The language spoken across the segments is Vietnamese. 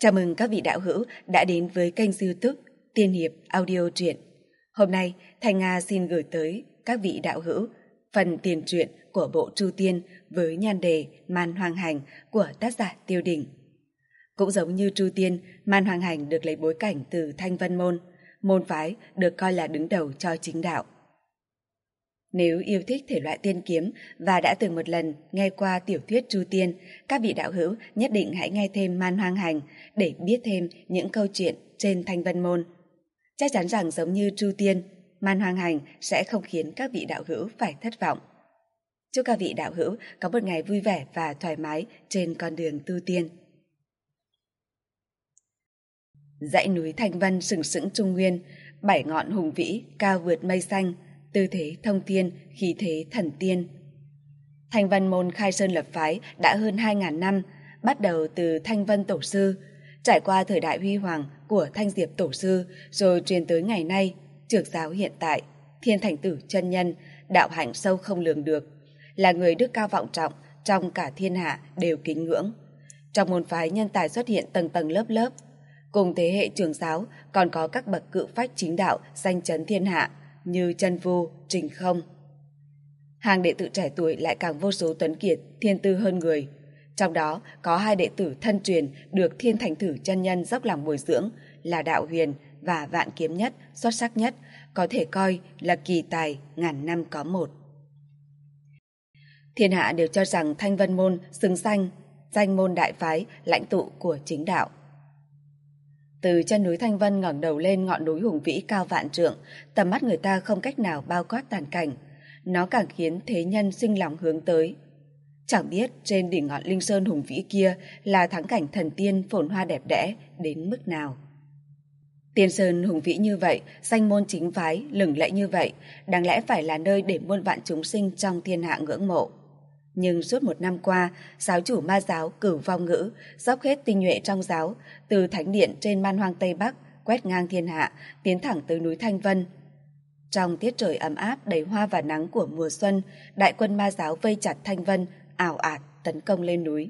Chào mừng các vị đạo hữu đã đến với kênh YouTube Tiên Hiệp Audio Truyện. Hôm nay, Thanh Nga xin gửi tới các vị đạo hữu phần tiền truyện của bộ Chu Tiên với nhan đề Man Hoang Hành của tác giả Tiêu Đình. Cũng giống như Chu Tiên, Man Hoang Hành được lấy bối cảnh từ Thanh Vân Môn, môn phái được coi là đứng đầu cho chính đạo. Nếu yêu thích thể loại tiên kiếm và đã từng một lần nghe qua tiểu thuyết Chu Tiên, các vị đạo hữu nhất định hãy nghe thêm Man Hoang Hành để biết thêm những câu chuyện trên Thanh Vân Môn. Chắc chắn rằng giống như Chu Tiên, Man Hoang Hành sẽ không khiến các vị đạo hữu phải thất vọng. Chúc các vị đạo hữu có một ngày vui vẻ và thoải mái trên con đường tu tiên. Dãy núi Thanh Vân sừng sững trung nguyên, 7 ngọn hùng vĩ cao vượt mây xanh, tư thế thông thiên, khí thế thần tiên. Thanh Vân Môn khai sơn lập phái đã hơn 2.000 năm, bắt đầu từ Thanh Vân Tổ Sư, trải qua thời đại huy hoàng của Thanh Diệp Tổ Sư, rồi truyền tới ngày nay, Trược giáo hiện tại, Thiên Thành Tử chân nhân, đạo hạnh sâu không lường được, là người đức cao vọng trọng trong cả thiên hạ đều kính ngưỡng. Trong môn phái nhân tài xuất hiện tầng tầng lớp lớp, cùng thế hệ trưởng giáo còn có các bậc cự phách chính đạo danh chấn thiên hạ như Chân Vu, Trình Không. Hàng đệ tử trẻ tuổi lại càng vô số tuấn kiệt, thiên tư hơn người. Trong đó có 2 đệ tử thân truyền được Thiên Thành Tử chân nhân dốc lòng bồi dưỡng là Đạo Huyền và Vạn Kiếm Nhất, xuất sắc nhất, có thể coi là kỳ tài ngàn năm có một. Thiên hạ đều cho rằng Thanh Vân Môn xứng danh môn đại phái, lãnh tụ của chính đạo. Từ chân núi Thanh Vân ngẩng đầu lên ngọn núi hùng vĩ cao vạn trượng, tầm mắt người ta không cách nào bao quát toàn cảnh, nó càng khiến thế nhân sinh lòng hướng tới. Chẳng biết trên đỉnh ngọn linh sơn hùng vĩ kia là thắng cảnh thần tiên phồn hoa đẹp đẽ đến mức nào. Tiên sơn hùng vĩ như vậy, danh môn chính phái lừng lẫy như vậy, đáng lẽ phải là nơi để muôn vạn chúng sinh trong thiên hạ ngưỡng mộ. Nhưng suốt 1 năm qua, giáo chủ ma giáo Cửu Vong Ngữ dốc hết tinh nhuệ trong giáo, từ thánh điện trên man hoang Tây Bắc quét ngang thiên hạ, tiến thẳng tới núi Thanh Vân. Trong tiết trời ấm áp đầy hoa và nắng của mùa xuân, đại quân ma giáo vây chặt Thanh Vân, ào ạt tấn công lên núi.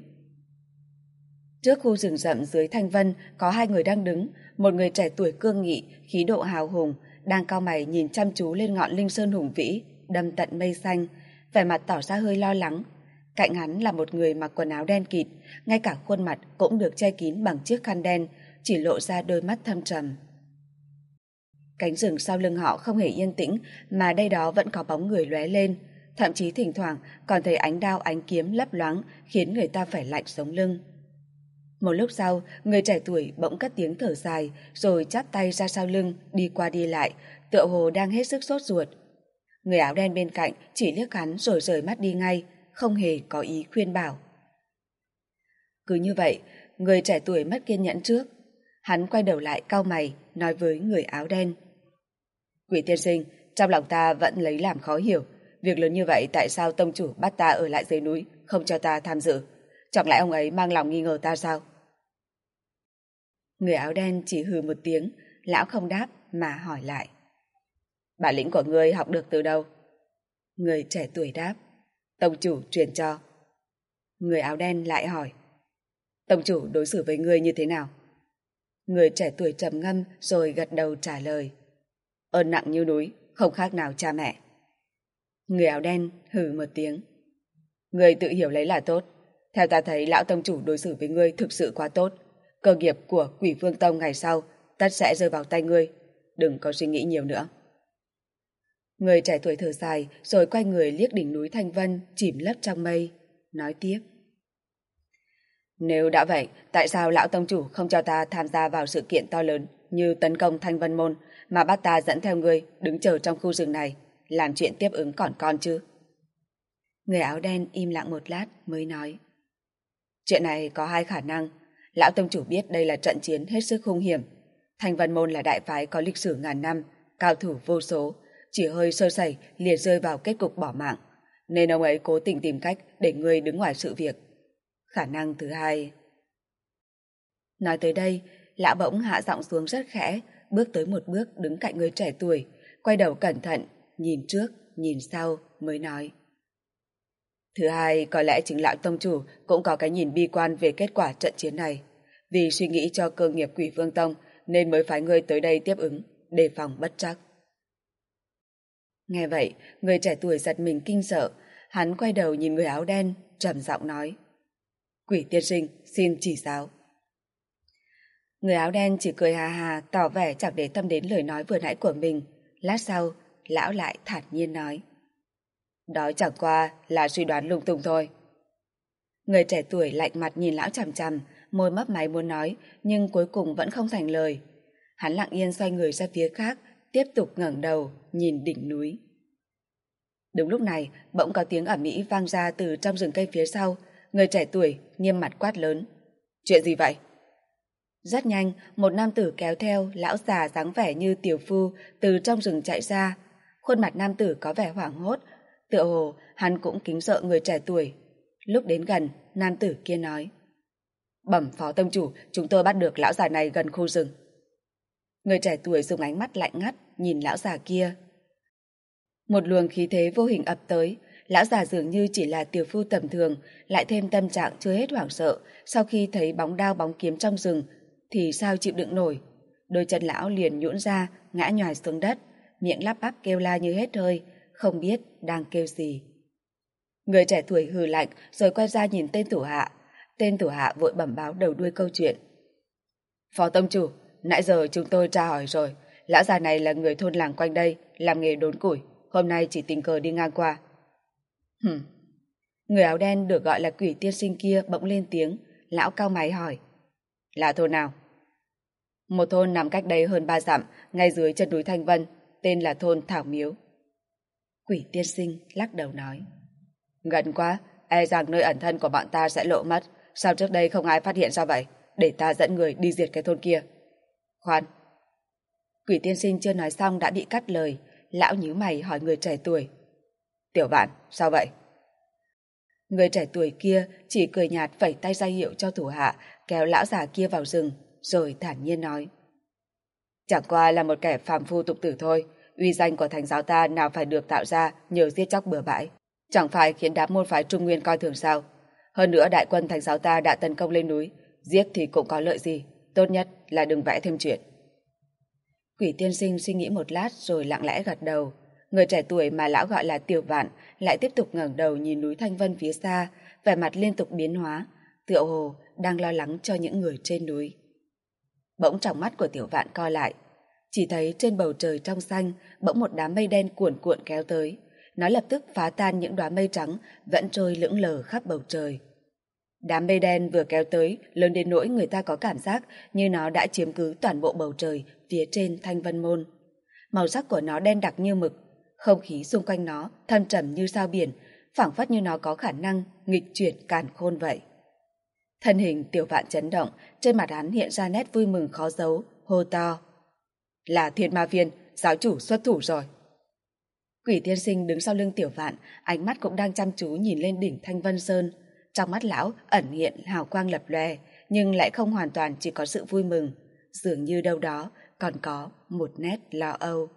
Trước khu rừng rậm dưới Thanh Vân có 2 người đang đứng, một người trẻ tuổi cương nghị, khí độ hào hùng, đang cau mày nhìn chăm chú lên ngọn linh sơn hùng vĩ, đâm tận mây xanh, vẻ mặt tỏ ra hơi lo lắng. Cạnh hắn là một người mặc quần áo đen kịt, ngay cả khuôn mặt cũng được che kín bằng chiếc khăn đen, chỉ lộ ra đôi mắt thâm trầm. Cánh rừng sau lưng họ không hề yên tĩnh, mà đây đó vẫn có bóng người lóe lên, thậm chí thỉnh thoảng còn thấy ánh đao ánh kiếm lấp loáng, khiến người ta phải lạnh sống lưng. Một lúc sau, người trẻ tuổi bỗng cất tiếng thở dài, rồi chắp tay ra sau lưng, đi qua đi lại, tựa hồ đang hết sức sốt ruột. Người áo đen bên cạnh chỉ liếc hắn rồi rời mắt đi ngay, không hề có ý khuyên bảo. Cứ như vậy, người trẻ tuổi mất kiên nhẫn trước. Hắn quay đầu lại cau mày, nói với người áo đen. Quỷ tiên sinh, trong lòng ta vẫn lấy làm khó hiểu. Việc lớn như vậy tại sao tông chủ bắt ta ở lại dưới núi, không cho ta tham dự? Chẳng lẽ ông ấy mang lòng nghi ngờ ta sao? Người áo đen chỉ hừ một tiếng, lão không đáp mà hỏi lại. Bản lĩnh của ngươi học được từ đâu? Người trẻ tuổi đáp. Tông chủ truyền cho. Người áo đen lại hỏi. Tông chủ đối xử với ngươi như thế nào? Người trẻ tuổi trầm ngâm rồi gật đầu trả lời. Ơn nặng như núi, không khác nào cha mẹ. Người áo đen hừ một tiếng. Ngươi tự hiểu lấy là tốt. Theo ta thấy lão tông chủ đối xử với ngươi thực sự quá tốt. Cơ nghiệp của Quỷ Vương Tông ngày sau tất sẽ rơi vào tay ngươi. Đừng có suy nghĩ nhiều nữa. Người trẻ tuổi thở dài rồi quay người liếc đỉnh núi Thanh Vân chìm lấp trong mây, nói tiếp. Nếu đã vậy, tại sao lão tông chủ không cho ta tham gia vào sự kiện to lớn như tấn công Thanh Vân Môn, mà bắt ta dẫn theo ngươi đứng chờ trong khu rừng này, làm chuyện tiếp ứng còn con chứ? Người áo đen im lặng một lát mới nói. Chuyện này có 2 khả năng. Lão tông chủ biết đây là trận chiến hết sức hung hiểm. Thanh Vân Môn là đại phái có lịch sử ngàn năm, cao thủ vô số, chỉ hơi sơ sẩy liền rơi vào kết cục bỏ mạng, nên ông ấy cố tình tìm cách để ngươi đứng ngoài sự việc. Khả năng thứ 2. Nói tới đây, lão bỗng hạ giọng xuống rất khẽ, bước tới một bước đứng cạnh người trẻ tuổi, quay đầu cẩn thận, nhìn trước, nhìn sau mới nói. Thứ 2, có lẽ chính lão tông chủ cũng có cái nhìn bi quan về kết quả trận chiến này. Vì suy nghĩ cho cơ nghiệp Quỷ Vương Tông nên mới phái ngươi tới đây tiếp ứng, đề phòng bất trắc. Nghe vậy, người trẻ tuổi giật mình kinh sợ, hắn quay đầu nhìn người áo đen, trầm giọng nói: Quỷ tiên sinh, xin chỉ giáo. Người áo đen chỉ cười hà hà, tỏ vẻ chẳng để tâm đến lời nói vừa nãy của mình. Lát sau, lão lại thản nhiên nói: Đó chẳng qua là suy đoán lung tung thôi. Người trẻ tuổi lạnh mặt nhìn lão chằm chằm, môi mấp máy muốn nói, nhưng cuối cùng vẫn không thành lời. Hắn lặng yên xoay người ra phía khác, tiếp tục ngẩng đầu, nhìn đỉnh núi. Đúng lúc này, bỗng có tiếng ầm ĩ vang ra từ trong rừng cây phía sau. Người trẻ tuổi nghiêm mặt quát lớn: Chuyện gì vậy? Rất nhanh, một nam tử kéo theo lão già dáng vẻ như tiểu phu từ trong rừng chạy ra. Khuôn mặt nam tử có vẻ hoảng hốt, tựa hồ hắn cũng kính sợ người trẻ tuổi. Lúc đến gần, nam tử kia nói: Bẩm phó tông chủ, chúng tôi bắt được lão già này gần khu rừng. Người trẻ tuổi dùng ánh mắt lạnh ngắt nhìn lão già kia. Một luồng khí thế vô hình ập tới. Lão già dường như chỉ là tiểu phu tầm thường, lại thêm tâm trạng chưa hết hoảng sợ sau khi thấy bóng đao bóng kiếm trong rừng thì sao chịu đựng nổi. Đôi chân lão liền nhũn ra, ngã nhòi xuống đất, miệng lắp bắp kêu la như hết hơi, không biết đang kêu gì. Người trẻ tuổi hừ lạnh rồi quay ra nhìn tên thủ hạ. Tên thủ hạ vội bẩm báo đầu đuôi câu chuyện. Phó tông chủ, nãy giờ chúng tôi tra hỏi rồi, lão già này là người thôn làng quanh đây, làm nghề đốn củi, hôm nay chỉ tình cờ đi ngang qua. Người áo đen được gọi là Quỷ tiên sinh kia bỗng lên tiếng, lão cau mày hỏi: Là thôn nào? Một thôn nằm cách đây hơn 3 dặm, ngay dưới chân núi Thanh Vân, tên là thôn Thảo Miếu. Quỷ tiên sinh lắc đầu nói: Gần quá, e rằng nơi ẩn thân của bọn ta sẽ lộ mất. Sao trước đây không ai phát hiện ra vậy? Để ta dẫn người đi diệt cái thôn kia. Khoan! Quỷ tiên sinh chưa nói xong đã bị cắt lời. Lão nhíu mày hỏi người trẻ tuổi: Tiểu Vạn, sao vậy? Người trẻ tuổi kia chỉ cười nhạt vẩy tay ra hiệu cho thủ hạ kéo lão già kia vào rừng, rồi thản nhiên nói: Chẳng qua là một kẻ phàm phu tục tử thôi. Uy danh của thánh giáo ta nào phải được tạo ra nhờ giết chóc bừa bãi, chẳng phải khiến đám môn phái Trung Nguyên coi thường sao? Hơn nữa đại quân thánh giáo ta đã tấn công lên núi, giết thì cũng có lợi gì, tốt nhất là đừng vẽ thêm chuyện. Quỷ tiên sinh suy nghĩ một lát rồi lặng lẽ gật đầu. Người trẻ tuổi mà lão gọi là Tiểu Vạn lại tiếp tục ngẩng đầu nhìn núi Thanh Vân phía xa, vẻ mặt liên tục biến hóa, tựa hồ đang lo lắng cho những người trên núi. Bỗng tròng mắt của Tiểu Vạn co lại, chỉ thấy trên bầu trời trong xanh bỗng một đám mây đen cuồn cuộn kéo tới. Nó lập tức phá tan những đóa mây trắng vẫn trôi lững lờ khắp bầu trời. Đám mây đen vừa kéo tới lớn đến nỗi người ta có cảm giác như nó đã chiếm cứ toàn bộ bầu trời phía trên Thanh Vân Môn. Màu sắc của nó đen đặc như mực, không khí xung quanh nó thâm trầm như sao biển, phảng phất như nó có khả năng nghịch chuyển càn khôn vậy. Thân hình Tiểu Vạn chấn động, trên mặt hắn hiện ra nét vui mừng khó giấu, hô to: Là Thiên Ma Viên, giáo chủ xuất thủ rồi. Quỷ tiên sinh đứng sau lưng Tiểu Vạn, ánh mắt cũng đang chăm chú nhìn lên đỉnh Thanh Vân Sơn. Trong mắt lão ẩn hiện hào quang lập lòe, nhưng lại không hoàn toàn chỉ có sự vui mừng, dường như đâu đó còn có một nét lo âu.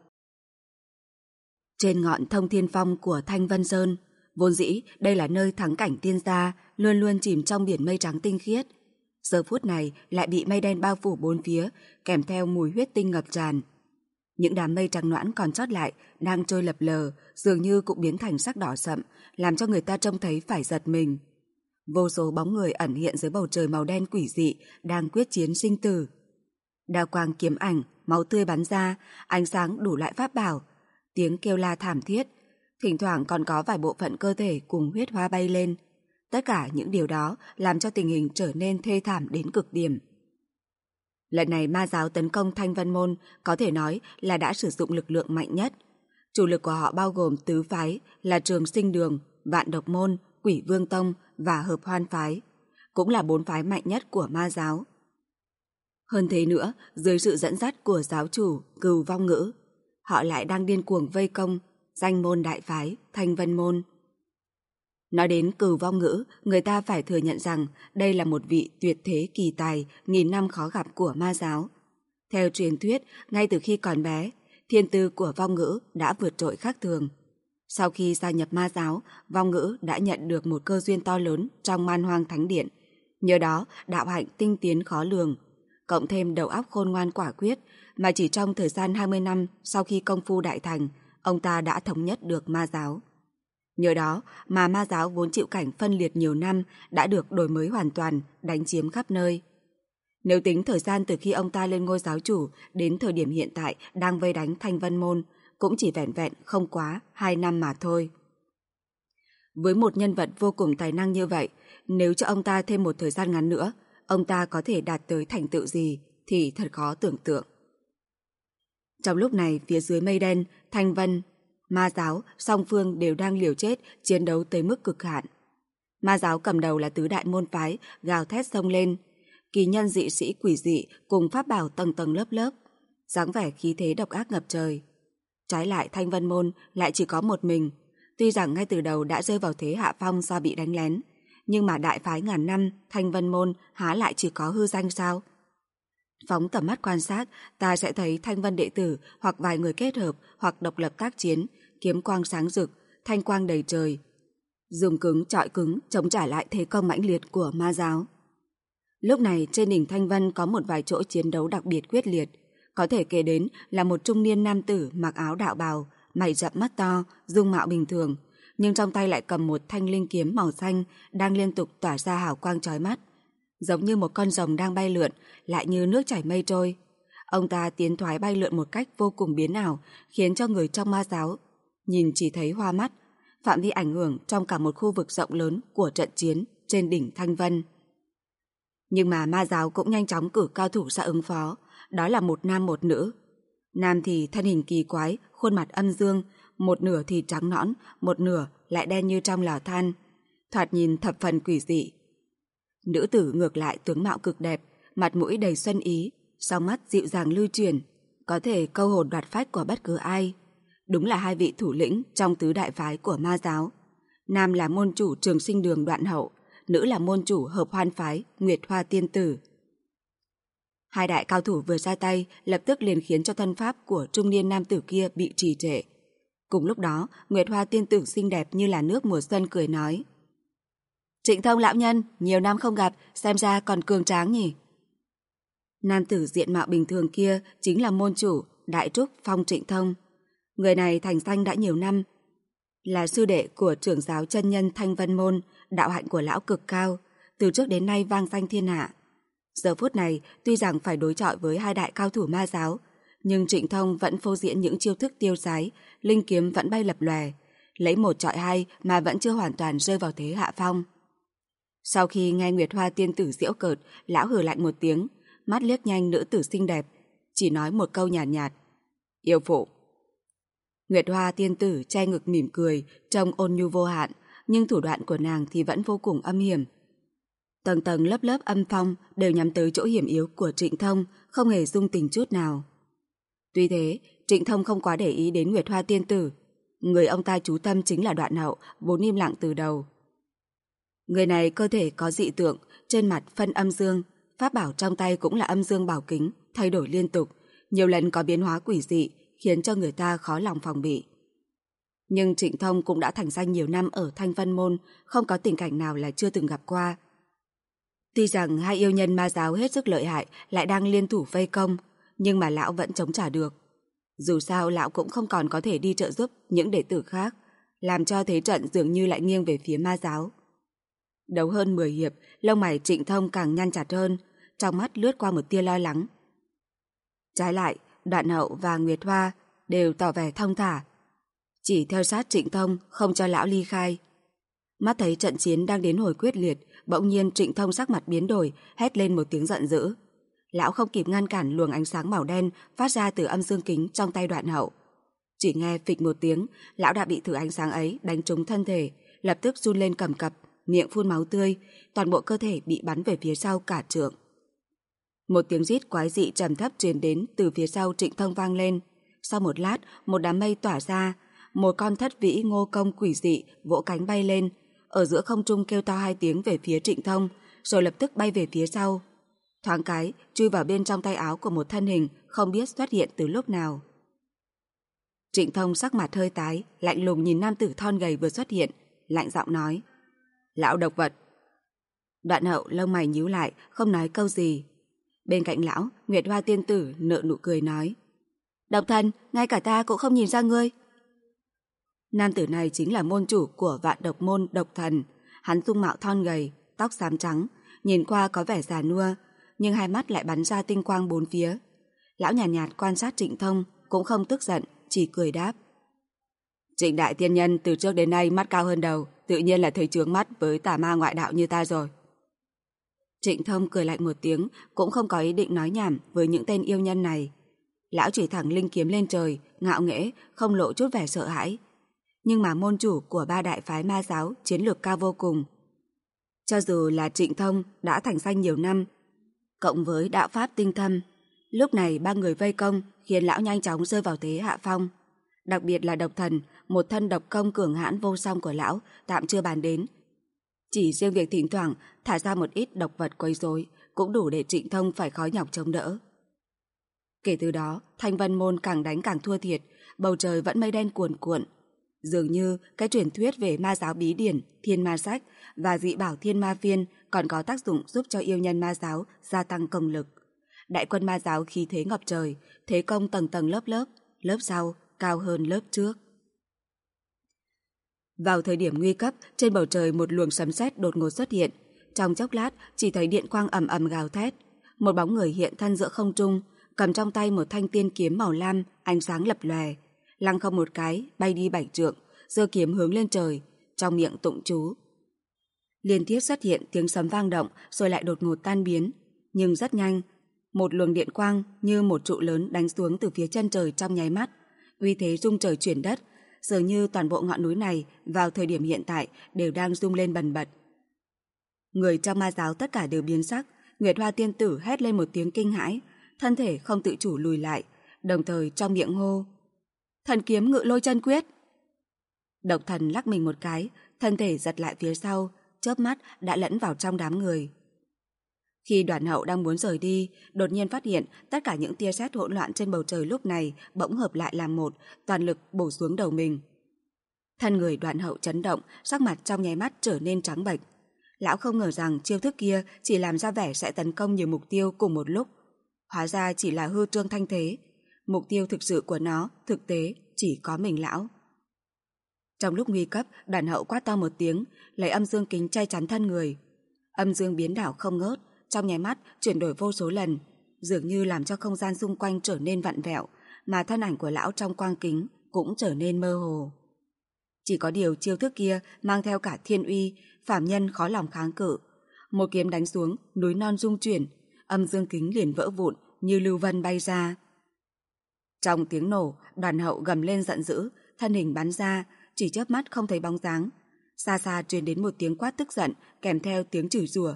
Trên ngọn Thông Thiên Phong của Thanh Vân Sơn, vốn dĩ đây là nơi thắng cảnh tiên gia, luôn luôn chìm trong biển mây trắng tinh khiết. Giờ phút này lại bị mây đen bao phủ bốn phía, kèm theo mùi huyết tinh ngập tràn. Những đám mây trắng noãn còn sót lại đang trôi lập lờ, dường như cũng biến thành sắc đỏ sậm, làm cho người ta trông thấy phải giật mình. Vô số bóng người ẩn hiện dưới bầu trời màu đen quỷ dị đang quyết chiến sinh tử. Đao quang kiếm ảnh, máu tươi bắn ra, ánh sáng đủ loại pháp bảo, tiếng kêu la thảm thiết, thỉnh thoảng còn có vài bộ phận cơ thể cùng huyết hoa bay lên. Tất cả những điều đó làm cho tình hình trở nên thê thảm đến cực điểm. Lần này ma giáo tấn công Thanh Vân Môn có thể nói là đã sử dụng lực lượng mạnh nhất. Chủ lực của họ bao gồm tứ phái là Trường Sinh Đường, Vạn Độc Môn, Quỷ Vương Tông và Hợp Hoan Phái, cũng là 4 phái mạnh nhất của ma giáo. Hơn thế nữa, dưới sự dẫn dắt của giáo chủ Cừu Vong Ngữ, họ lại đang điên cuồng vây công danh môn đại phái Thanh Vân Môn. Nói đến Cừu Vong Ngữ, người ta phải thừa nhận rằng đây là một vị tuyệt thế kỳ tài nghìn năm khó gặp của ma giáo. Theo truyền thuyết, ngay từ khi còn bé, thiên tư của Vong Ngữ đã vượt trội khác thường. Sau khi gia nhập ma giáo, Vong Ngữ đã nhận được một cơ duyên to lớn trong Man Hoang Thánh Điện, Nhờ đó, đạo hạnh tinh tiến khó lường, cộng thêm đầu óc khôn ngoan quả quyết, mà chỉ trong thời gian 20 năm sau khi công phu đại thành, ông ta đã thống nhất được ma giáo. Nhờ đó mà ma giáo vốn chịu cảnh phân liệt nhiều năm đã được đổi mới hoàn toàn, đánh chiếm khắp nơi. Nếu tính thời gian từ khi ông ta lên ngôi giáo chủ đến thời điểm hiện tại đang vây đánh Thanh Vân Môn, cũng chỉ vẻn vẹn không quá 2 năm mà thôi. Với một nhân vật vô cùng tài năng như vậy, nếu cho ông ta thêm một thời gian ngắn nữa, ông ta có thể đạt tới thành tựu gì thì thật khó tưởng tượng. Trong lúc này, phía dưới mây đen, Thanh Vân, ma giáo, song phương đều đang liều chết chiến đấu tới mức cực hạn. Ma giáo cầm đầu là tứ đại môn phái, gào thét xông lên, kỳ nhân dị sĩ quỷ dị cùng pháp bảo tầng tầng lớp lớp, dáng vẻ khí thế độc ác ngập trời. Trái lại Thanh Vân Môn lại chỉ có một mình, tuy rằng ngay từ đầu đã rơi vào thế hạ phong do bị đánh lén, nhưng mà đại phái ngàn năm Thanh Vân Môn há lại chỉ có hư danh sao? Phóng tầm mắt quan sát, ta sẽ thấy Thanh Vân đệ tử hoặc vài người kết hợp hoặc độc lập tác chiến, kiếm quang sáng rực, thanh quang đầy trời, dùng cứng chọi cứng chống trả lại thế công mãnh liệt của ma giáo. Lúc này trên đỉnh Thanh Vân có một vài chỗ chiến đấu đặc biệt quyết liệt, có thể kể đến là một trung niên nam tử mặc áo đạo bào, mày rậm mắt to, dung mạo bình thường, nhưng trong tay lại cầm một thanh linh kiếm màu xanh đang liên tục tỏa ra hào quang chói mắt, giống như một con rồng đang bay lượn, lại như nước chảy mây trôi. Ông ta tiến thoái bay lượn một cách vô cùng biến ảo, khiến cho người trong ma giáo nhìn chỉ thấy hoa mắt, phạm vi ảnh hưởng trong cả một khu vực rộng lớn của trận chiến trên đỉnh Thanh Vân. Nhưng mà ma giáo cũng nhanh chóng cử cao thủ ra ứng phó, đó là một nam một nữ. Nam thì thân hình kỳ quái, khuôn mặt âm dương, một nửa thì trắng nõn, một nửa lại đen như trong lò than, thoạt nhìn thập phần quỷ dị. Nữ tử ngược lại tướng mạo cực đẹp, mặt mũi đầy xuân ý, song mắt dịu dàng lưu chuyển, có thể câu hồn đoạt phách của bất cứ ai. Đúng là hai vị thủ lĩnh trong tứ đại phái của ma giáo. Nam là môn chủ Trường Sinh Đường Đoạn Hậu, nữ là môn chủ Hợp Hoan phái Nguyệt Hoa Tiên Tử. Hai đại cao thủ vừa ra tay, lập tức liền khiến cho thân pháp của trung niên nam tử kia bị trì trệ. Cùng lúc đó, Nguyệt Hoa Tiên Tử xinh đẹp như là nước mùa xuân cười nói: Trịnh Thông lão nhân, nhiều năm không gặp, xem ra còn cường tráng nhỉ. Nam tử diện mạo bình thường kia chính là môn chủ Đại Trúc Phong Trịnh Thông. Người này thành danh đã nhiều năm, là sư đệ của trưởng giáo chân nhân Thanh Vân Môn, đạo hạnh của lão cực cao, từ trước đến nay vang danh thiên hạ. Giờ phút này, tuy rằng phải đối chọi với hai đại cao thủ ma giáo, nhưng Trịnh Thông vẫn phô diễn những chiêu thức tiêu sái, linh kiếm vẫn bay lập lòe, lấy một chọi hai mà vẫn chưa hoàn toàn rơi vào thế hạ phong. Sau khi nghe Nguyệt Hoa Tiên Tử giễu cợt, lão hừ lạnh một tiếng, mắt liếc nhanh nữ tử xinh đẹp, chỉ nói một câu nhàn nhạt: Yêu phụ. Nguyệt Hoa Tiên Tử che ngực mỉm cười, trông ôn nhu vô hạn, nhưng thủ đoạn của nàng thì vẫn vô cùng âm hiểm. Tầng tầng lớp lớp âm phong đều nhắm tới chỗ hiểm yếu của Trịnh Thông, không hề dung tình chút nào. Tuy thế, Trịnh Thông không quá để ý đến Nguyệt Hoa Tiên Tử. Người ông ta chú tâm chính là Đoạn Hậu, vốn im lặng từ đầu. Người này cơ thể có dị tượng, trên mặt phân âm dương, pháp bảo trong tay cũng là âm dương bảo kính, thay đổi liên tục, nhiều lần có biến hóa quỷ dị, khiến cho người ta khó lòng phòng bị. Nhưng Trịnh Thông cũng đã thành danh nhiều năm ở Thanh Vân Môn, không có tình cảnh nào là chưa từng gặp qua. Tuy rằng hai yêu nhân ma giáo hết sức lợi hại lại đang liên thủ vây công, nhưng mà lão vẫn chống trả được. Dù sao lão cũng không còn có thể đi trợ giúp những đệ tử khác, làm cho thế trận dường như lại nghiêng về phía ma giáo. Đấu hơn 10 hiệp, lông mày Trịnh Thông càng nhăn chặt hơn, trong mắt lướt qua một tia lo lắng. Trái lại, Đoạn Hậu và Nguyệt Hoa đều tỏ vẻ thong thả, chỉ theo sát Trịnh Thông không cho lão ly khai. Mắt thấy trận chiến đang đến hồi quyết liệt, bỗng nhiên Trịnh Thông sắc mặt biến đổi, hét lên một tiếng giận dữ. Lão không kịp ngăn cản luồng ánh sáng màu đen phát ra từ âm dương kính trong tay Đoạn Hậu. Chỉ nghe phịch một tiếng, lão đã bị thử ánh sáng ấy đánh trúng thân thể, lập tức run lên cầm cập, miệng phun máu tươi, toàn bộ cơ thể bị bắn về phía sau cả trượng. Một tiếng rít quái dị trầm thấp truyền đến từ phía sau Trịnh Thông vang lên. Sau một lát, một đám mây tỏa ra, một con thất vĩ ngô công quỷ dị vỗ cánh bay lên, ở giữa không trung kêu to 2 tiếng về phía Trịnh Thông, rồi lập tức bay về phía sau. Thoáng cái, chui vào bên trong tay áo của một thân hình không biết xuất hiện từ lúc nào. Trịnh Thông sắc mặt hơi tái, lạnh lùng nhìn nam tử thon gầy vừa xuất hiện, lạnh giọng nói: Lão độc vật. Đoạn Hậu lông mày nhíu lại, không nói câu gì. Bên cạnh lão, Nguyệt Hoa tiên tử nở nụ cười nói: Độc Thần, ngay cả ta cũng không nhìn ra ngươi. Nam tử này chính là môn chủ của Vạn Độc môn Độc Thần. Hắn dung mạo thon gầy, tóc xám trắng, nhìn qua có vẻ già nua, nhưng hai mắt lại bắn ra tinh quang bốn phía. Lão nhàn nhạt quan sát Trịnh Thông, cũng không tức giận, chỉ cười đáp: Trịnh đại tiên nhân từ trước đến nay mắt cao hơn đầu, tự nhiên là thấy chướng mắt với tà ma ngoại đạo như ta rồi. Trịnh Thông cười lạnh một tiếng, cũng không có ý định nói nhảm với những tên yêu nhân này. Lão chỉ thẳng linh kiếm lên trời, ngạo nghễ, không lộ chút vẻ sợ hãi. Nhưng mà môn chủ của ba đại phái ma giáo chiến lược cao vô cùng. Cho dù là Trịnh Thông đã thành danh nhiều năm, cộng với đạo pháp tinh thâm, lúc này ba người vây công khiến lão nhanh chóng rơi vào thế hạ phong. Đặc biệt là Độc Thần, một thân độc công cường hãn vô song của lão, tạm chưa bàn đến. Chỉ riêng việc thỉnh thoảng thả ra một ít độc vật quấy rối cũng đủ để Trịnh Thông phải khó nhọc chống đỡ. Kể từ đó, Thanh Vân môn càng đánh càng thua thiệt, bầu trời vẫn mây đen cuồn cuộn. Dường như cái truyền thuyết về ma giáo bí điển, thiên ma sách và dị bảo thiên ma phiên còn có tác dụng giúp cho yêu nhân ma giáo gia tăng công lực. Đại quân ma giáo khí thế ngập trời, thế công tầng tầng lớp lớp, lớp sau cao hơn lớp trước. Vào thời điểm nguy cấp, trên bầu trời một luồng sấm sét đột ngột xuất hiện. Trong chốc lát, chỉ thấy điện quang ầm ầm gào thét. Một bóng người hiện thân giữa không trung, cầm trong tay một thanh tiên kiếm màu lam, ánh sáng lập lòe. Lăng không một cái, bay đi 7 trượng, giơ kiếm hướng lên trời, trong miệng tụng chú. Liên tiếp xuất hiện tiếng sấm vang động, rồi lại đột ngột tan biến. Nhưng rất nhanh, một luồng điện quang như một trụ lớn đánh xuống từ phía chân trời trong nháy mắt. Uy thế rung trời chuyển đất, dường như toàn bộ ngọn núi này vào thời điểm hiện tại đều đang rung lên bần bật. Người trong ma giáo tất cả đều biến sắc, Nguyệt Hoa tiên tử hét lên một tiếng kinh hãi, thân thể không tự chủ lùi lại, đồng thời trong miệng hô: Thần kiếm Ngự Lôi Chân Quyết. Độc Thần lắc mình một cái, thân thể giật lại phía sau, chớp mắt đã lẫn vào trong đám người. Khi Đoàn Hậu đang muốn rời đi, đột nhiên phát hiện tất cả những tia sét hỗn loạn trên bầu trời lúc này bỗng hợp lại làm một, toàn lực bổ xuống đầu mình. Thân người Đoàn Hậu chấn động, sắc mặt trong nháy mắt trở nên trắng bệch. Lão không ngờ rằng chiêu thức kia chỉ làm ra vẻ sẽ tấn công nhiều mục tiêu cùng một lúc. Hóa ra chỉ là hư trương thanh thế. Mục tiêu thực sự của nó, thực tế, chỉ có mình lão. Trong lúc nguy cấp, Đoàn Hậu quát to một tiếng, lấy âm dương kính che chắn thân người. Âm dương biến đảo không ngớt, trong nháy mắt chuyển đổi vô số lần, dường như làm cho không gian xung quanh trở nên vặn vẹo, mà thân ảnh của lão trong quang kính cũng trở nên mơ hồ. Chỉ có điều chiêu thức kia mang theo cả thiên uy, phàm nhân khó lòng kháng cự. Một kiếm đánh xuống, núi non rung chuyển, âm dương kính liền vỡ vụn như lưu vân bay ra. Trong tiếng nổ, Đoàn Hậu gầm lên giận dữ, thân hình bắn ra, chỉ chớp mắt không thấy bóng dáng. Xa xa truyền đến một tiếng quát tức giận, kèm theo tiếng chửi rủa.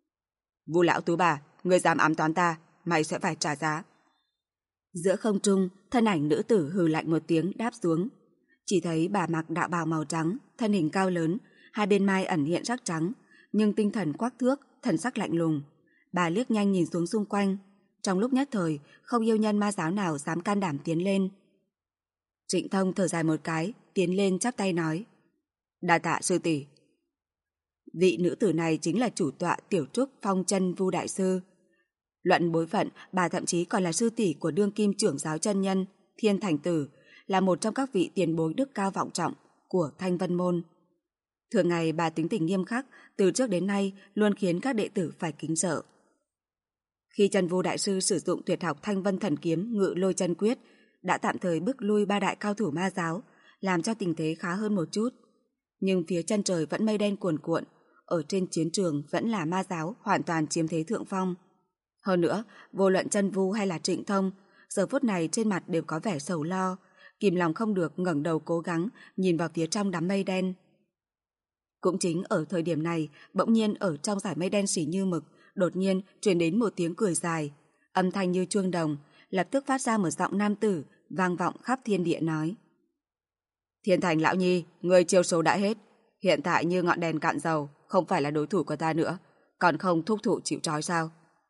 Vu lão tú bà, ngươi dám ám toán ta, mày sẽ phải trả giá. Giữa không trung, thân ảnh nữ tử hừ lạnh một tiếng đáp xuống. Chỉ thấy bà mặc đạo bào màu trắng, thân hình cao lớn, hai bên mai ẩn hiện sắc trắng, nhưng tinh thần quắc thước, thần sắc lạnh lùng. Bà liếc nhanh nhìn xuống xung quanh. Trong lúc nhất thời, không yêu nhân ma giáo nào dám can đảm tiến lên. Trịnh Thông thở dài một cái, tiến lên chắp tay nói: Đa tạ sư tỷ. Vị nữ tử này chính là chủ tọa Tiểu Trúc Phong Chân Vu đại sư. Luận bối phận, bà thậm chí còn là sư tỷ của đương kim trưởng giáo chân nhân Thiên Thành Tử, là một trong các vị tiền bối đức cao vọng trọng của Thanh Vân môn. Thường ngày bà tính tình nghiêm khắc, từ trước đến nay luôn khiến các đệ tử phải kính sợ. Khi Chân Vu đại sư sử dụng tuyệt học Thanh Vân thần kiếm Ngự Lôi Chân Quyết, đã tạm thời bức lui ba đại cao thủ ma giáo, làm cho tình thế khá hơn một chút. Nhưng phía chân trời vẫn mây đen cuồn cuộn, ở trên chiến trường vẫn là ma giáo hoàn toàn chiếm thế thượng phong. Hơn nữa, vô luận Chân Vu hay là Trịnh Thông, giờ phút này trên mặt đều có vẻ sầu lo, kìm lòng không được ngẩng đầu cố gắng nhìn vào phía trong đám mây đen. Cũng chính ở thời điểm này, bỗng nhiên ở trong dải mây đen xỉ như mực, đột nhiên truyền đến một tiếng cười dài, âm thanh như chuông đồng, lập tức phát ra một giọng nam tử, vang vọng khắp thiên địa nói: Thiên Thành lão nhi, người chiêu số đã hết, hiện tại như ngọn đèn cạn dầu, không phải là đối thủ của ta nữa, còn không thúc thủ chịu trói sao?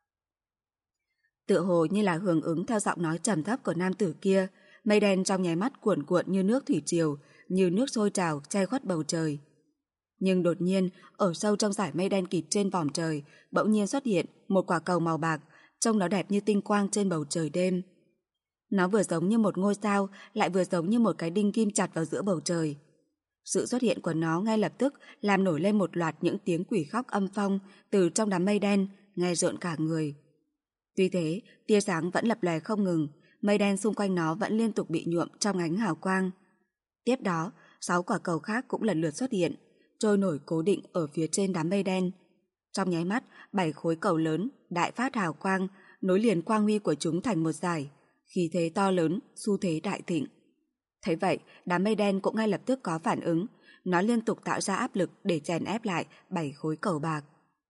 Tựa hồ như là hưởng ứng theo giọng nói trầm thấp của nam tử kia, mây đen trong nháy mắt cuộn cuộn như nước thủy triều, như nước sôi trào che khuất bầu trời. Nhưng đột nhiên, ở sâu trong dải mây đen kịt trên vòm trời, bỗng nhiên xuất hiện một quả cầu màu bạc, trông nó đẹp như tinh quang trên bầu trời đêm. Nó vừa giống như một ngôi sao, lại vừa giống như một cái đinh kim chặt vào giữa bầu trời. Sự xuất hiện của nó ngay lập tức làm nổi lên một loạt những tiếng quỷ khóc âm phong từ trong đám mây đen, nghe rợn cả người. Tuy thế, tia sáng vẫn lập lòe không ngừng, mây đen xung quanh nó vẫn liên tục bị nhuộm trong ánh hào quang. Tiếp đó, 6 quả cầu khác cũng lần lượt xuất hiện, trôi nổi cố định ở phía trên đám mây đen. Trong nháy mắt, 7 khối cầu lớn, đại phát hào quang, nối liền quang huy của chúng thành một dải, khí thế to lớn, xu thế đại thịnh. Thấy vậy, đám mây đen cũng ngay lập tức có phản ứng, nó liên tục tạo ra áp lực để chèn ép lại 7 khối cầu bạc.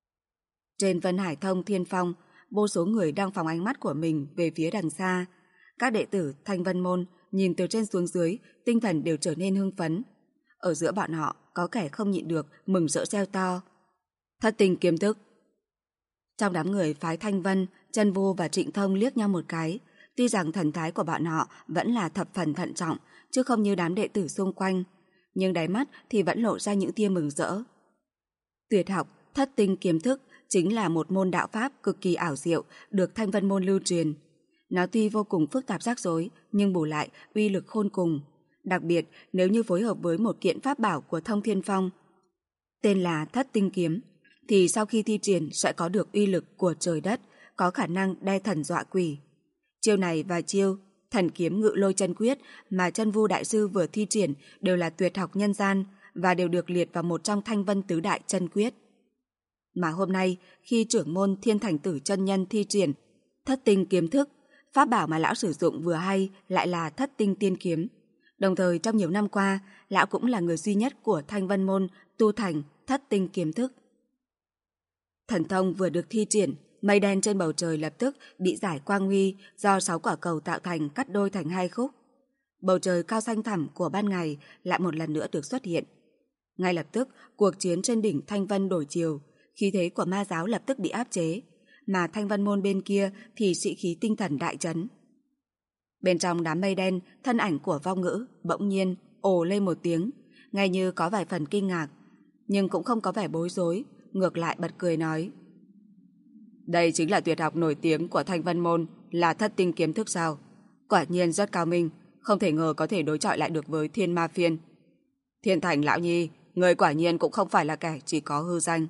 Trên Vân Hải Thông Thiên Phong, vô số người đang phóng ánh mắt của mình về phía đằng xa. Các đệ tử Thanh Vân Môn nhìn từ trên xuống dưới, tinh thần đều trở nên hưng phấn. Ở giữa bọn họ có kẻ không nhịn được mừng rỡ reo to: Thất tinh kiếm thức! Trong đám người phái Thanh Vân, Chân Vô và Trịnh Thông liếc nhau một cái. Tuy rằng thần thái của bọn họ vẫn là thập phần thận trọng, chứ không như đám đệ tử xung quanh, nhưng đáy mắt thì vẫn lộ ra những tia mừng rỡ. Tuyệt học Thất tinh kiếm thức chính là một môn đạo pháp cực kỳ ảo diệu được Thanh Vân Môn lưu truyền. Nó tuy vô cùng phức tạp rắc rối, nhưng bù lại uy lực khôn cùng. Đặc biệt nếu như phối hợp với một kiện pháp bảo của Thông Thiên Phong, tên là Thất tinh kiếm, thì sau khi thi triển sẽ có được uy lực của trời đất, có khả năng đe thần dọa quỷ. Chiêu này và chiêu Thần kiếm ngự lôi chân quyết mà Chân Vu đại sư vừa thi triển đều là tuyệt học nhân gian và đều được liệt vào một trong Thanh Vân tứ đại chân quyết. Mà hôm nay, khi trưởng môn Thiên Thành Tử chân nhân thi triển Thất tinh kiếm thức, pháp bảo mà lão sử dụng vừa hay lại là Thất tinh tiên kiếm. Đồng thời trong nhiều năm qua, lão cũng là người duy nhất của Thanh Vân Môn tu thành Thất tinh kiếm thức. Thần thông vừa được thi triển, mây đen trên bầu trời lập tức bị giải quang huy do 6 quả cầu tạo thành cắt đôi thành 2 khúc. Bầu trời cao xanh thẳm của ban ngày lại một lần nữa được xuất hiện. Ngay lập tức, cuộc chiến trên đỉnh Thanh Vân đổi chiều, khí thế của ma giáo lập tức bị áp chế, mà Thanh Vân Môn bên kia thì sĩ khí tinh thần đại chấn. Bên trong đám mây đen, thân ảnh của Vong Ngữ bỗng nhiên ồ lên một tiếng, ngay như có vài phần kinh ngạc, nhưng cũng không có vẻ bối rối, ngược lại bật cười nói: Đây chính là tuyệt học nổi tiếng của Thanh Vân Môn, là Thất tinh kiếm thức sao? Quả nhiên rất cao minh, không thể ngờ có thể đối chọi lại được với Thiên Ma Phiên. Thiên Thành lão nhi, người quả nhiên cũng không phải là kẻ chỉ có hư danh.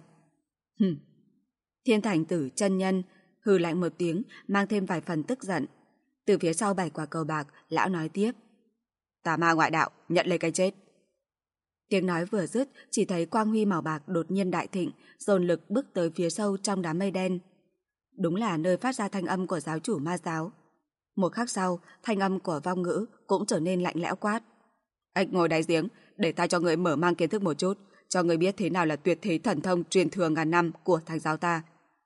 Thiên Thành Tử chân nhân hừ lạnh một tiếng, mang thêm vài phần tức giận. Từ phía sau 7 quả cầu bạc, lão nói tiếp: Tà ma ngoại đạo, nhận lấy cái chết. Tiếng nói vừa dứt, chỉ thấy quang huy màu bạc đột nhiên đại thịnh, dồn lực bước tới phía sâu trong đám mây đen. Đúng là nơi phát ra thanh âm của giáo chủ ma giáo. Một khắc sau, thanh âm của Vong Ngữ cũng trở nên lạnh lẽo quát: Ếch ngồi đáy giếng, để ta cho người mở mang kiến thức một chút, cho người biết thế nào là tuyệt thế thần thông truyền thừa ngàn năm của thánh giáo ta.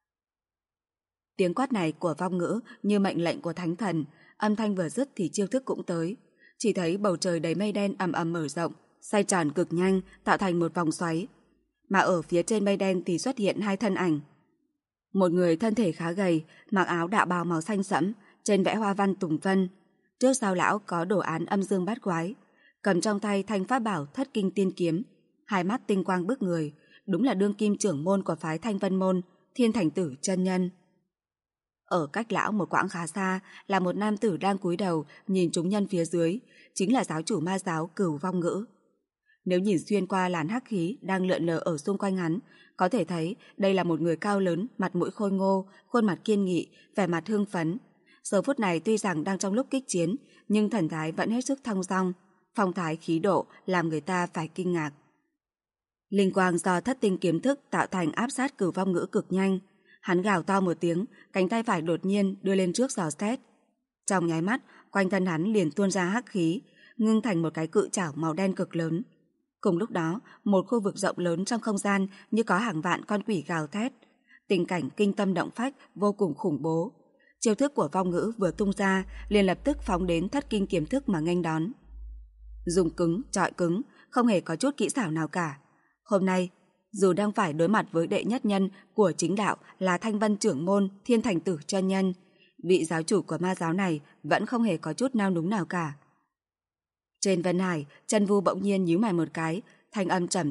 Tiếng quát này của Vong Ngữ như mệnh lệnh của thánh thần, âm thanh vừa dứt thì chiêu thức cũng tới. Chỉ thấy bầu trời đầy mây đen ầm ầm mở rộng, xoay tròn cực nhanh, tạo thành một vòng xoáy. Mà ở phía trên mây đen thì xuất hiện 2 thân ảnh. Một người thân thể khá gầy, mặc áo đạo bào màu xanh sẫm, trên vẽ hoa văn tùng vân. Trước sau lão có đồ án âm dương bát quái, cầm trong tay thanh pháp bảo Thất kinh tiên kiếm, hai mắt tinh quang bức người, đúng là đương kim trưởng môn của phái Thanh Vân Môn, Thiên Thành Tử chân nhân. Ở cách lão một quãng khá xa là một nam tử đang cúi đầu nhìn chúng nhân phía dưới, chính là giáo chủ ma giáo Cửu Vong Ngữ. Nếu nhìn xuyên qua làn hắc khí đang lượn lờ ở xung quanh hắn, có thể thấy đây là một người cao lớn, mặt mũi khôi ngô, khuôn mặt kiên nghị, vẻ mặt hưng phấn. Giờ phút này tuy rằng đang trong lúc kích chiến, nhưng thần thái vẫn hết sức thong dong, phong thái khí độ làm người ta phải kinh ngạc. Linh quang do Thất tinh kiếm thức tạo thành áp sát Cửu Vong Ngữ cực nhanh. Hắn gào to một tiếng, cánh tay phải đột nhiên đưa lên trước dò xét. Trong nháy mắt, quanh thân hắn liền tuôn ra hắc khí, ngưng thành một cái cự chảo màu đen cực lớn. Cùng lúc đó, một khu vực rộng lớn trong không gian như có hàng vạn con quỷ gào thét. Tình cảnh kinh tâm động phách vô cùng khủng bố. Chiêu thức của Vong Ngữ vừa tung ra, liền lập tức phóng đến Thất kinh kiếm thức mà nghênh đón. Dùng cứng, chọi cứng, không hề có chút kỹ xảo nào cả. Hôm nay, dù đang phải đối mặt với đệ nhất nhân của chính đạo là Thanh Vân trưởng môn Thiên Thành Tử chân nhân, vị giáo chủ của ma giáo này vẫn không hề có chút nao núng nào cả. Trên Vân Hải, Chân Vu bỗng nhiên nhíu mày một cái, thanh âm trầm thấp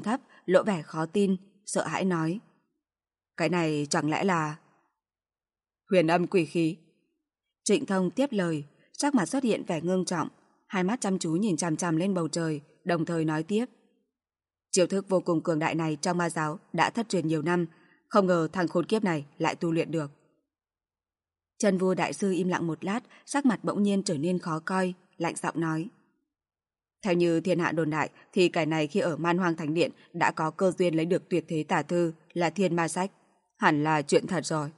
lộ vẻ khó tin, sợ hãi nói. Cái này chẳng lẽ là... Huyền âm quỷ khí. Trịnh Thông tiếp lời, sắc mặt xuất hiện vẻ ngưng trọng, hai mắt chăm chú nhìn chằm chằm lên bầu trời, đồng thời nói tiếp. Chiêu thức vô cùng cường đại này trong ma giáo đã thất truyền nhiều năm, không ngờ thằng khốn kiếp này lại tu luyện được. Chân Vu đại sư im lặng một lát, sắc mặt bỗng nhiên trở nên khó coi, lạnh giọng nói. Theo như thiên hạ đồn đại thì kẻ này khi ở Man Hoang Thánh Điện đã có cơ duyên lấy được tuyệt thế tả thư là thiên ma sách, hẳn là chuyện thật rồi.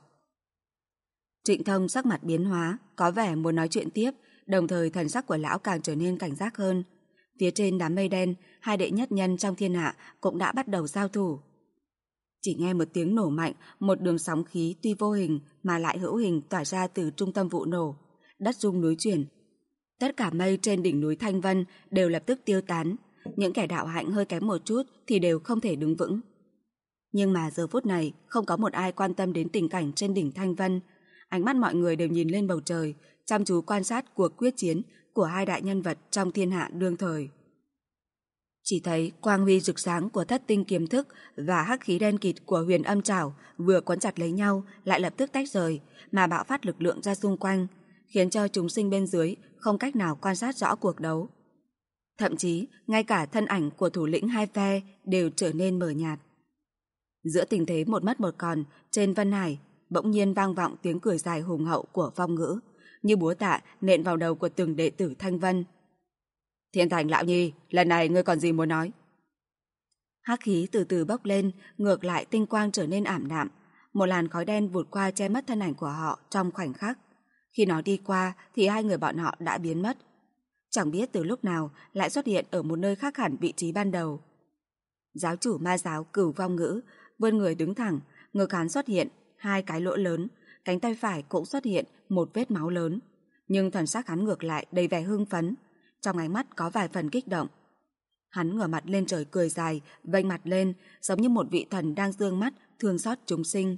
Trịnh Thông sắc mặt biến hóa, có vẻ muốn nói chuyện tiếp, đồng thời thần sắc của lão càng trở nên cảnh giác hơn. Phía trên đám mây đen, hai đệ nhất nhân trong thiên hạ cũng đã bắt đầu giao thủ. Chỉ nghe một tiếng nổ mạnh, một đường sóng khí tuy vô hình mà lại hữu hình tỏa ra từ trung tâm vụ nổ. Đất rung núi chuyển. Tất cả mây trên đỉnh núi Thanh Vân đều lập tức tiêu tán. Những kẻ đạo hạnh hơi kém một chút thì đều không thể đứng vững. Nhưng mà giờ phút này không có một ai quan tâm đến tình cảnh trên đỉnh Thanh Vân. Ánh mắt mọi người đều nhìn lên bầu trời, chăm chú quan sát cuộc quyết chiến của hai đại nhân vật trong thiên hạ đương thời. Chỉ thấy quang huy rực sáng của thất tinh kiếm thức và hắc khí đen kịt của huyền âm trảo vừa quấn chặt lấy nhau lại lập tức tách rời mà bạo phát lực lượng ra xung quanh, khiến cho chúng sinh bên dưới không cách nào quan sát rõ cuộc đấu. Thậm chí, ngay cả thân ảnh của thủ lĩnh hai phe đều trở nên mờ nhạt. Giữa tình thế một mất một còn, trên Vân Hải bỗng nhiên vang vọng tiếng cười dài hùng hậu của Phong Ngữ, như búa tạ nện vào đầu của từng đệ tử Thanh Vân. Thiên Thành lão nhi, lần này ngươi còn gì muốn nói? Hắc khí từ từ bốc lên, ngược lại tinh quang trở nên ảm đạm, một làn khói đen vụt qua che mất thân ảnh của họ trong khoảnh khắc. Khi nó đi qua thì hai người bọn họ đã biến mất. Chẳng biết từ lúc nào lại xuất hiện ở một nơi khác hẳn vị trí ban đầu. Giáo chủ ma giáo Cửu Vong Ngữ vươn người đứng thẳng, ngực hắn xuất hiện hai cái lỗ lớn, cánh tay phải cũng xuất hiện một vết máu lớn, nhưng thần sắc hắn ngược lại đầy vẻ hưng phấn, trong ánh mắt có vài phần kích động. Hắn ngửa mặt lên trời cười dài, vênh mặt lên, giống như một vị thần đang dương mắt thương xót chúng sinh.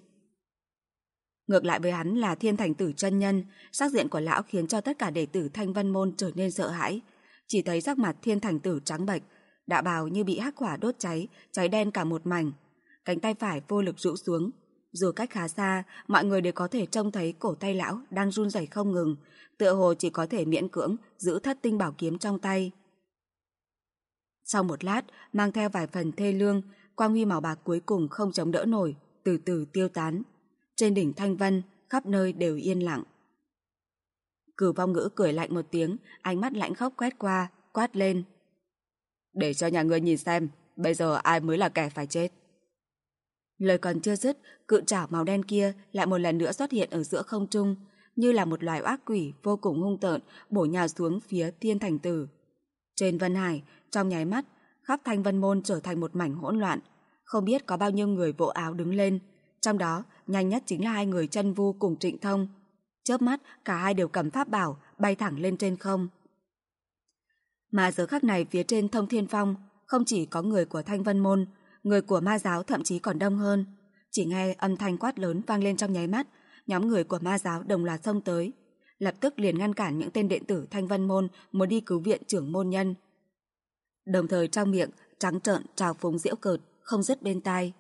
Ngược lại với hắn là Thiên Thành Tử chân nhân, sắc diện của lão khiến cho tất cả đệ tử Thanh Vân môn trở nên sợ hãi. Chỉ thấy sắc mặt Thiên Thành Tử trắng bệch, đạo bào như bị hắc hỏa đốt cháy, cháy đen cả một mảnh. Cánh tay phải vô lực rũ xuống, dù cách khá xa, mọi người đều có thể trông thấy cổ tay lão đang run rẩy không ngừng, tựa hồ chỉ có thể miễn cưỡng giữ thất tinh bảo kiếm trong tay. Sau một lát, mang theo vài phần thê lương, quang huy màu bạc cuối cùng không chống đỡ nổi, từ từ tiêu tán. Trên đỉnh Thanh Vân, khắp nơi đều yên lặng. Cửu Vong Ngữ cười lạnh một tiếng, ánh mắt lạnh khốc quét qua, quát lên. Để cho nhà ngươi nhìn xem, bây giờ ai mới là kẻ phải chết. Lời còn chưa dứt, cự trảo màu đen kia lại một lần nữa xuất hiện ở giữa không trung, như là một loài ác quỷ vô cùng hung tợn bổ nhào xuống phía Thiên Thành Tử. Trên Vân Hải, trong nháy mắt, khắp Thanh Vân môn trở thành một mảnh hỗn loạn, không biết có bao nhiêu người vỗ áo đứng lên, trong đó nhanh nhất chính là hai người Chân Vu cùng Trịnh Thông. Chớp mắt, cả hai đều cầm pháp bảo bay thẳng lên trên không. Mà giờ khắc này phía trên Thông Thiên Phong không chỉ có người của Thanh Vân môn, người của ma giáo thậm chí còn đông hơn. Chỉ nghe âm thanh quát lớn vang lên trong nháy mắt, nhóm người của ma giáo đồng loạt xông tới, lập tức liền ngăn cản những tên đệ tử Thanh Vân môn muốn đi cứu viện trưởng môn nhân. Đồng thời trong miệng trắng trợn trào phúng giễu cợt không dứt bên tai.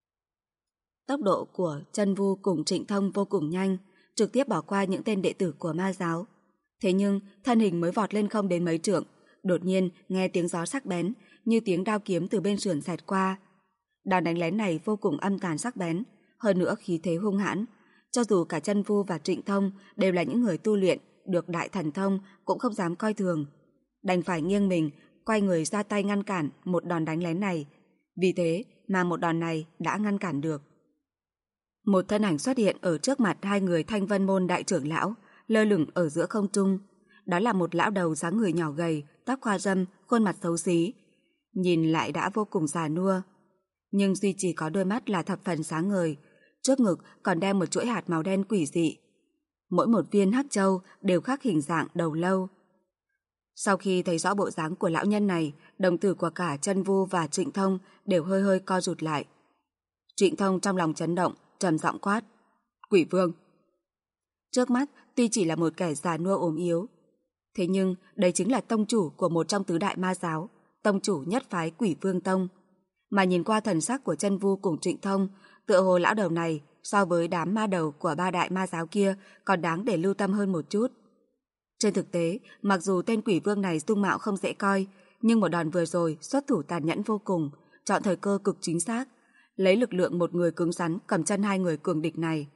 Tốc độ của Chân Vu cùng Trịnh Thông vô cùng nhanh, trực tiếp bỏ qua những tên đệ tử của ma giáo. Thế nhưng thân hình mới vọt lên không đến mấy trượng, đột nhiên nghe tiếng gió sắc bén như tiếng đao kiếm từ bên sườn xẹt qua. Đòn đánh lén này vô cùng âm tàn sắc bén, hơn nữa khí thế hung hãn. Cho dù cả Chân Vu và Trịnh Thông đều là những người tu luyện được đại thần thông cũng không dám coi thường, đành phải nghiêng mình quay người ra tay ngăn cản một đòn đánh lén này. Vì thế mà một đòn này đã ngăn cản được. Một thân ảnh xuất hiện ở trước mặt hai người Thanh Vân môn đại trưởng lão, lơ lửng ở giữa không trung. Đó là một lão đầu dáng người nhỏ gầy, tóc hoa râm, khuôn mặt xấu xí, nhìn lại đã vô cùng già nua, nhưng duy chỉ có đôi mắt là thập phần sáng ngời, trước ngực còn đeo một chuỗi hạt màu đen quỷ dị. Mỗi một viên hắc châu đều khắc hình dạng đầu lâu. Sau khi thấy rõ bộ dáng của lão nhân này, đồng tử của cả Chân Vu và Trịnh Thông đều hơi hơi co rụt lại. Trịnh Thông trong lòng chấn động, trầm giọng quát: Quỷ Vương! Trước mắt tuy chỉ là một kẻ già nua ốm yếu, thế nhưng đây chính là tông chủ của một trong tứ đại ma giáo, tông chủ nhất phái Quỷ Vương Tông. Mà nhìn qua thần sắc của Chân Vu cùng Trịnh Thông, tựa hồ lão đầu này so với đám ma đầu của ba đại ma giáo kia còn đáng để lưu tâm hơn một chút. Trên thực tế, mặc dù tên quỷ vương này dung mạo không dễ coi, nhưng một đòn vừa rồi xuất thủ tàn nhẫn vô cùng, chọn thời cơ cực chính xác, lấy lực lượng một người cứng rắn cầm chân hai người cường địch này.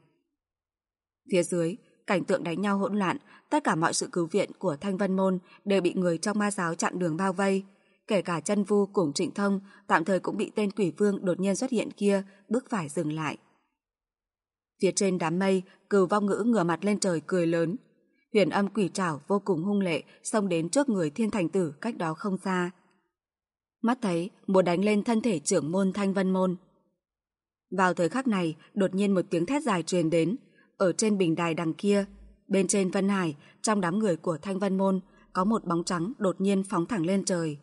Phía dưới, cảnh tượng đánh nhau hỗn loạn, tất cả mọi sự cứu viện của Thanh Vân Môn đều bị người trong ma giáo chặn đường bao vây, kể cả Chân Vu cùng Trịnh Thông tạm thời cũng bị tên quỷ vương đột nhiên xuất hiện kia bức phải dừng lại. Phía trên đám mây, Cửu Vong Ngữ ngửa mặt lên trời cười lớn. Huyền âm quỷ trảo vô cùng hung lệ xông đến trước người Thiên Thành Tử cách đó không xa. Mắt thấy muốn đánh lên thân thể trưởng môn Thanh Vân Môn. Vào thời khắc này, đột nhiên một tiếng thét dài truyền đến. Ở trên bình đài đằng kia, bên trên Vân Hải, trong đám người của Thanh Vân Môn, có một bóng trắng đột nhiên phóng thẳng lên trời.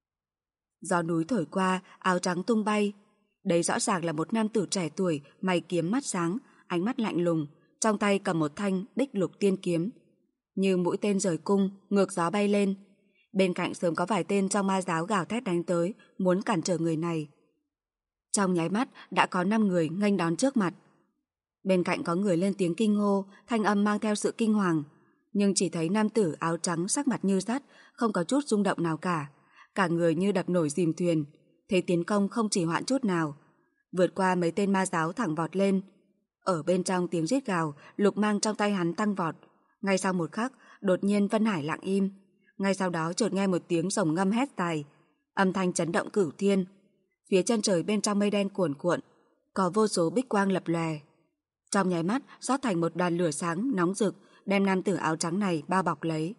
Gió núi thổi qua, áo trắng tung bay. Đấy rõ ràng là một nam tử trẻ tuổi, mày kiếm mắt sáng, ánh mắt lạnh lùng, trong tay cầm một thanh Đích Lục Tiên kiếm. Như mũi tên rời cung, ngược gió bay lên. Bên cạnh sớm có vài tên trong ma giáo gào thét đánh tới, muốn cản trở người này. Trong nháy mắt đã có 5 người nghênh đón trước mặt. Bên cạnh có người lên tiếng kinh hô, thanh âm mang theo sự kinh hoàng. Nhưng chỉ thấy nam tử áo trắng sắc mặt như sắt, không có chút rung động nào cả. Cả người như đập nổi dìm thuyền, thế tiến công không chỉ hoãn chút nào. Vượt qua mấy tên ma giáo thẳng vọt lên. Ở bên trong tiếng rít gào, lục mang trong tay hắn tăng vọt. Ngay sau một khắc, đột nhiên Vân Hải lặng im. Ngay sau đó chợt nghe một tiếng rồng ngâm hét dài, âm thanh chấn động cửu thiên. Phía chân trời bên trong mây đen cuồn cuộn, có vô số bích quang lập lòe. Trong nháy mắt rót thành một đoàn lửa sáng nóng rực, đem nam tử áo trắng này bao bọc lấy.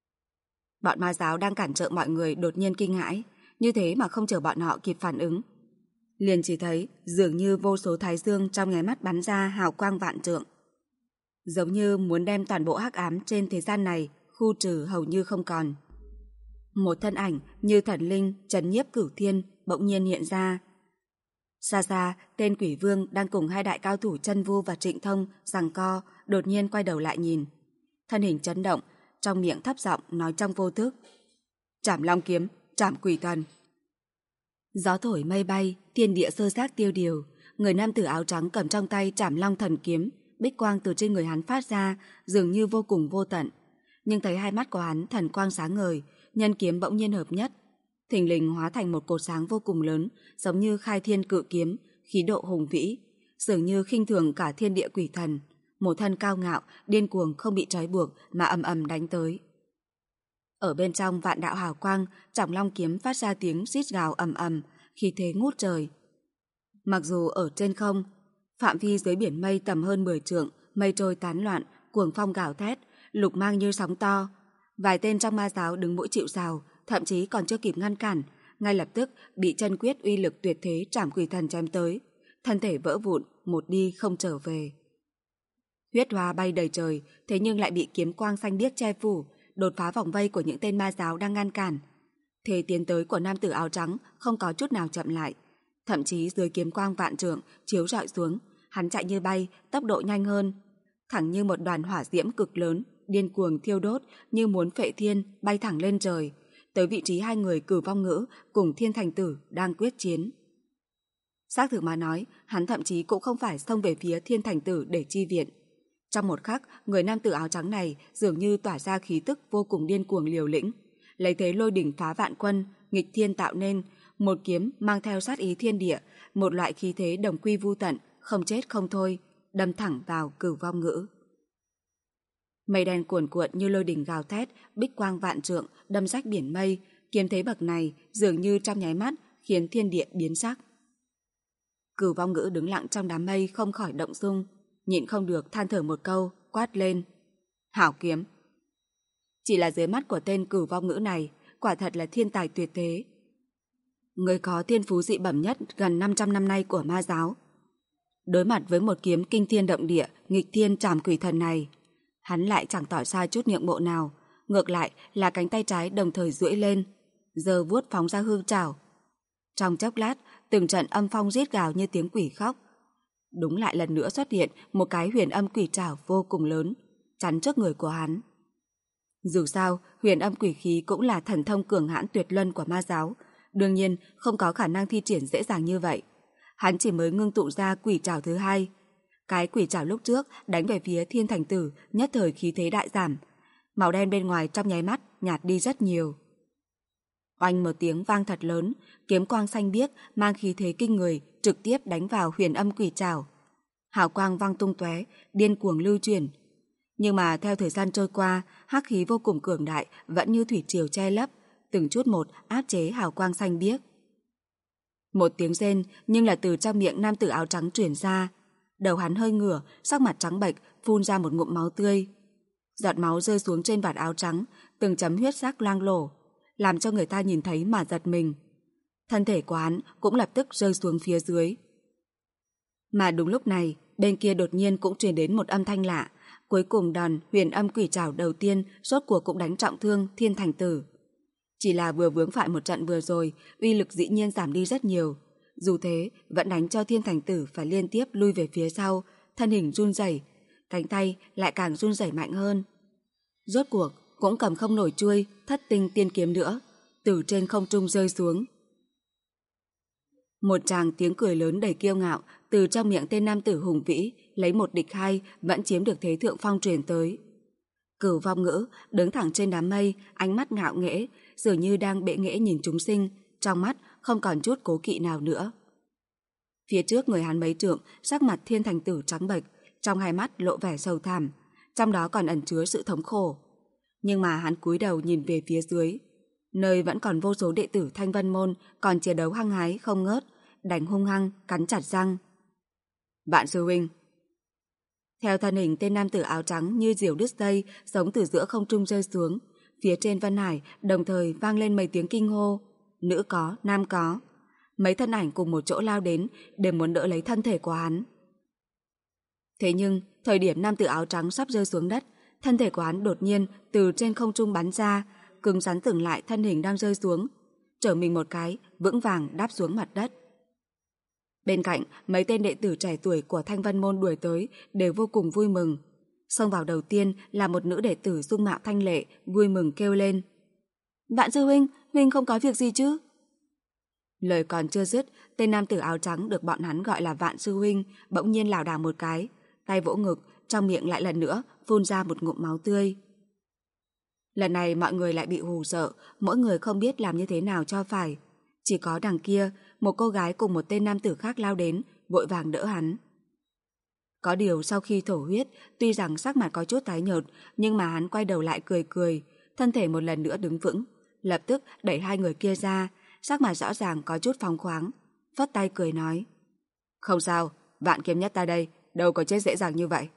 Bọn ma giáo đang cản trở mọi người đột nhiên kinh hãi, như thế mà không chờ bọn họ kịp phản ứng. Liền chỉ thấy dường như vô số thái dương trong nháy mắt bắn ra hào quang vạn trượng. Giống như muốn đem toàn bộ hắc ám trên thế gian này khu trừ hầu như không còn. Một thân ảnh như thần linh trấn nhiếp cửu thiên bỗng nhiên hiện ra. Xa xa, tên quỷ vương đang cùng hai đại cao thủ Chân Vu và Trịnh Thông giằng co, đột nhiên quay đầu lại nhìn. Thân hình chấn động, trong miệng thấp giọng nói trong vô thức: Trảm Long kiếm, trảm quỷ thần. Gió thổi mây bay, thiên địa sơ xác tiêu điều, người nam tử áo trắng cầm trong tay Trảm Long thần kiếm, bích quang từ trên người hắn phát ra, dường như vô cùng vô tận. Nhưng thấy hai mắt của hắn thần quang sáng ngời, nhân kiếm bỗng nhiên hợp nhất, thình lình hóa thành một cột sáng vô cùng lớn, giống như khai thiên cự kiếm, khí độ hùng vĩ, dường như khinh thường cả thiên địa quỷ thần, một thân cao ngạo, điên cuồng không bị trói buộc mà ầm ầm đánh tới. Ở bên trong vạn đạo hào quang, Trảm Long kiếm phát ra tiếng rít gào ầm ầm, khí thế ngút trời. Mặc dù ở trên không, phạm vi dưới biển mây tầm hơn 10 trượng, mây trôi tán loạn, cuồng phong gào thét, lục mang như sóng to. Vài tên trong ma giáo đứng mũi chịu sào, thậm chí còn chưa kịp ngăn cản, ngay lập tức bị chân quyết uy lực tuyệt thế trảm quỷ thần chém tới, thân thể vỡ vụn, một đi không trở về. Huyết hoa bay đầy trời, thế nhưng lại bị kiếm quang xanh biếc che phủ, đột phá vòng vây của những tên ma giáo đang ngăn cản. Thế tiến tới của nam tử áo trắng không có chút nào chậm lại, thậm chí dưới kiếm quang vạn trượng chiếu rọi xuống, hắn chạy như bay, tốc độ nhanh hơn, thẳng như một đoàn hỏa diễm cực lớn, điên cuồng thiêu đốt như muốn phệ thiên, bay thẳng lên trời, tới vị trí hai người Cửu Vong Ngữ cùng Thiên Thành Tử đang quyết chiến. Xác thực mà nói, hắn thậm chí cũng không phải xông về phía Thiên Thành Tử để chi viện. Trong một khắc, người nam tử áo trắng này dường như tỏa ra khí tức vô cùng điên cuồng liều lĩnh, lấy thế lôi đỉnh phá vạn quân, nghịch thiên tạo nên, một kiếm mang theo sát ý thiên địa, một loại khí thế đồng quy vu tận, không chết không thôi, đâm thẳng vào Cửu Vong Ngữ. Mây đen cuồn cuộn như lôi đỉnh gào thét, bích quang vạn trượng, đâm rách biển mây, kiếm thế bậc này dường như trong nháy mắt khiến thiên địa biến sắc. Cửu Vong Ngữ đứng lặng trong đám mây không khỏi động dung, nhịn không được than thở một câu, quát lên: Hảo kiếm! Chỉ là dưới mắt của tên Cửu Vong Ngữ này, quả thật là thiên tài tuyệt thế. Người có thiên phú dị bẩm nhất gần 500 năm nay của ma giáo. Đối mặt với một kiếm kinh thiên động địa, nghịch thiên trảm quỷ thần này, hắn lại chẳng tỏ ra chút nhượng bộ nào, ngược lại là cánh tay trái đồng thời duỗi lên, giơ vuốt phóng ra hương trảo. Trong chốc lát, từng trận âm phong rít gào như tiếng quỷ khóc. Đúng lại lần nữa xuất hiện một cái huyền âm quỷ trảo vô cùng lớn, chắn trước người của hắn. Dù sao, huyền âm quỷ khí cũng là thần thông cường hãn tuyệt luân của ma giáo, đương nhiên không có khả năng thi triển dễ dàng như vậy. Hắn chỉ mới ngưng tụ ra quỷ trảo thứ hai. Cái quỷ trảo lúc trước đánh về phía Thiên Thành Tử nhất thời khí thế đại giảm. Màu đen bên ngoài trong nháy mắt nhạt đi rất nhiều. Oanh một tiếng vang thật lớn, kiếm quang xanh biếc mang khí thế kinh người trực tiếp đánh vào huyền âm quỷ trảo. Hào quang vang tung tóe, điên cuồng lưu chuyển. Nhưng mà theo thời gian trôi qua, hắc khí vô cùng cường đại vẫn như thủy triều che lấp, từng chút một áp chế hào quang xanh biếc. Một tiếng rên nhưng là từ trong miệng nam tử áo trắng truyền ra. Đầu hắn hơi ngửa, sắc mặt trắng bệch, phun ra một ngụm máu tươi. Giọt máu rơi xuống trên vạt áo trắng, từng chấm huyết sắc loang lổ, làm cho người ta nhìn thấy mà giật mình. Thân thể của hắn cũng lập tức rơi xuống phía dưới. Mà đúng lúc này, bên kia đột nhiên cũng truyền đến một âm thanh lạ. Cuối cùng đòn huyền âm quỷ trảo đầu tiên rốt cuộc cũng đánh trọng thương Thiên Thành Tử. Chỉ là vừa vướng phải một trận vừa rồi, uy lực dĩ nhiên giảm đi rất nhiều. Dù thế, vẫn đánh cho Thiên Thành Tử phải liên tiếp lui về phía sau, thân hình run rẩy, cánh tay lại càng run rẩy mạnh hơn. Rốt cuộc cũng cầm không nổi chuôi Thất Tinh Tiên Kiếm nữa, từ trên không trung rơi xuống. Một tràng tiếng cười lớn đầy kiêu ngạo từ trong miệng tên nam tử hùng vĩ, lấy một địch hai vẫn chiếm được thế thượng phong truyền tới. Cửu Vong Ngữ đứng thẳng trên đám mây, ánh mắt ngạo nghễ, dường như đang bệ nghễ nhìn chúng sinh, trong mắt không còn chút cố kỵ nào nữa. Phía trước người hắn mấy trượng, sắc mặt Thiên Thành Tử trắng bệch, trong hai mắt lộ vẻ sầu thảm, trong đó còn ẩn chứa sự thống khổ. Nhưng mà hắn cúi đầu nhìn về phía dưới, nơi vẫn còn vô số đệ tử Thanh Vân Môn còn chiến đấu hăng hái không ngớt, đánh hung hăng, cắn chặt răng. Vạn sư huynh. Theo thân hình tên nam tử áo trắng như diều đứt dây, giống từ giữa không trung rơi xuống, phía trên Vân Hải đồng thời vang lên mấy tiếng kinh hô, nữ có, nam có. Mấy thân ảnh cùng một chỗ lao đến để muốn đỡ lấy thân thể của hắn. Thế nhưng, thời điểm nam tử áo trắng sắp rơi xuống đất, thân thể của hắn đột nhiên từ trên không trung bắn ra, cứng rắn dừng lại thân hình đang rơi xuống, trở mình một cái, vững vàng đáp xuống mặt đất. Bên cạnh, mấy tên đệ tử trẻ tuổi của Thanh Vân Môn đuổi tới đều vô cùng vui mừng. Xông vào đầu tiên là một nữ đệ tử dung mạo thanh lệ, vui mừng kêu lên. Vạn sư huynh, huynh không có việc gì chứ? Lời còn chưa dứt, tên nam tử áo trắng được bọn hắn gọi là Vạn sư huynh bỗng nhiên lảo đảo một cái, tay vỗ ngực, trong miệng lại lần nữa phun ra một ngụm máu tươi. Lần này mọi người lại bị hù sợ, mỗi người không biết làm như thế nào cho phải. Chỉ có đằng kia, một cô gái cùng một tên nam tử khác lao đến, vội vàng đỡ hắn. Có điều sau khi thổ huyết, tuy rằng sắc mặt có chút tái nhợt, nhưng mà hắn quay đầu lại cười cười, thân thể một lần nữa đứng vững, lập tức đẩy hai người kia ra, sắc mặt rõ ràng có chút phóng khoáng, phất tay cười nói. Không sao, Vạn Kiếm Nhất ta đây, đâu có chết dễ dàng như vậy.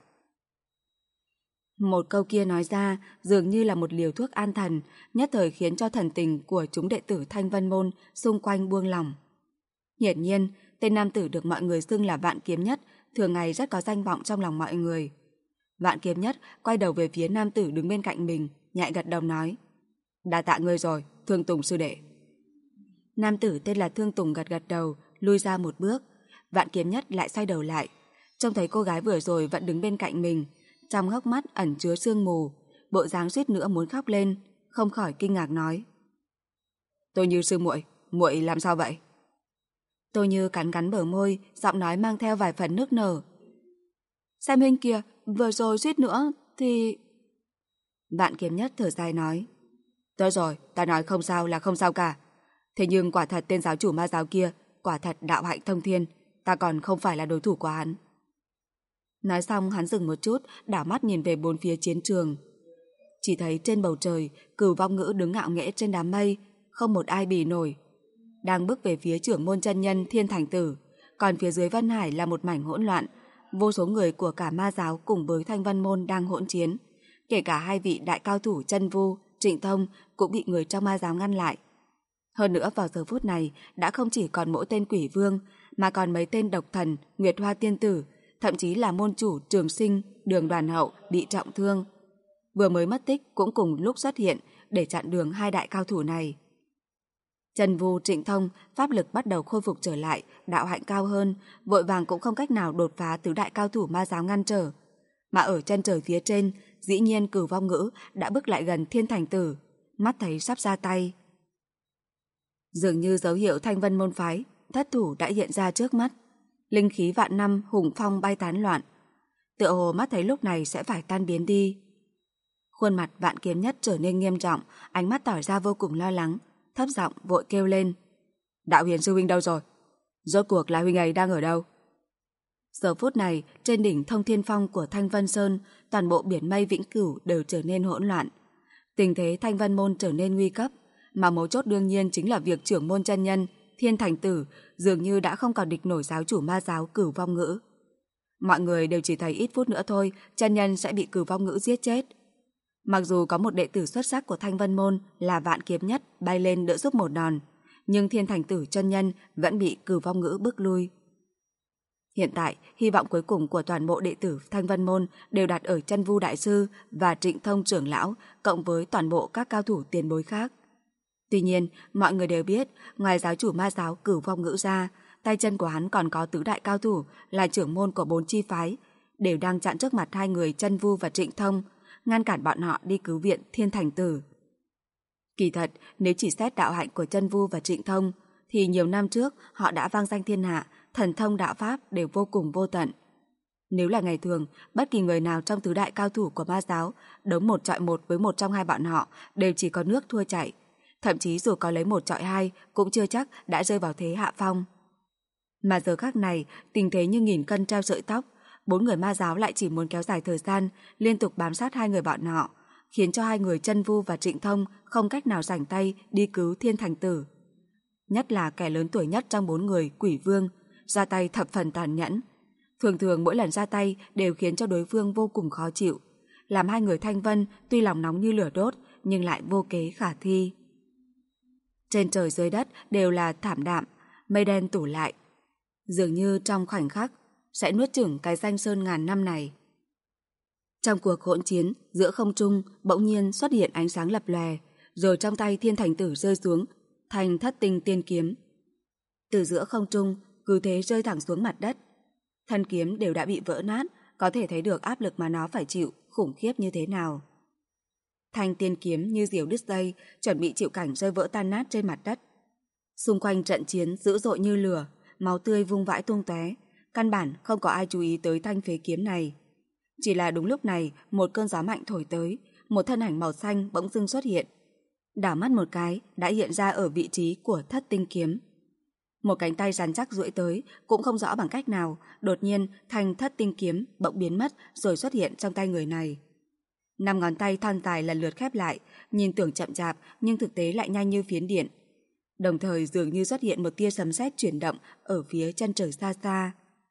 Một câu kia nói ra dường như là một liều thuốc an thần, nhất thời khiến cho thần tình của chúng đệ tử Thanh Vân Môn xung quanh buông lỏng. Hiển nhiên, tên nam tử được mọi người xưng là Vạn Kiếm Nhất thường ngày rất có danh vọng trong lòng mọi người. Vạn Kiếm Nhất quay đầu về phía nam tử đứng bên cạnh mình, nhẹ gật đầu nói. Đa tạ ngươi rồi, Thương Tùng sư đệ. Nam tử tên là Thương Tùng gật gật đầu, lui ra một bước. Vạn Kiếm Nhất lại xoay đầu lại, trông thấy cô gái vừa rồi vẫn đứng bên cạnh mình, trong hốc mắt ẩn chứa sương mù, bộ dáng suýt nữa muốn khóc lên, không khỏi kinh ngạc nói. Tôi Như sư muội, muội làm sao vậy? Tôi Như cắn cắn bờ môi, giọng nói mang theo vài phần nước nở. Xem huynh kìa, vừa rồi suýt nữa thì... Vạn Kiếm Nhất thở dài nói. Tốt rồi, ta nói không sao là không sao cả. Thế nhưng quả thật tên giáo chủ ma giáo kia, quả thật đạo hạnh thông thiên, ta còn không phải là đối thủ của hắn. Nói xong hắn dừng một chút, đảo mắt nhìn về bốn phía chiến trường. Chỉ thấy trên bầu trời, Cửu Vong Ngữ đứng ngạo nghễ trên đám mây, không một ai bì nổi. Đang bước về phía trưởng môn chân nhân Thiên Thành Tử, còn phía dưới Vân Hải là một mảnh hỗn loạn, vô số người của cả ma giáo cùng với Thanh Vân Môn đang hỗn chiến. Kể cả hai vị đại cao thủ Chân Vu, Trịnh Thông cũng bị người trong ma giáo ngăn lại. Hơn nữa vào giờ phút này đã không chỉ còn mỗi tên Quỷ Vương, mà còn mấy tên độc thần, Nguyệt Hoa Tiên Tử, thậm chí là môn chủ Trường Sinh, Đường Đoàn Hậu bị trọng thương. Vừa mới mất tích cũng cùng lúc xuất hiện để chặn đường hai đại cao thủ này. Trần Vu, Trịnh Thông pháp lực bắt đầu khôi phục trở lại, đạo hạnh cao hơn, vội vàng cũng không cách nào đột phá tứ đại cao thủ ma giáo ngăn trở. Mà ở chân trời phía trên, dĩ nhiên Cửu Vong Ngữ đã bước lại gần Thiên Thành Tử, mắt thấy sắp ra tay. Dường như dấu hiệu Thanh Vân môn phái, thất thủ đã hiện ra trước mắt. Linh khí vạn năm hùng phong bay tán loạn. Tựa hồ mắt thấy lúc này sẽ phải tan biến đi. Khuôn mặt Vạn Kiếm Nhất trở nên nghiêm trọng, ánh mắt tỏ ra vô cùng lo lắng, thấp giọng vội kêu lên. Đạo Huyền sư huynh đâu rồi? Rốt cuộc là huynh ấy đang ở đâu? Giờ phút này, trên đỉnh Thông Thiên Phong của Thanh Vân Sơn, toàn bộ biển mây vĩnh cửu đều trở nên hỗn loạn. Tình thế Thanh Vân môn trở nên nguy cấp, mà mấu chốt đương nhiên chính là việc trưởng môn chân nhân, Thiên Thành Tử, dường như đã không còn địch nổi giáo chủ ma giáo Cửu Vong Ngữ. Mọi người đều chỉ thấy ít phút nữa thôi, chân nhân sẽ bị Cửu Vong Ngữ giết chết. Mặc dù có một đệ tử xuất sắc của Thanh Vân môn là Vạn Kiếm Nhất bay lên đỡ giúp một đòn, nhưng Thiên Thành Tử chân nhân vẫn bị Cửu Vong Ngữ bức lui. Hiện tại, hy vọng cuối cùng của toàn bộ đệ tử Thanh Vân môn đều đặt ở Chân Vu đại sư và Trịnh Thông trưởng lão, cộng với toàn bộ các cao thủ tiền bối khác. Tuy nhiên, mọi người đều biết, ngoài giáo chủ ma giáo Cửu Vong Ngữ ra, tay chân của hắn còn có tứ đại cao thủ là trưởng môn của 4 chi phái, đều đang chặn trước mặt hai người Chân Vu và Trịnh Thông, ngăn cản bọn họ đi cứu viện Thiên Thành Tử. Kỳ thật, nếu chỉ xét đạo hạnh của Chân Vu và Trịnh Thông, thì nhiều năm trước họ đã vang danh thiên hạ, thần thông đạo pháp đều vô cùng vô tận. Nếu là ngày thường, bất kỳ người nào trong tứ đại cao thủ của ma giáo đấu 1 chọi 1 với một trong hai bọn họ đều chỉ có nước thua chảy. Thậm chí dù có lấy 1 chọi 2 cũng chưa chắc đã rơi vào thế hạ phong. Mà giờ khắc này, tình thế như nghìn cân treo sợi tóc, 4 người ma giáo lại chỉ muốn kéo dài thời gian, liên tục bám sát hai người bọn họ, khiến cho hai người Chân Vu và Trịnh Thông không cách nào rảnh tay đi cứu Thiên Thành Tử. Nhất là kẻ lớn tuổi nhất trong 4 người, Quỷ Vương, ra tay thập phần tàn nhẫn. Thường thường mỗi lần ra tay đều khiến cho đối phương vô cùng khó chịu, làm hai người Thanh Vân tuy lòng nóng như lửa đốt nhưng lại vô kế khả thi. Trên trời dưới đất đều là thảm đạm, mây đen tụ lại, dường như trong khoảnh khắc sẽ nuốt chửng cái danh sơn ngàn năm này. Trong cuộc hỗn chiến, giữa không trung bỗng nhiên xuất hiện ánh sáng lập lòe, rồi trong tay Thiên Thành Tử rơi xuống thành Thất Tinh Tiên Kiếm. Từ giữa không trung cứ thế rơi thẳng xuống mặt đất. Thân kiếm đều đã bị vỡ nát, có thể thấy được áp lực mà nó phải chịu khủng khiếp như thế nào. Thanh tiên kiếm như diều đứt dây, chuẩn bị chịu cảnh rơi vỡ tan nát trên mặt đất. Xung quanh trận chiến dữ dội như lửa, máu tươi vung vãi tung tóe, căn bản không có ai chú ý tới thanh phế kiếm này. Chỉ là đúng lúc này, một cơn gió mạnh thổi tới, một thân ảnh màu xanh bỗng dưng xuất hiện. Đảo mắt một cái, đã hiện ra ở vị trí của Thất Tinh kiếm. Một cánh tay rắn chắc duỗi tới, cũng không rõ bằng cách nào, đột nhiên thanh Thất Tinh kiếm bỗng biến mất rồi xuất hiện trong tay người này. 5 ngón tay thon dài lần lượt khép lại, nhìn tưởng chậm chạp nhưng thực tế lại nhanh như phiến điện. Đồng thời dường như xuất hiện một tia sấm sét chuyển động ở phía chân trời xa xa.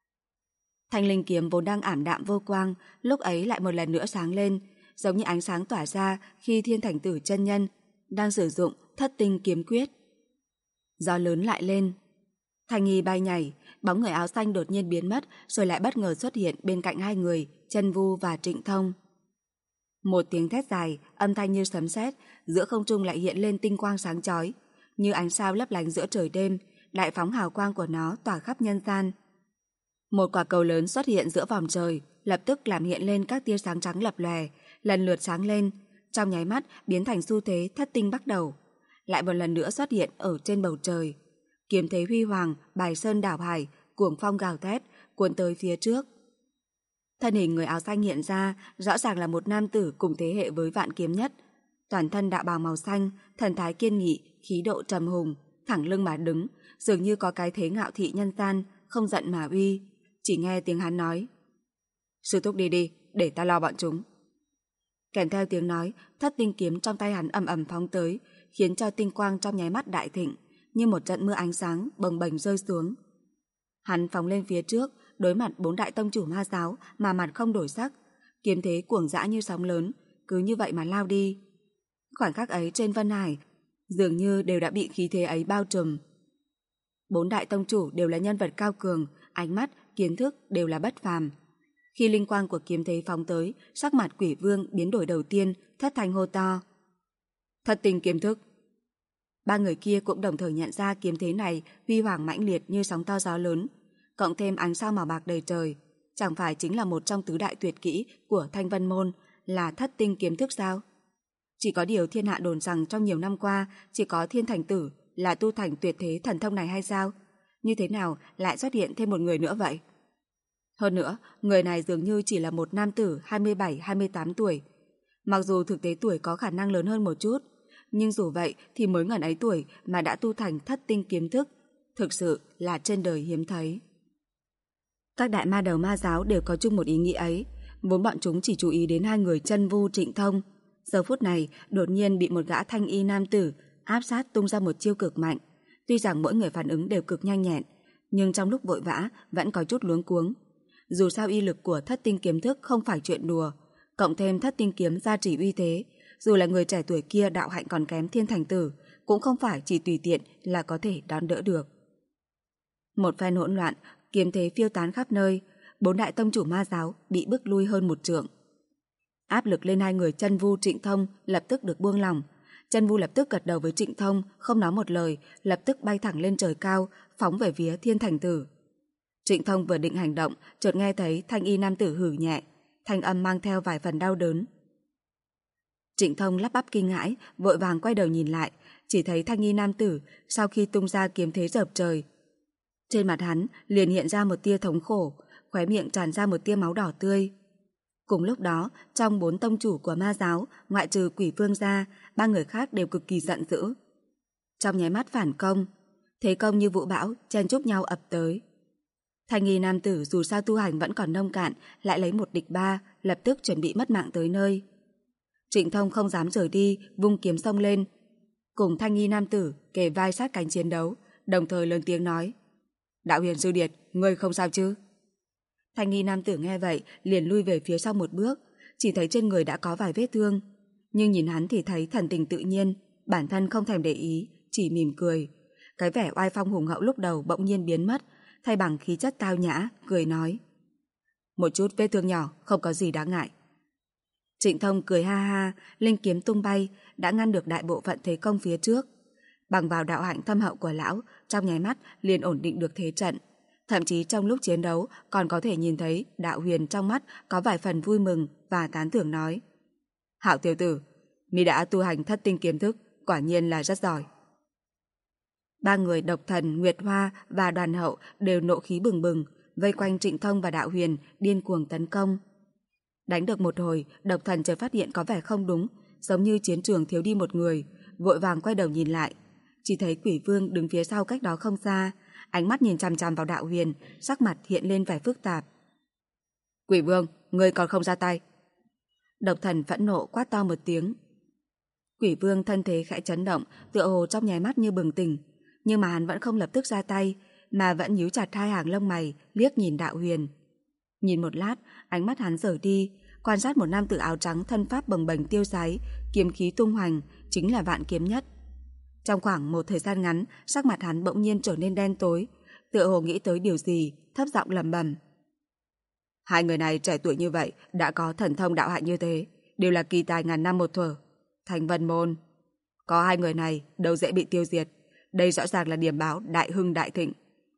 Thanh linh kiếm vốn đang ảm đạm vô quang, lúc ấy lại một lần nữa sáng lên, giống như ánh sáng tỏa ra khi Thiên Thành Tử chân nhân đang sử dụng Thất Tinh kiếm quyết. Gió lớn lại lên. Thanh nghi bay nhảy, bóng người áo xanh đột nhiên biến mất rồi lại bất ngờ xuất hiện bên cạnh hai người, Chân Vu và Trịnh Thông. Một tiếng thét dài, âm thanh như sấm sét, giữa không trung lại hiện lên tinh quang sáng chói, như ánh sao lấp lánh giữa trời đêm, đại phóng hào quang của nó tỏa khắp nhân gian. Một quả cầu lớn xuất hiện giữa vòm trời, lập tức làm hiện lên các tia sáng trắng lập lòe, lần lượt sáng lên, trong nháy mắt biến thành xu thế thất tinh bắt đầu, lại một lần nữa xuất hiện ở trên bầu trời. Kiếm thế huy hoàng, bài sơn đảo hải, cuồng phong gào thét, cuốn tới phía trước. Thân hình người áo xanh hiện ra, rõ ràng là một nam tử cùng thế hệ với Vạn Kiếm Nhất. Toàn thân đạo bào màu xanh, thần thái kiên nghị, khí độ trầm hùng, thẳng lưng mà đứng, dường như có cái thế ngạo thị nhân gian, không giận mà uy. Chỉ nghe tiếng hắn nói: "Sư thúc đi đi, để ta lo bọn chúng." Kèm theo tiếng nói, Thất Tinh kiếm trong tay hắn ầm ầm phóng tới, khiến cho tinh quang trong nháy mắt đại thịnh, như một trận mưa ánh sáng bồng bềnh rơi xuống. Hắn phóng lên phía trước, đối mặt 4 đại tông chủ ma giáo mà mặt không đổi sắc, kiếm thế cuồng dã như sóng lớn, cứ như vậy mà lao đi. Khoảnh khắc ấy trên Vân Hải, dường như đều đã bị khí thế ấy bao trùm. 4 đại tông chủ đều là nhân vật cao cường, ánh mắt, kiến thức đều là bất phàm. Khi linh quang của kiếm thế phóng tới, sắc mặt Quỷ Vương biến đổi đầu tiên, thất thanh hô to: "Thất tinh kiếm thức!" 3 người kia cũng đồng thời nhận ra kiếm thế này huy hoàng mãnh liệt như sóng to gió lớn, cộng thêm ánh sao màu bạc đầy trời, chẳng phải chính là một trong tứ đại tuyệt kỹ của Thanh Vân môn, là Thất Tinh kiếm thức sao? Chỉ có điều thiên hạ đồn rằng trong nhiều năm qua chỉ có Thiên Thành Tử là tu thành tuyệt thế thần thông này hay sao? Như thế nào lại xuất hiện thêm một người nữa vậy? Hơn nữa, người này dường như chỉ là một nam tử 27-28 tuổi. Mặc dù thực tế tuổi có khả năng lớn hơn một chút, nhưng dù vậy thì mới ngần ấy tuổi mà đã tu thành thất tinh kiếm thức, thực sự là trên đời hiếm thấy. Các đại ma đầu ma giáo đều có chung một ý nghĩ ấy, vốn bọn chúng chỉ chú ý đến hai người Chân Vu Trịnh Thông. Giờ phút này đột nhiên bị một gã thanh y nam tử áp sát tung ra một chiêu cực mạnh. Tuy rằng mỗi người phản ứng đều cực nhanh nhẹn, nhưng trong lúc vội vã vẫn có chút luống cuống. Dù sao y lực của thất tinh kiếm thức không phải chuyện đùa, cộng thêm thất tinh kiếm gia trì uy thế, dù là người trẻ tuổi kia đạo hạnh còn kém Thiên Thành Tử, cũng không phải chỉ tùy tiện là có thể đón đỡ được. Một phen hỗn loạn, kiếm thế phiêu tán khắp nơi, 4 đại tông chủ ma giáo bị bức lui hơn một trượng. Áp lực lên hai người Chân Vu Trịnh Thông lập tức được buông lỏng. Chân Vu lập tức gật đầu với Trịnh Thông, không nói một lời, lập tức bay thẳng lên trời cao, phóng về phía Thiên Thành Tử. Trịnh Thông vừa định hành động, chợt nghe thấy thanh y nam tử hử nhẹ, thanh âm mang theo vài phần đau đớn. Trịnh Thông lắp bắp kinh hãi, vội vàng quay đầu nhìn lại, chỉ thấy thanh y nam tử sau khi tung ra kiếm thế dợp trời, trên mặt hắn liền hiện ra một tia thống khổ, khóe miệng tràn ra một tia máu đỏ tươi. Cùng lúc đó, trong 4 tông chủ của ma giáo, ngoại trừ Quỷ Vương ra, 3 người khác đều cực kỳ giận dữ. Trong nháy mắt phản công, thế công như vũ bão, chen chúc nhau ập tới. Thanh nghi nam tử dù sao tu hành vẫn còn nông cạn, lại lấy 1 địch 3, lập tức chuẩn bị mất mạng tới nơi. Trịnh Thông không dám rời đi, vung kiếm xông lên, cùng thanh nghi nam tử kề vai sát cánh chiến đấu, đồng thời lớn tiếng nói: Đạo Huyền sư điệt, ngươi không sao chứ? Thanh nghi nam tử nghe vậy liền lui về phía sau một bước, chỉ thấy trên người đã có vài vết thương, nhưng nhìn hắn thì thấy thần tình tự nhiên, bản thân không thèm để ý, chỉ mỉm cười. Cái vẻ oai phong hùng hậu lúc đầu bỗng nhiên biến mất, thay bằng khí chất tao nhã, cười nói: Một chút vết thương nhỏ, không có gì đáng ngại. Trịnh Thông cười ha ha, linh kiếm tung bay, đã ngăn được đại bộ phận thế công phía trước. Bằng vào đạo hạnh thâm hậu của lão, trong nháy mắt liền ổn định được thế trận. Thậm chí trong lúc chiến đấu còn có thể nhìn thấy Đạo Huyền trong mắt có vài phần vui mừng và tán thưởng nói: Hạo tiểu tử, mi đã tu hành thất tinh kiếm thức, quả nhiên là rất giỏi. 3 người Độc Thần, Nguyệt Hoa và Đoàn Hậu đều nộ khí bừng bừng, vây quanh Trịnh Thông và Đạo Huyền điên cuồng tấn công. Đánh được một hồi, Độc Thần chợt phát hiện có vẻ không đúng, giống như chiến trường thiếu đi một người, vội vàng quay đầu nhìn lại, chỉ thấy Quỷ Vương đứng phía sau cách đó không xa, ánh mắt nhìn chằm chằm vào Đạo Huyền, sắc mặt hiện lên vẻ phức tạp. Quỷ Vương, ngươi còn không ra tay? Độc Thần phẫn nộ quát to một tiếng. Quỷ Vương thân thế khẽ chấn động, tựa hồ trong nháy mắt như bừng tỉnh, nhưng mà hắn vẫn không lập tức ra tay, mà vẫn nhíu chặt hai hàng lông mày, liếc nhìn Đạo Huyền. Nhìn một lát, ánh mắt hắn rời đi, quan sát một nam tử áo trắng thân pháp bồng bềnh tiêu sái, kiếm khí tung hoành, chính là Vạn Kiếm Nhất. Trong khoảng một thời gian ngắn, sắc mặt hắn bỗng nhiên trở nên đen tối, tựa hồ nghĩ tới điều gì, thấp giọng lẩm bẩm. Hai người này trẻ tuổi như vậy, đã có thần thông đạo hạnh như thế, đều là kỳ tài ngàn năm một thuở. Thanh Vân Môn, có hai người này đâu dễ bị tiêu diệt, đây rõ ràng là điểm báo đại hưng đại thịnh.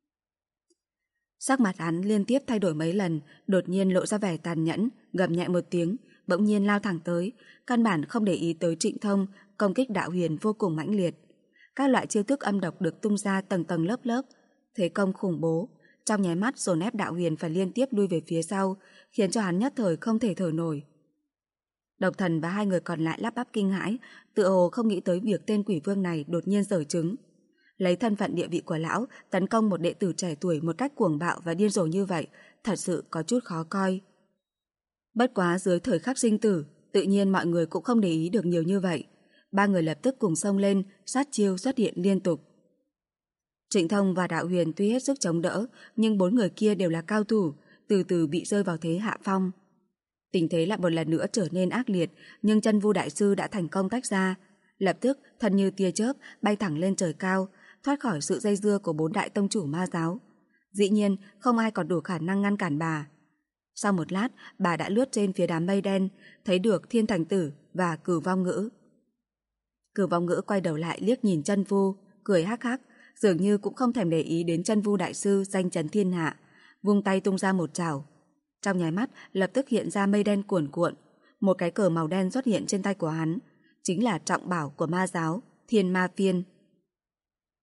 Sắc mặt hắn liên tiếp thay đổi mấy lần, đột nhiên lộ ra vẻ tàn nhẫn, gầm nhẹ một tiếng, bỗng nhiên lao thẳng tới, căn bản không để ý tới Trịnh Thông, công kích Đạo Huyền vô cùng mãnh liệt. Các loại chiêu thức âm độc được tung ra tầng tầng lớp lớp, thế công khủng bố, trong nháy mắt dồn ép Đạo Huyền phải liên tiếp lui về phía sau, khiến cho hắn nhất thời không thể thở nổi. Độc Thần và hai người còn lại lắp bắp kinh hãi, tựa hồ không nghĩ tới việc tên Quỷ Vương này đột nhiên giở trứng. Lấy thân phận địa vị của lão, tấn công một đệ tử trẻ tuổi một cách cuồng bạo và điên rồ như vậy, thật sự có chút khó coi. Bất quá dưới thời khắc sinh tử, tự nhiên mọi người cũng không để ý được nhiều như vậy. 3 người lập tức cùng xông lên, sát chiêu xuất hiện liên tục. Trịnh Thông và Đạo Huyền tuy hết sức chống đỡ, nhưng 4 người kia đều là cao thủ, từ từ bị rơi vào thế hạ phong. Tình thế lại một lần nữa trở nên ác liệt, nhưng Chân Vu đại sư đã thành công tách ra, lập tức thân như tia chớp bay thẳng lên trời cao, thoát khỏi sự dây dưa của 4 đại tông chủ ma giáo. Dĩ nhiên không ai còn đủ khả năng ngăn cản bà. Sau một lát, bà đã lướt trên phía đám mây đen, thấy được Thiên Thành Tử và Cửu Vong Ngữ. Cửu Vong Ngữ quay đầu lại liếc nhìn Chân Vu, cười hắc hắc, dường như cũng không thèm để ý đến Chân Vu đại sư danh chấn thiên hạ, vung tay tung ra một chảo. Trong nháy mắt lập tức hiện ra mây đen cuồn cuộn, một cái cờ màu đen xuất hiện trên tay của hắn, chính là trọng bảo của ma giáo, Thiên Ma Phiên.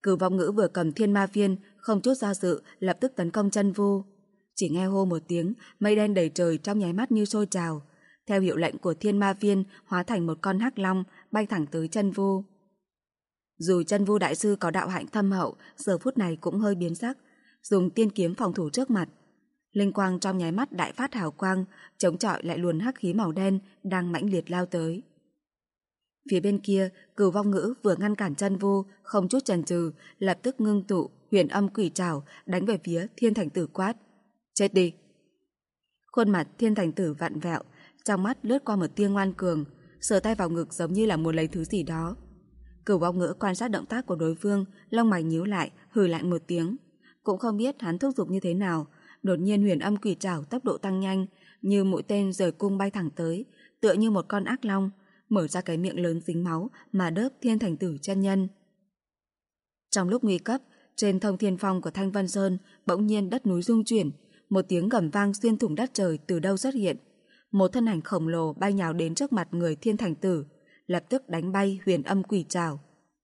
Cửu Vong Ngữ vừa cầm Thiên Ma Phiên, không chút do dự, lập tức tấn công Chân Vu. Chỉ nghe hô một tiếng, mây đen đầy trời trong nháy mắt như sôi trào. Theo hiệu lệnh của Thiên Ma Phiên, hóa thành một con hắc long, bay thẳng tới Chân Vu. Dù Chân Vu đại sư có đạo hạnh thâm hậu, giờ phút này cũng hơi biến sắc, dùng tiên kiếm phòng thủ trước mặt. Linh quang trong nháy mắt đại phát hào quang, chống chọi lại luồn hắc khí màu đen đang mãnh liệt lao tới. Phía bên kia, Cửu Vong Ngữ vừa ngăn cản Chân Vu, không chút chần chừ, lập tức ngưng tụ Huyền Âm Quỷ Trảo đánh về phía Thiên Thành Tử quát: "Chết đi!" Khuôn mặt Thiên Thành Tử vặn vẹo, trong mắt lướt qua một tia ngoan cường, sờ tay vào ngực giống như là muốn lấy thứ gì đó. Cửu Vong Ngữ quan sát động tác của đối phương, lông mày nhíu lại, hừ lạnh một tiếng. Cũng không biết hắn thúc giục như thế nào, đột nhiên Huyền Âm Quỷ Trảo tốc độ tăng nhanh, như mũi tên rời cung bay thẳng tới, tựa như một con ác long, mở ra cái miệng lớn dính máu mà đớp Thiên Thành Tử chân nhân. Trong lúc nguy cấp, trên Thông Thiên Phong của Thanh Vân Sơn bỗng nhiên đất núi rung chuyển, một tiếng gầm vang xuyên thủng đất trời từ đâu xuất hiện. Một thân ảnh khổng lồ bay nhào đến trước mặt người Thiên Thành Tử, lập tức đánh bay Huyền Âm Quỷ Trảo.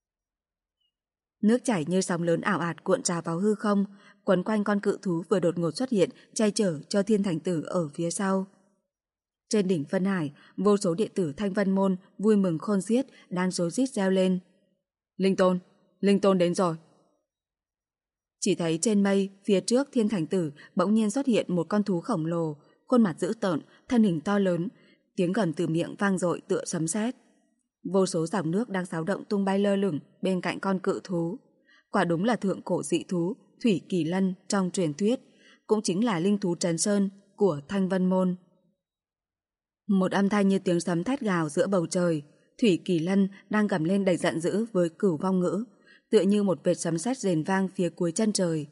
Nước chảy như sóng lớn ảo ạt cuộn trào vào hư không, quấn quanh con cự thú vừa đột ngột xuất hiện, che chở cho Thiên Thành Tử ở phía sau. Trên đỉnh Vân Hải, vô số đệ tử Thanh Vân Môn vui mừng khôn xiết, đang rối rít reo lên: Linh Tôn đến rồi. Chỉ thấy trên mây, phía trước Thiên Thành Tử bỗng nhiên xuất hiện một con thú khổng lồ, khuôn mặt dữ tợn, thân hình to lớn, tiếng gầm từ miệng vang dội tựa sấm sét. Vô số dòng nước đang xáo động tung bay lơ lửng bên cạnh con cự thú. Quả đúng là thượng cổ dị thú Thủy Kỳ Lân trong truyền thuyết, cũng chính là linh thú Trấn Sơn của Thanh Vân Môn. Một âm thanh như tiếng sấm thét gào giữa bầu trời. Thủy Kỳ Lân đang gầm lên đầy giận dữ với Cửu Vong Ngữ, tựa như một vệt sấm sét rền vang phía cuối chân trời.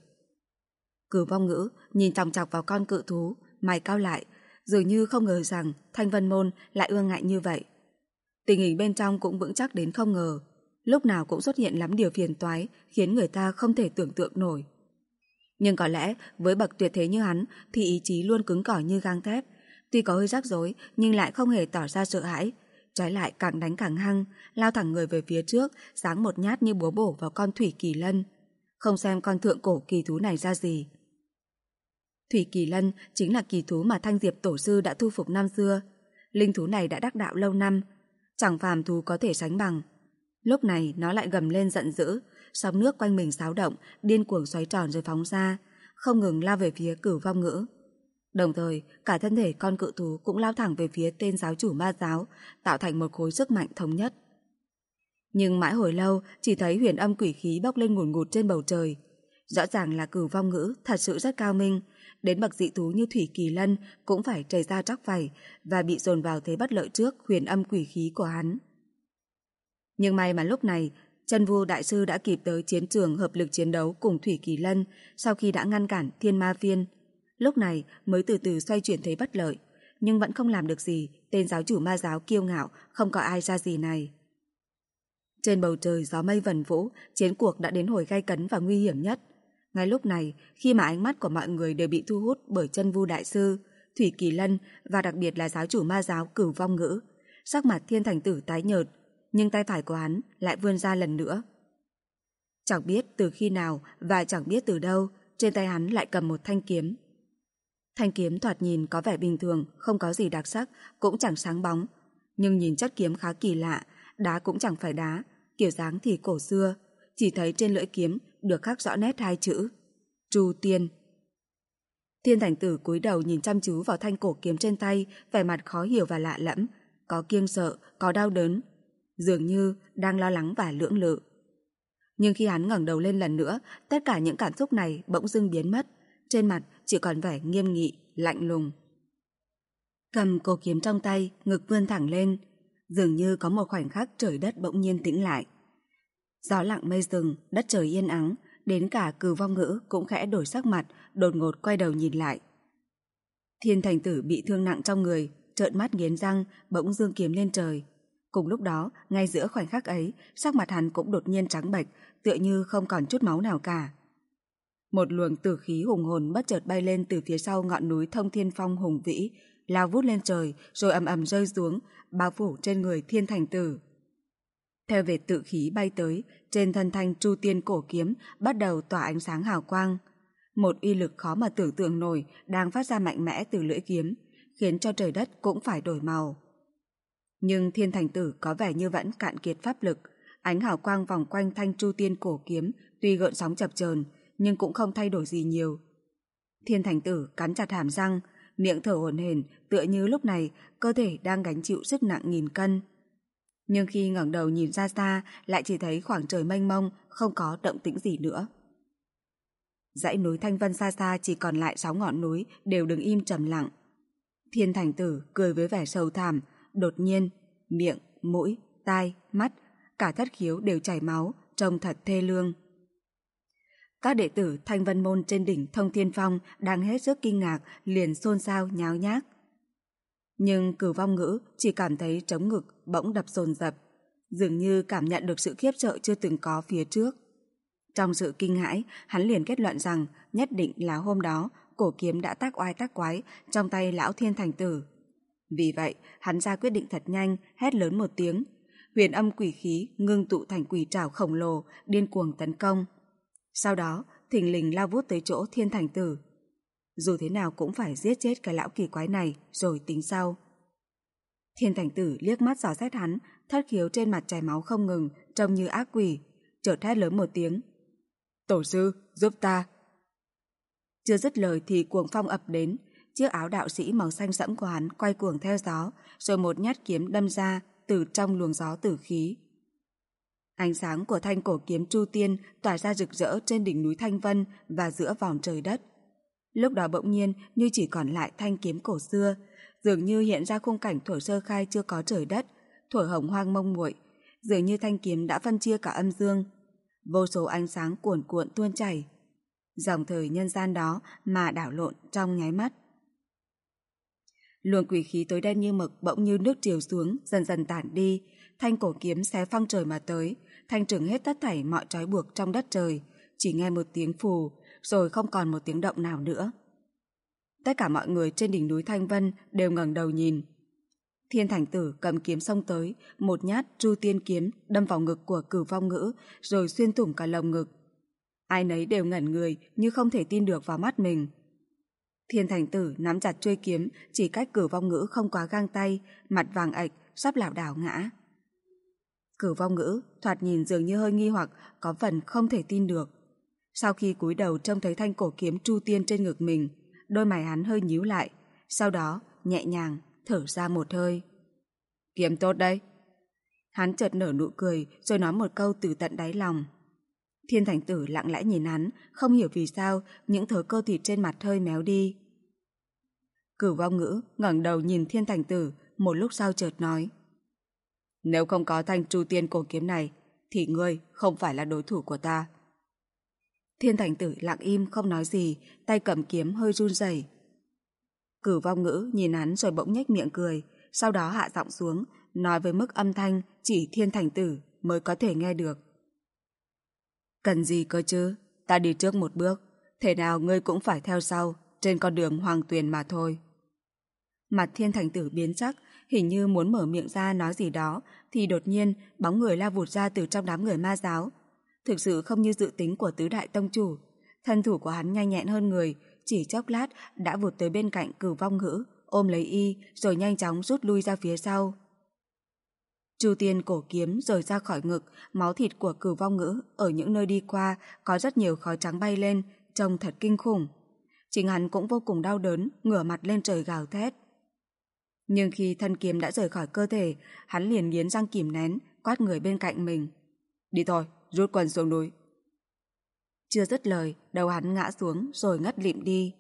Cửu Vong Ngữ nhìn chòng chọc vào con cự thú, mày cau lại, dường như không ngờ rằng Thanh Vân Môn lại ương ngại như vậy. Tình hình bên trong cũng vững chắc đến không ngờ, lúc nào cũng xuất hiện lắm điều phiền toái khiến người ta không thể tưởng tượng nổi. Nhưng có lẽ với bậc tuyệt thế như hắn thì ý chí luôn cứng cỏi như gang thép, tuy có hơi rắc rối nhưng lại không hề tỏ ra sợ hãi, trái lại càng đánh càng hăng, lao thẳng người về phía trước, giáng một nhát như búa bổ vào con Thủy Kỳ Lân, không xem con thượng cổ kỳ thú này ra gì. Thủy Kỳ Lân chính là kỳ thú mà Thanh Diệp Tổ sư đã thu phục năm xưa. Linh thú này đã đắc đạo lâu năm, chẳng phàm thú có thể sánh bằng. Lúc này nó lại gầm lên giận dữ, sóng nước quanh mình xáo động, điên cuồng xoáy tròn rồi phóng ra, không ngừng lao về phía Cửu Vong Ngữ. Đồng thời, cả thân thể con cự thú cũng lao thẳng về phía tên giáo chủ ma giáo, tạo thành một khối sức mạnh thống nhất. Nhưng mãi hồi lâu, chỉ thấy huyền âm quỷ khí bốc lên ngùn ngụt trên bầu trời. Rõ ràng là Cửu Vong Ngữ thật sự rất cao minh, đến bậc dị thú như Thủy Kỳ Lân cũng phải trầy ra tróc vảy và bị dồn vào thế bất lợi trước huyền âm quỷ khí của hắn. Nhưng may mà lúc này, Chân Vu đại sư đã kịp tới chiến trường hợp lực chiến đấu cùng Thủy Kỳ Lân sau khi đã ngăn cản Thiên Ma Phiên. Lúc này mới từ từ xoay chuyển thế bất lợi, nhưng vẫn không làm được gì tên giáo chủ ma giáo kiêu ngạo không có ai ra gì này. Trên bầu trời gió mây vần vũ, chiến cuộc đã đến hồi gay cấn và nguy hiểm nhất. Ngay lúc này, khi mà ánh mắt của mọi người đều bị thu hút bởi Chân Vu đại sư, Thủy Kỳ Lân và đặc biệt là giáo chủ ma giáo Cửu Vong Ngữ, sắc mặt Thiên Thành Tử tái nhợt, nhưng tay phải của hắn lại vươn ra lần nữa. Chẳng biết từ khi nào và chẳng biết từ đâu, trên tay hắn lại cầm một thanh kiếm. Thanh kiếm thoạt nhìn có vẻ bình thường, không có gì đặc sắc, cũng chẳng sáng bóng, nhưng nhìn chất kiếm khá kỳ lạ, đá cũng chẳng phải đá, kiểu dáng thì cổ xưa, chỉ thấy trên lưỡi kiếm được khắc rõ nét hai chữ: Tru Tiên. Thiên Thành Tử cúi đầu nhìn chăm chú vào thanh cổ kiếm trên tay, vẻ mặt khó hiểu và lạ lẫm, có kiêng sợ, có đau đớn, dường như đang lo lắng và lưỡng lự. Nhưng khi hắn ngẩng đầu lên lần nữa, tất cả những cảm xúc này bỗng dưng biến mất, trên mặt chỉ còn vẻ nghiêm nghị, lạnh lùng. Cầm cổ kiếm trong tay, ngực vươn thẳng lên, dường như có một khoảnh khắc trời đất bỗng nhiên tĩnh lại. Gió lặng mây rừng, đất trời yên ắng, đến cả Cửu Vong Ngữ cũng khẽ đổi sắc mặt, đột ngột quay đầu nhìn lại. Thiên Thành Tử bị thương nặng trong người, trợn mắt nghiến răng, bỗng giương kiếm lên trời. Cùng lúc đó, ngay giữa khoảnh khắc ấy, sắc mặt hắn cũng đột nhiên trắng bệch, tựa như không còn chút máu nào cả. Một luồng tử khí hùng hồn bất chợt bay lên từ phía sau ngọn núi Thông Thiên Phong hùng vĩ, lao vút lên trời rồi ầm ầm rơi xuống, bao phủ trên người Thiên Thành Tử. Theo vệt tự khí bay tới, trên thân thanh Chu Tiên cổ kiếm bắt đầu tỏa ánh sáng hào quang. Một uy lực khó mà tưởng tượng nổi đang phát ra mạnh mẽ từ lưỡi kiếm, khiến cho trời đất cũng phải đổi màu. Nhưng Thiên Thành Tử có vẻ như vẫn cạn kiệt pháp lực, ánh hào quang vòng quanh thanh Chu Tiên cổ kiếm tuy gợn sóng chập chờn nhưng cũng không thay đổi gì nhiều. Thiên Thành Tử cắn chặt hàm răng, miệng thở hổn hển, tựa như lúc này cơ thể đang gánh chịu sức nặng 1000 cân. Nhưng khi ngẩng đầu nhìn ra xa, lại chỉ thấy khoảng trời mênh mông, không có động tĩnh gì nữa. Dãy núi Thanh Vân xa xa chỉ còn lại 6 ngọn núi đều đứng im trầm lặng. Thiên Thành Tử cười với vẻ sầu thảm, đột nhiên, miệng, mũi, tai, mắt, cả thất khiếu đều chảy máu, trông thật thê lương. Các đệ tử Thanh Vân Môn trên đỉnh Thông Thiên Phong đang hết sức kinh ngạc, liền xôn xao nháo nhác. Nhưng Cửu Vong Ngữ chỉ cảm thấy trống ngực bỗng đập dồn dập, dường như cảm nhận được sự khiếp sợ chưa từng có phía trước. Trong sự kinh hãi, hắn liền kết luận rằng nhất định là hôm đó cổ kiếm đã tác oai tác quái trong tay lão Thiên Thành Tử. Vì vậy, hắn ra quyết định thật nhanh, hét lớn một tiếng. Huyền âm quỷ khí ngưng tụ thành quỷ trảo khổng lồ, điên cuồng tấn công. Sau đó, thình lình lao vút tới chỗ Thiên Thành Tử. Dù thế nào cũng phải giết chết cái lão kỳ quái này rồi tính sau. Thiên Thành Tử liếc mắt dò xét hắn, thất khiếu trên mặt chảy máu không ngừng, trông như ác quỷ, chợt hét lớn một tiếng. Tổ sư, giúp ta! Chưa dứt lời thì cuồng phong ập đến, chiếc áo đạo sĩ màu xanh sẫm của hắn quay cuồng theo gió, rồi một nhát kiếm đâm ra từ trong luồng gió tử khí. Ánh sáng của thanh cổ kiếm Chu Tiên tỏa ra rực rỡ trên đỉnh núi Thanh Vân và giữa vòng trời đất. Lúc đó bỗng nhiên như chỉ còn lại thanh kiếm cổ xưa, dường như hiện ra khung cảnh thuở sơ khai chưa có trời đất, thuở hồng hoang mông muội, dường như thanh kiếm đã phân chia cả âm dương. Vô số ánh sáng cuồn cuộn tuôn chảy. Dòng thời nhân gian đó mà đảo lộn trong nháy mắt. Luồng quỷ khí tối đen như mực bỗng như nước triều xuống, dần dần tản đi, thanh cổ kiếm xé phăng trời mà tới, thanh trừng hết tất thảy mọi trói buộc trong đất trời, chỉ nghe một tiếng phù, rồi không còn một tiếng động nào nữa. Tất cả mọi người trên đỉnh núi Thanh Vân đều ngẩng đầu nhìn. Thiên Thành Tử cầm kiếm xông tới, một nhát Chu Tiên kiếm đâm vào ngực của Cửu Vong Ngữ, rồi xuyên thủng cả lồng ngực. Ai nấy đều ngẩn người như không thể tin được vào mắt mình. Thiên Thành Tử nắm chặt chuôi kiếm, chỉ cách Cửu Vong Ngữ không quá gang tay, mặt vàng ạch, sắp lảo đảo ngã. Cửu Vong Ngữ thoạt nhìn dường như hơi nghi hoặc, có phần không thể tin được. Sau khi cúi đầu trông thấy thanh cổ kiếm Chu Tiên trên ngực mình, đôi mày hắn hơi nhíu lại, sau đó nhẹ nhàng thở ra một hơi. Kiếm tốt đấy. Hắn chợt nở nụ cười rồi nói một câu từ tận đáy lòng. Thiên Thành Tử lặng lẽ nhìn hắn, không hiểu vì sao những thớ cơ thịt trên mặt hơi méo đi. Cửu Vong Ngữ ngẩng đầu nhìn Thiên Thành Tử, một lúc sau chợt nói. Nếu không có thanh Chu Tiên cổ kiếm này, thì ngươi không phải là đối thủ của ta. Thiên Thành Tử lặng im không nói gì, tay cầm kiếm hơi run rẩy. Cửu Vong Ngữ nhìn hắn rồi bỗng nhếch miệng cười, sau đó hạ giọng xuống, nói với mức âm thanh chỉ Thiên Thành Tử mới có thể nghe được. Cần gì cơ chứ, ta đi trước một bước, thế nào ngươi cũng phải theo sau, trên con đường hoàng tuyền mà thôi. Mặt Thiên Thành Tử biến sắc, hình như muốn mở miệng ra nói gì đó, thì đột nhiên bóng người lao vụt ra từ trong đám người ma giáo. Thực sự không như dự tính của tứ đại tông chủ, thân thủ của hắn nhanh nhẹn hơn người, chỉ chốc lát đã vụt tới bên cạnh Cửu Vong Ngữ, ôm lấy y rồi nhanh chóng rút lui ra phía sau. Chu Tiên cổ kiếm rời ra khỏi ngực, máu thịt của Cửu Vong Ngữ ở những nơi đi qua có rất nhiều khói trắng bay lên, trông thật kinh khủng. Chính hắn cũng vô cùng đau đớn, ngửa mặt lên trời gào thét. Nhưng khi thân kiếm đã rời khỏi cơ thể, hắn liền nghiến răng kìm nén, quát người bên cạnh mình. Đi thôi, rút quân xuống núi. Chưa dứt lời, đầu hắn ngã xuống rồi ngất lịm đi.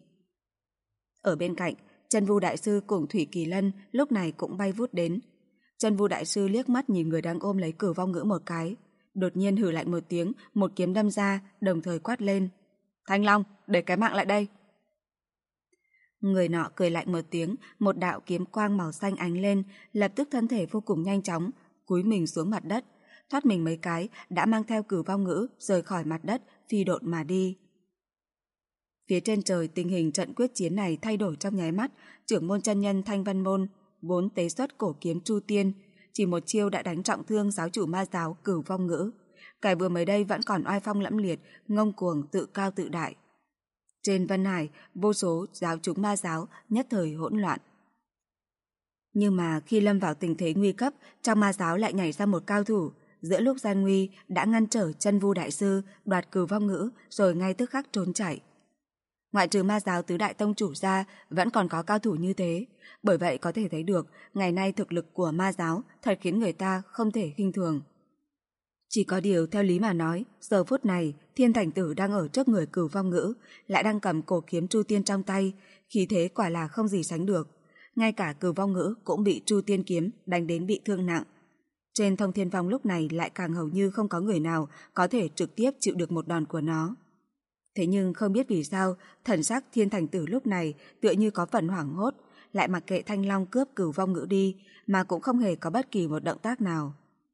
Ở bên cạnh, Chân Vu Đại Sư cùng Thủy Kỳ Lân lúc này cũng bay vút đến. Chân Vu Đại Sư liếc mắt nhìn người đang ôm lấy Cửu Vong Ngữ một cái, đột nhiên hừ lạnh một tiếng, một kiếm đâm ra, đồng thời quát lên. Thanh Long, để cái mạng lại đây. Người nọ cười lạnh một tiếng, một đạo kiếm quang màu xanh ánh lên, lập tức thân thể vô cùng nhanh chóng, cúi mình xuống mặt đất, thoát mình mấy cái đã mang theo Cửu Vong Ngữ rời khỏi mặt đất, phi độn mà đi. Phía trên trời tình hình trận quyết chiến này thay đổi trong nháy mắt, trưởng môn chân nhân Thanh Vân Môn vốn tế xuất cổ kiếm Chu Tiên, chỉ một chiêu đã đánh trọng thương giáo chủ ma giáo Cửu Vong Ngữ. Kẻ vừa mới đây vẫn còn oai phong lẫm liệt, ngông cuồng tự cao tự đại. Trên Vân Hải, vô số giáo chúng ma giáo nhất thời hỗn loạn. Nhưng mà khi lâm vào tình thế nguy cấp, trong ma giáo lại nhảy ra một cao thủ, giữa lúc gian nguy đã ngăn trở Chân Vu đại sư đoạt Cửu Vong Ngữ rồi ngay tức khắc trốn chạy. Ngoại trừ ma giáo tứ đại tông chủ ra, vẫn còn có cao thủ như thế, bởi vậy có thể thấy được ngày nay thực lực của ma giáo thật khiến người ta không thể khinh thường. Chỉ có điều theo lý mà nói, giờ phút này Thiên Thành Tử đang ở trước người Cửu Vong Ngữ, lại đang cầm cổ kiếm Chu Tiên trong tay, khí thế quả là không gì sánh được. Ngay cả Cửu Vong Ngữ cũng bị Chu Tiên kiếm đánh đến bị thương nặng. Trên Thông Thiên Phong lúc này lại càng hầu như không có người nào có thể trực tiếp chịu được một đòn của nó. Thế nhưng không biết vì sao, thần sắc Thiên Thành Tử lúc này tựa như có phần hoảng hốt, lại mặc kệ Thanh Long cướp Cửu Vong Ngữ đi mà cũng không hề có bất kỳ một động tác nào.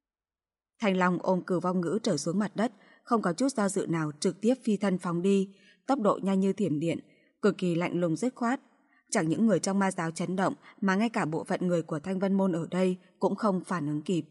Thanh Long ôm Cửu Vong Ngữ trở xuống mặt đất, không có chút do dự nào trực tiếp phi thân phóng đi, tốc độ nhanh như thiểm điện, cực kỳ lạnh lùng dứt khoát. Chẳng những người trong ma giáo chấn động mà ngay cả bộ phận người của Thanh Vân Môn ở đây cũng không phản ứng kịp.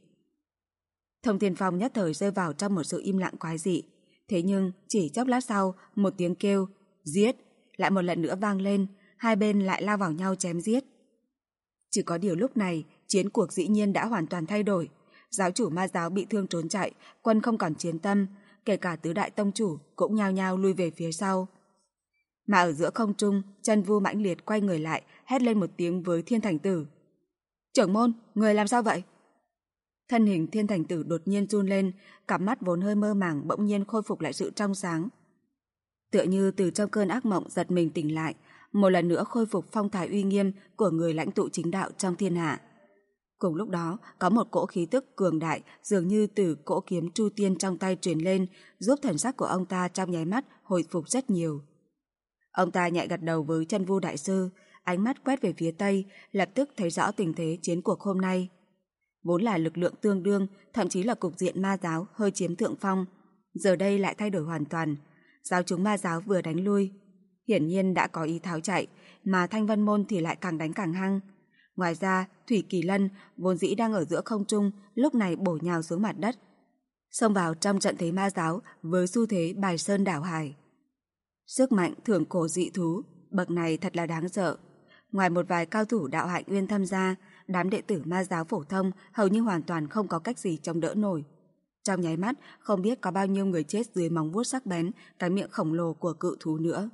Thông Thiên Phong nhất thời rơi vào trong một sự im lặng quái dị. Thế nhưng chỉ chốc lát sau, một tiếng kêu giết lại một lần nữa vang lên, hai bên lại lao vào nhau chém giết. Chỉ có điều lúc này, chiến cuộc dĩ nhiên đã hoàn toàn thay đổi. Giáo chủ ma giáo bị thương trốn chạy, quân không còn chiến tâm, kể cả tứ đại tông chủ cũng nhao nhao lui về phía sau. Mà ở giữa không trung, Chân Vu mãnh liệt quay người lại, hét lên một tiếng với Thiên Thành Tử. Trưởng môn, người làm sao vậy? Thân hình Thiên Thành Tử đột nhiên run lên, cặp mắt vốn hơi mơ màng bỗng nhiên khôi phục lại sự trong sáng. Tựa như từ trong cơn ác mộng giật mình tỉnh lại, một lần nữa khôi phục phong thái uy nghiêm của người lãnh tụ chính đạo trong thiên hạ. Cùng lúc đó, có một cỗ khí tức cường đại dường như từ cỗ kiếm Chu Tiên trong tay truyền lên, giúp thần sắc của ông ta trong nháy mắt hồi phục rất nhiều. Ông ta nhẹ gật đầu với Chân Vu đại sư, ánh mắt quét về phía tây, lập tức thấy rõ tình thế chiến cuộc hôm nay. Vốn là lực lượng tương đương, thậm chí là cục diện ma giáo hơi chiếm thượng phong, giờ đây lại thay đổi hoàn toàn. Giáo chúng ma giáo vừa đánh lui, hiển nhiên đã có ý tháo chạy, mà Thanh Vân Môn thì lại càng đánh càng hăng. Ngoài ra, Thủy Kỳ Lân vốn dĩ đang ở giữa không trung, lúc này bổ nhào xuống mặt đất, xông vào trong trận thế ma giáo với xu thế bài sơn đảo hải. Sức mạnh thượng cổ dị thú, bậc này thật là đáng sợ. Ngoài một vài cao thủ đạo hạnh uyên thâm ra, đám đệ tử ma giáo phổ thông hầu như hoàn toàn không có cách gì chống đỡ nổi. Trong nháy mắt, không biết có bao nhiêu người chết dưới móng vuốt sắc bén, cái miệng khổng lồ của cự thú nữa.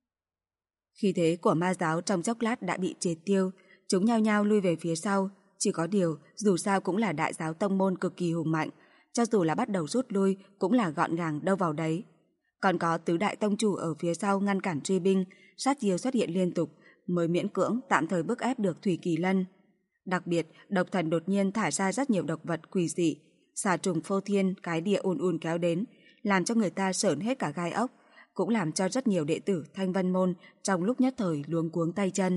Khí thế của ma giáo trong chốc lát đã bị triệt tiêu, chúng nhao nhao lui về phía sau. Chỉ có điều, dù sao cũng là đại giáo tông môn cực kỳ hùng mạnh, cho dù là bắt đầu rút lui cũng là gọn gàng đâu vào đấy. Còn có tứ đại tông chủ ở phía sau ngăn cản truy binh, sát chiêu xuất hiện liên tục, mới miễn cưỡng tạm thời bức ép được Thủy Kỳ Lân. Đặc biệt, độc thần đột nhiên thả ra rất nhiều độc vật quỷ dị, xà trùng phô thiên, cái địa ùn ùn kéo đến, làm cho người ta sởn hết cả gai ốc, cũng làm cho rất nhiều đệ tử Thanh Vân Môn trong lúc nhất thời luống cuống tay chân.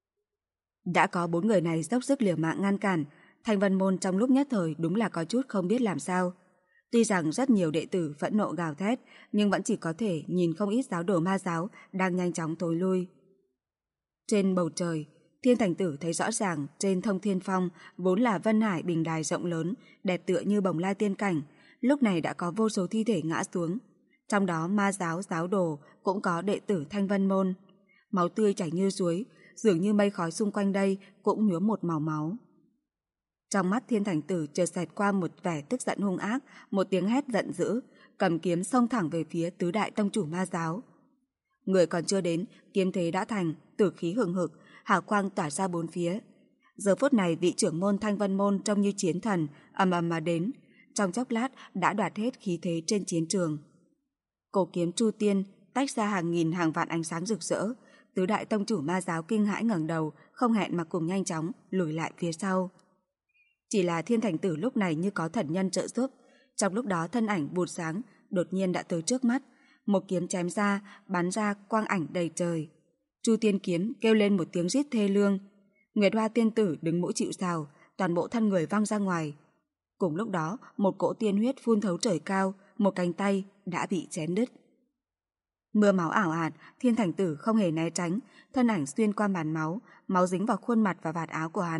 Đã có 4 người này dốc sức liều mạng ngăn cản, Thanh Vân Môn trong lúc nhất thời đúng là có chút không biết làm sao. Tuy rằng rất nhiều đệ tử phẫn nộ gào thét, nhưng vẫn chỉ có thể nhìn không ít giáo đồ ma giáo đang nhanh chóng thối lui. Trên bầu trời, Thiên Thành Tử thấy rõ ràng trên Thông Thiên Phong vốn là Vân Hải bình đài rộng lớn, đẹp tựa như bồng lai tiên cảnh, lúc này đã có vô số thi thể ngã xuống. Trong đó ma giáo, giáo đồ cũng có đệ tử Thanh Vân Môn. Máu tươi chảy như suối, dường như mây khói xung quanh đây cũng nhuốm một màu máu. Trong mắt Thiên Thành Tử chợt xẹt qua một vẻ tức giận hung ác, một tiếng hét giận dữ, cầm kiếm xông thẳng về phía tứ đại tông chủ ma giáo. Người còn chưa đến, kiếm thế đã thành, tử khí hừng hực, hào quang tỏa ra bốn phía. Giờ phút này vị trưởng môn Thanh Vân Môn trông như chiến thần, ầm ầm mà đến, trong chốc lát đã đoạt hết khí thế trên chiến trường. Cổ kiếm Chu Tiên tách ra hàng nghìn hàng vạn ánh sáng rực rỡ, tứ đại tông chủ ma giáo kinh hãi ngẩng đầu, không hẹn mà cùng nhanh chóng lùi lại phía sau. Chỉ là Thiên Thành Tử lúc này như có thần nhân trợ giúp, trong lúc đó thân ảnh vụt sáng đột nhiên đã tới trước mắt, một kiếm chém ra, bắn ra quang ảnh đầy trời. Chu Tiên kiếm kêu lên một tiếng rít thê lương. Nguyệt Hoa tiên tử đứng mũi chịu sào, toàn bộ thân người văng ra ngoài. Cùng lúc đó, một cỗ tiên huyết phun thấu trời cao, một cánh tay đã bị chém đứt. Mưa máu ảo ạt, Thiên Thành Tử không hề né tránh, thân ảnh xuyên qua màn máu, máu dính vào khuôn mặt và vạt áo của hắn,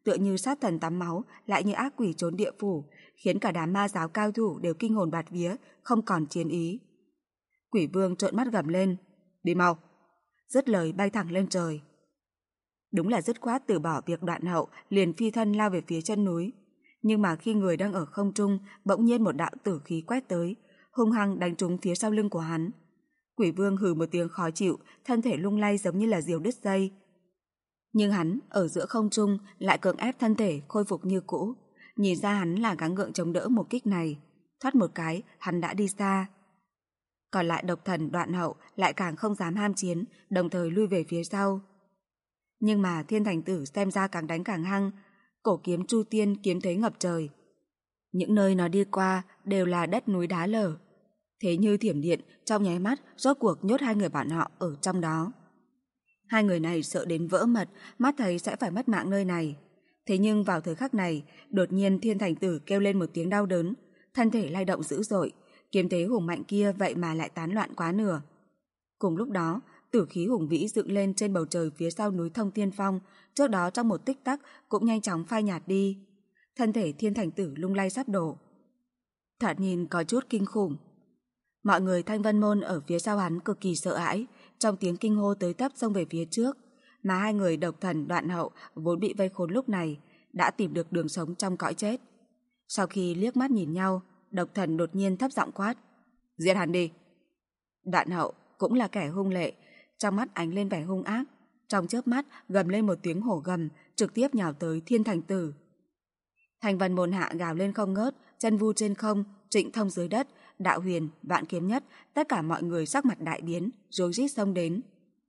tựa như sát thần tắm máu, lại như ác quỷ trốn địa phủ, khiến cả đám ma giáo cao thủ đều kinh hồn bạt vía, không còn chiến ý. Quỷ vương trợn mắt gầm lên, đi mau, dứt lời bay thẳng lên trời. Đúng là dứt khoát từ bỏ việc Đoạn Hậu, liền phi thân lao về phía chân núi. Nhưng mà khi người đang ở không trung, bỗng nhiên một đạo tử khí quét tới, hung hăng đánh trúng phía sau lưng của hắn. Quỷ vương hừ một tiếng khó chịu, thân thể lung lay giống như là diều đứt dây. Nhưng hắn ở giữa không trung lại cưỡng ép thân thể khôi phục như cũ. Nhìn ra hắn là gắng gượng chống đỡ một kích này, thoát một cái hắn đã đi xa. Còn lại độc thần Đoạn Hậu lại càng không dám ham chiến, đồng thời lui về phía sau. Nhưng mà Thiên Thành Tử xem ra càng đánh càng hăng, cổ kiếm Chu Tiên kiếm thế ngập trời. Những nơi nó đi qua đều là đất núi đá lở. Thế như thiểm điện, trong nháy mắt rốt cuộc nhốt hai người bạn họ ở trong đó. Hai người này sợ đến vỡ mật, mắt thấy sẽ phải mất mạng nơi này. Thế nhưng vào thời khắc này, đột nhiên Thiên Thành Tử kêu lên một tiếng đau đớn, thân thể lay động dữ dội, kiếm thế hùng mạnh kia vậy mà lại tán loạn quá nửa. Cùng lúc đó, tử khí hùng vĩ dựng lên trên bầu trời phía sau núi Thông Thiên Phong, trước đó trong một tích tắc cũng nhanh chóng phai nhạt đi. Thân thể Thiên Thành Tử lung lay sắp đổ. Thoạt nhìn có chút kinh khủng. Mọi người Thanh Vân Môn ở phía sau hắn cực kỳ sợ hãi, trong tiếng kinh hô tới tấp xông về phía trước, mà hai người độc thần Đoạn Hậu vốn bị vây khốn lúc này đã tìm được đường sống trong cõi chết. Sau khi liếc mắt nhìn nhau, độc thần đột nhiên thấp giọng quát, giết hắn đi. Đoạn Hậu cũng là kẻ hung lệ, trong mắt ánh lên vẻ hung ác, trong chớp mắt gầm lên một tiếng hổ gầm, trực tiếp nhào tới Thiên Thành Tử. Thanh Vân Môn hạ gào lên không ngớt, chân vu trên không, trịnh thông dưới đất, đạo huyền, vạn kiếm nhất, tất cả mọi người sắc mặt đại biến, rối rít xông đến.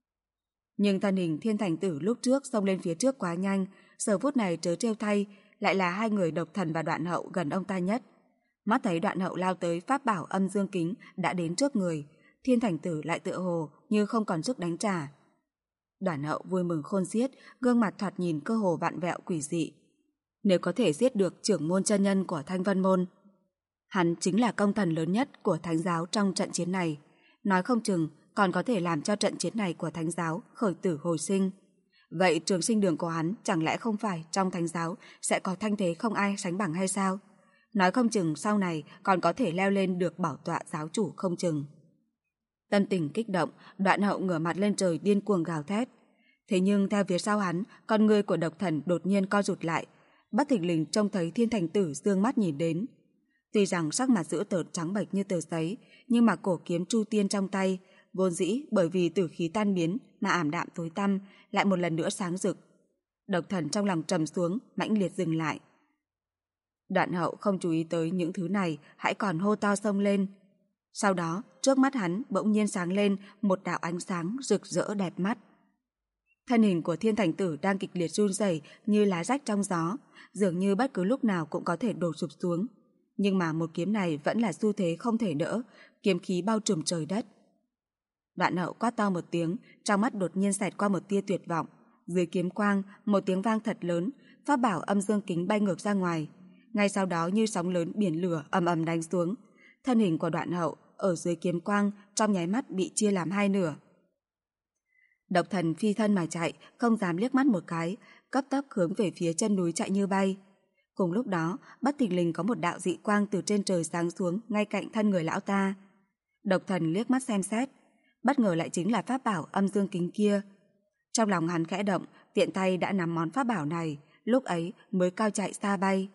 Nhưng thân hình Thiên Thành Tử lúc trước xông lên phía trước quá nhanh, giờ phút này trớ trêu thay, lại là hai người độc thần và Đoạn Hậu gần ông ta nhất. Mắt thấy Đoạn Hậu lao tới pháp bảo âm dương kính đã đến trước người, Thiên Thành Tử lại tựa hồ như không còn sức đánh trả. Đoạn Hậu vui mừng khôn xiết, gương mặt thoạt nhìn cơ hồ vặn vẹo quỷ dị. Nếu có thể giết được trưởng môn chân nhân của Thanh Vân Môn, hắn chính là công thần lớn nhất của Thánh giáo trong trận chiến này, nói không chừng còn có thể làm cho trận chiến này của Thánh giáo khởi tử hồi sinh. Vậy trường sinh đường của hắn chẳng lẽ không phải trong Thánh giáo sẽ có thanh thế không ai sánh bằng hay sao? Nói không chừng sau này còn có thể leo lên được bảo tọa giáo chủ không chừng. Tâm tình kích động, Đoạn Hậu ngửa mặt lên trời điên cuồng gào thét. Thế nhưng theo phía sau hắn, con người của độc thần đột nhiên co rụt lại, bất thình lình trông thấy Thiên Thành Tử dương mắt nhìn đến. Tuy rằng sắc mặt dữ tợn trắng bệch như tờ giấy, nhưng mà cổ kiếm Chu Tiên trong tay, vốn dĩ bởi vì tử khí tan biến mà ảm đạm tối tăm, lại một lần nữa sáng rực. Độc thần trong lòng trầm xuống, mãnh liệt dừng lại. Đoạn Hậu không chú ý tới những thứ này, hãy còn hô to xông lên. Sau đó, trước mắt hắn bỗng nhiên sáng lên một đạo ánh sáng rực rỡ đẹp mắt. Thân hình của Thiên Thành Tử đang kịch liệt run rẩy như lá rách trong gió, dường như bất cứ lúc nào cũng có thể đổ sụp xuống. Nhưng mà một kiếm này vẫn là xu thế không thể đỡ, kiếm khí bao trùm trời đất. Đoạn Hậu quát to một tiếng, trong mắt đột nhiên xẹt qua một tia tuyệt vọng. Dưới kiếm quang, một tiếng vang thật lớn, pháp bảo âm dương kính bay ngược ra ngoài. Ngay sau đó như sóng lớn biển lửa ầm ầm đánh xuống. Thân hình của Đoạn Hậu ở dưới kiếm quang trong nháy mắt bị chia làm hai nửa. Độc thần phi thân mà chạy, không dám liếc mắt một cái, cấp tốc hướng về phía chân núi chạy như bay. Cùng lúc đó, bất thình lình có một đạo dị quang từ trên trời giáng xuống ngay cạnh thân người lão ta. Độc thần liếc mắt xem xét, bất ngờ lại chính là pháp bảo âm dương kính kia. Trong lòng hắn khẽ động, tiện tay đã nắm món pháp bảo này, lúc ấy mới cao chạy xa bay.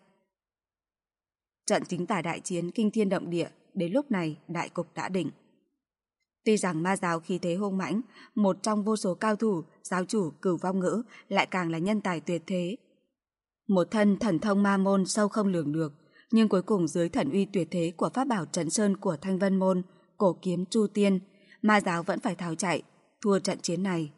Trận chính tả đại chiến kinh thiên động địa, đến lúc này đại cục đã định. Tuy rằng ma giáo khí thế hung mãnh, một trong vô số cao thủ, giáo chủ Cửu Vong Ngữ lại càng là nhân tài tuyệt thế. Một thân thần thông ma môn sâu không lường được, nhưng cuối cùng dưới thần uy tuyệt thế của pháp bảo Trấn Sơn của Thanh Vân Môn, cổ kiếm Chu Tiên, ma giáo vẫn phải tháo chạy, thua trận chiến này.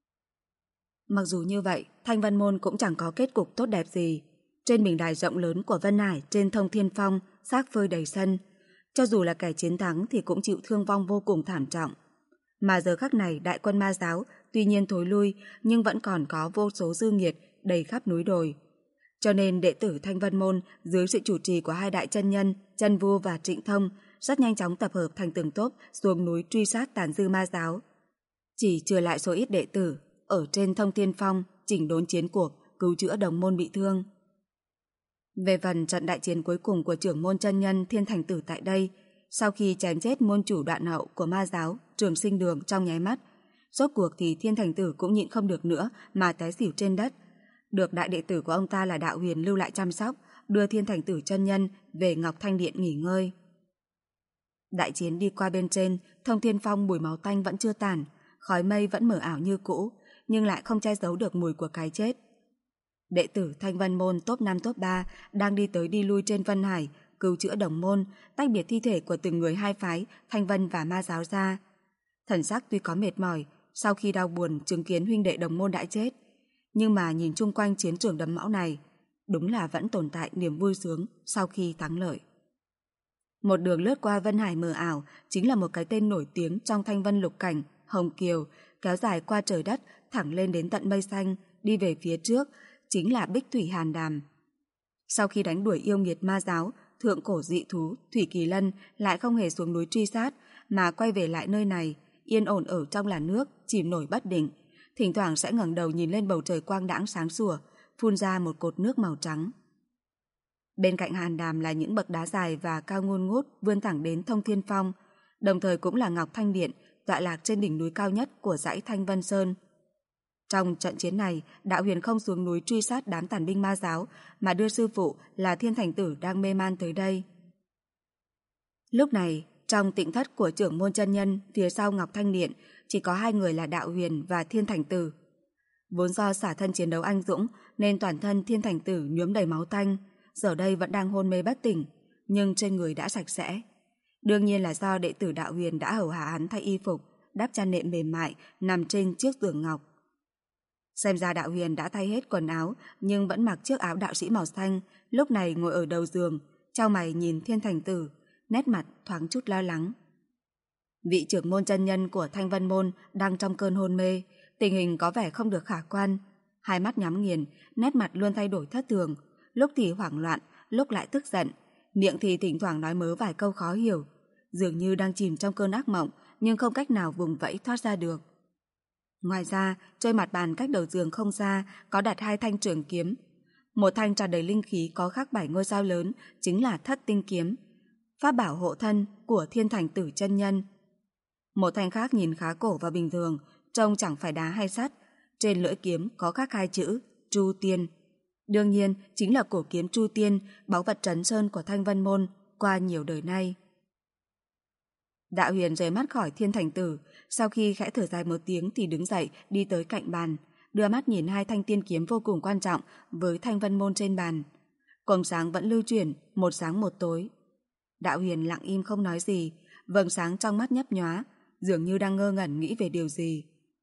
Mặc dù như vậy, Thanh Vân Môn cũng chẳng có kết cục tốt đẹp gì. Trên bình đài rộng lớn của Vân Hải trên Thông Thiên Phong, xác phơi đầy sân. Cho dù là kẻ chiến thắng thì cũng chịu thương vong vô cùng thảm trọng. Mà giờ khắc này đại quân ma giáo tuy nhiên thối lui nhưng vẫn còn có vô số dư nghiệt đầy khắp núi đồi. Cho nên đệ tử Thanh Vân Môn dưới sự chủ trì của hai đại chân nhân Chân Vu và Trịnh Thông rất nhanh chóng tập hợp thành từng tốp xuống núi truy sát tàn dư ma giáo. Chỉ trừ lại số ít đệ tử ở trên Thông Thiên Phong chỉnh đốn chiến cuộc cứu chữa đồng môn bị thương. Về phần trận đại chiến cuối cùng của trưởng môn chân nhân Thiên Thành Tử tại đây, sau khi chém chết môn chủ đoạn hậu của ma giáo Trường Sinh Đường trong nháy mắt, rốt cuộc thì Thiên Thành Tử cũng nhịn không được nữa mà té xỉu trên đất. Được đại đệ tử của ông ta là Đạo Huyền lưu lại chăm sóc, đưa Thiên Thành Tử chân nhân về Ngọc Thanh Điện nghỉ ngơi. Đại chiến đi qua bên trên, Thông Thiên Phong mùi máu tanh vẫn chưa tàn, khói mây vẫn mờ ảo như cũ, nhưng lại không che giấu được mùi của cái chết. Đệ tử Thanh Vân Môn top 5 top 3 đang đi tới đi lui trên Vân Hải, cứu chữa đồng môn, tách biệt thi thể của từng người hai phái, Thanh Vân và ma giáo ra. Thần sắc tuy có mệt mỏi, sau khi đau buồn chứng kiến huynh đệ đồng môn đã chết, nhưng mà nhìn chung quanh chiến trường đẫm máu này, đúng là vẫn tồn tại niềm vui sướng sau khi thắng lợi. Một đường lướt qua Vân Hải mờ ảo chính là một cái tên nổi tiếng trong Thanh Vân lục cảnh, Hồng Kiều, kéo dài qua trời đất, thẳng lên đến tận mây xanh, đi về phía trước, chính là Bích Thủy Hàn Đàm. Sau khi đánh đuổi yêu nghiệt ma giáo, thượng cổ dị thú, Thủy Kỳ Lân lại không hề xuống núi truy sát, mà quay về lại nơi này, yên ổn ở trong làn nước, chìm nổi bất định, thỉnh thoảng sẽ ngẩng đầu nhìn lên bầu trời quang đãng sáng sủa, phun ra một cột nước màu trắng. Bên cạnh Hàn Đàm là những bậc đá dài và cao ngôn ngút vươn thẳng đến Thông Thiên Phong, đồng thời cũng là Ngọc Thanh Điện, tọa lạc trên đỉnh núi cao nhất của dãy Thanh Vân Sơn. Trong trận chiến này, Đạo Huyền không xuống núi truy sát đám tàn binh ma giáo, mà đưa sư phụ là Thiên Thành Tử đang mê man tới đây. Lúc này, trong tịnh thất của trưởng môn chân nhân phía sau Ngọc Thanh Điện, chỉ có hai người là Đạo Huyền và Thiên Thành Tử. Vốn do xả thân chiến đấu anh dũng nên toàn thân Thiên Thành Tử nhuốm đầy máu tanh, giờ đây vẫn đang hôn mê bất tỉnh, nhưng trên người đã sạch sẽ. Đương nhiên là do đệ tử Đạo Huyền đã hầu hạ hắn thay y phục, đắp chăn nệm mềm mại nằm trên chiếc giường ngọc. Xem ra Đạo Huyền đã thay hết quần áo nhưng vẫn mặc chiếc áo đạo sĩ màu xanh, lúc này ngồi ở đầu giường, chau mày nhìn Thiên Thành Tử, nét mặt thoáng chút lo lắng. Vị trưởng môn chân nhân của Thanh Vân Môn đang trong cơn hôn mê, tình hình có vẻ không được khả quan, hai mắt nhắm nghiền, nét mặt luôn thay đổi thất thường, lúc thì hoảng loạn, lúc lại tức giận, miệng thì thỉnh thoảng nói mớ vài câu khó hiểu, dường như đang chìm trong cơn ác mộng nhưng không cách nào vùng vẫy thoát ra được. Ngoài ra, trên mặt bàn cách đầu giường không xa có đặt hai thanh trường kiếm. Một thanh tràn đầy linh khí có khắc 7 ngôi sao lớn chính là Thất Tinh Kiếm, pháp bảo hộ thân của Thiên Thành Tử chân nhân. Một thanh khác nhìn khá cổ và bình thường, trông chẳng phải đá hay sắt, trên lưỡi kiếm có khắc hai chữ Chu Tiên. Đương nhiên chính là cổ kiếm Chu Tiên, báu vật trấn sơn của Thanh Vân Môn qua nhiều đời nay. Đạo Huyền rời mắt khỏi Thiên Thành Tử, sau khi khẽ thở dài một tiếng thì đứng dậy đi tới cạnh bàn, đưa mắt nhìn hai thanh tiên kiếm vô cùng quan trọng với Thanh Vân Môn trên bàn. Quầng sáng vẫn lưu chuyển, một sáng một tối. Đạo Huyền lặng im không nói gì, vầng sáng trong mắt nhấp nhóa, dường như đang ngơ ngẩn nghĩ về điều gì.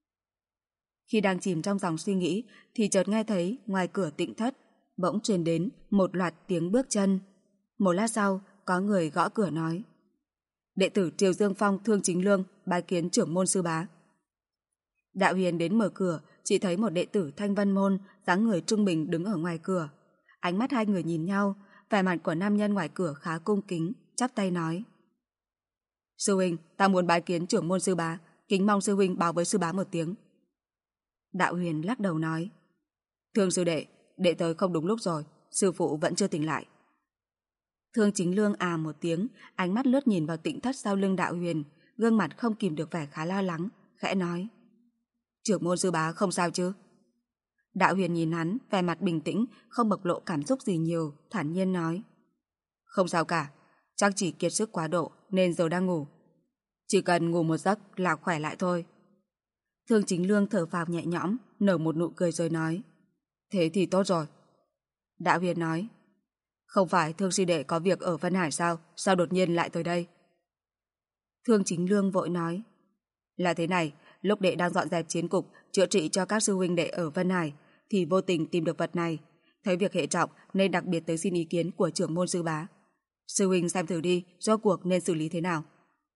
Khi đang chìm trong dòng suy nghĩ thì chợt nghe thấy ngoài cửa tịnh thất bỗng truyền đến một loạt tiếng bước chân. Một lát sau, có người gõ cửa nói: "Đệ tử Triều Dương Phong Thương Chính Lương bái kiến trưởng môn sư bá." Đạo Huyền đến mở cửa, chỉ thấy một đệ tử Thanh Vân Môn dáng người trung bình đứng ở ngoài cửa. Ánh mắt hai người nhìn nhau, vẻ mặt của nam nhân ngoài cửa khá cung kính, chắp tay nói: "Sư huynh, ta muốn bái kiến trưởng môn sư bá, kính mong sư huynh báo với sư bá một tiếng." Đạo Huyền lắc đầu nói: "Thương sư đệ, đệ tới không đúng lúc rồi, sư phụ vẫn chưa tỉnh lại." Thương Chính Lương một tiếng, ánh mắt lướt nhìn vào tịnh thất sau lưng Đạo Huyền, gương mặt không kìm được vẻ khá lo lắng, khẽ nói: "Trưởng môn sư bá không sao chứ?" Đạo Huyền nhìn hắn, vẻ mặt bình tĩnh, không bộc lộ cảm xúc gì nhiều, thản nhiên nói: "Không sao cả, chắc chỉ kiệt sức quá độ nên giờ đang ngủ. Chỉ cần ngủ một giấc là khỏe lại thôi." Thương Chính Lương thở phào nhẹ nhõm, nở một nụ cười rồi nói: "Thế thì tốt rồi." Đạo Huyền nói: "Không phải Thương sư đệ có việc ở Vân Hải sao? Sao đột nhiên lại tới đây?" Thương Chính Lương vội nói: "Là thế này, lúc đệ đang dọn dẹp chiến cục, chữa trị cho các sư huynh đệ ở Vân Hải, thì vô tình tìm được vật này. Thấy việc hệ trọng nên đặc biệt tới xin ý kiến của trưởng môn sư bá. Sư huynh xem thử đi, rốt cuộc nên xử lý thế nào."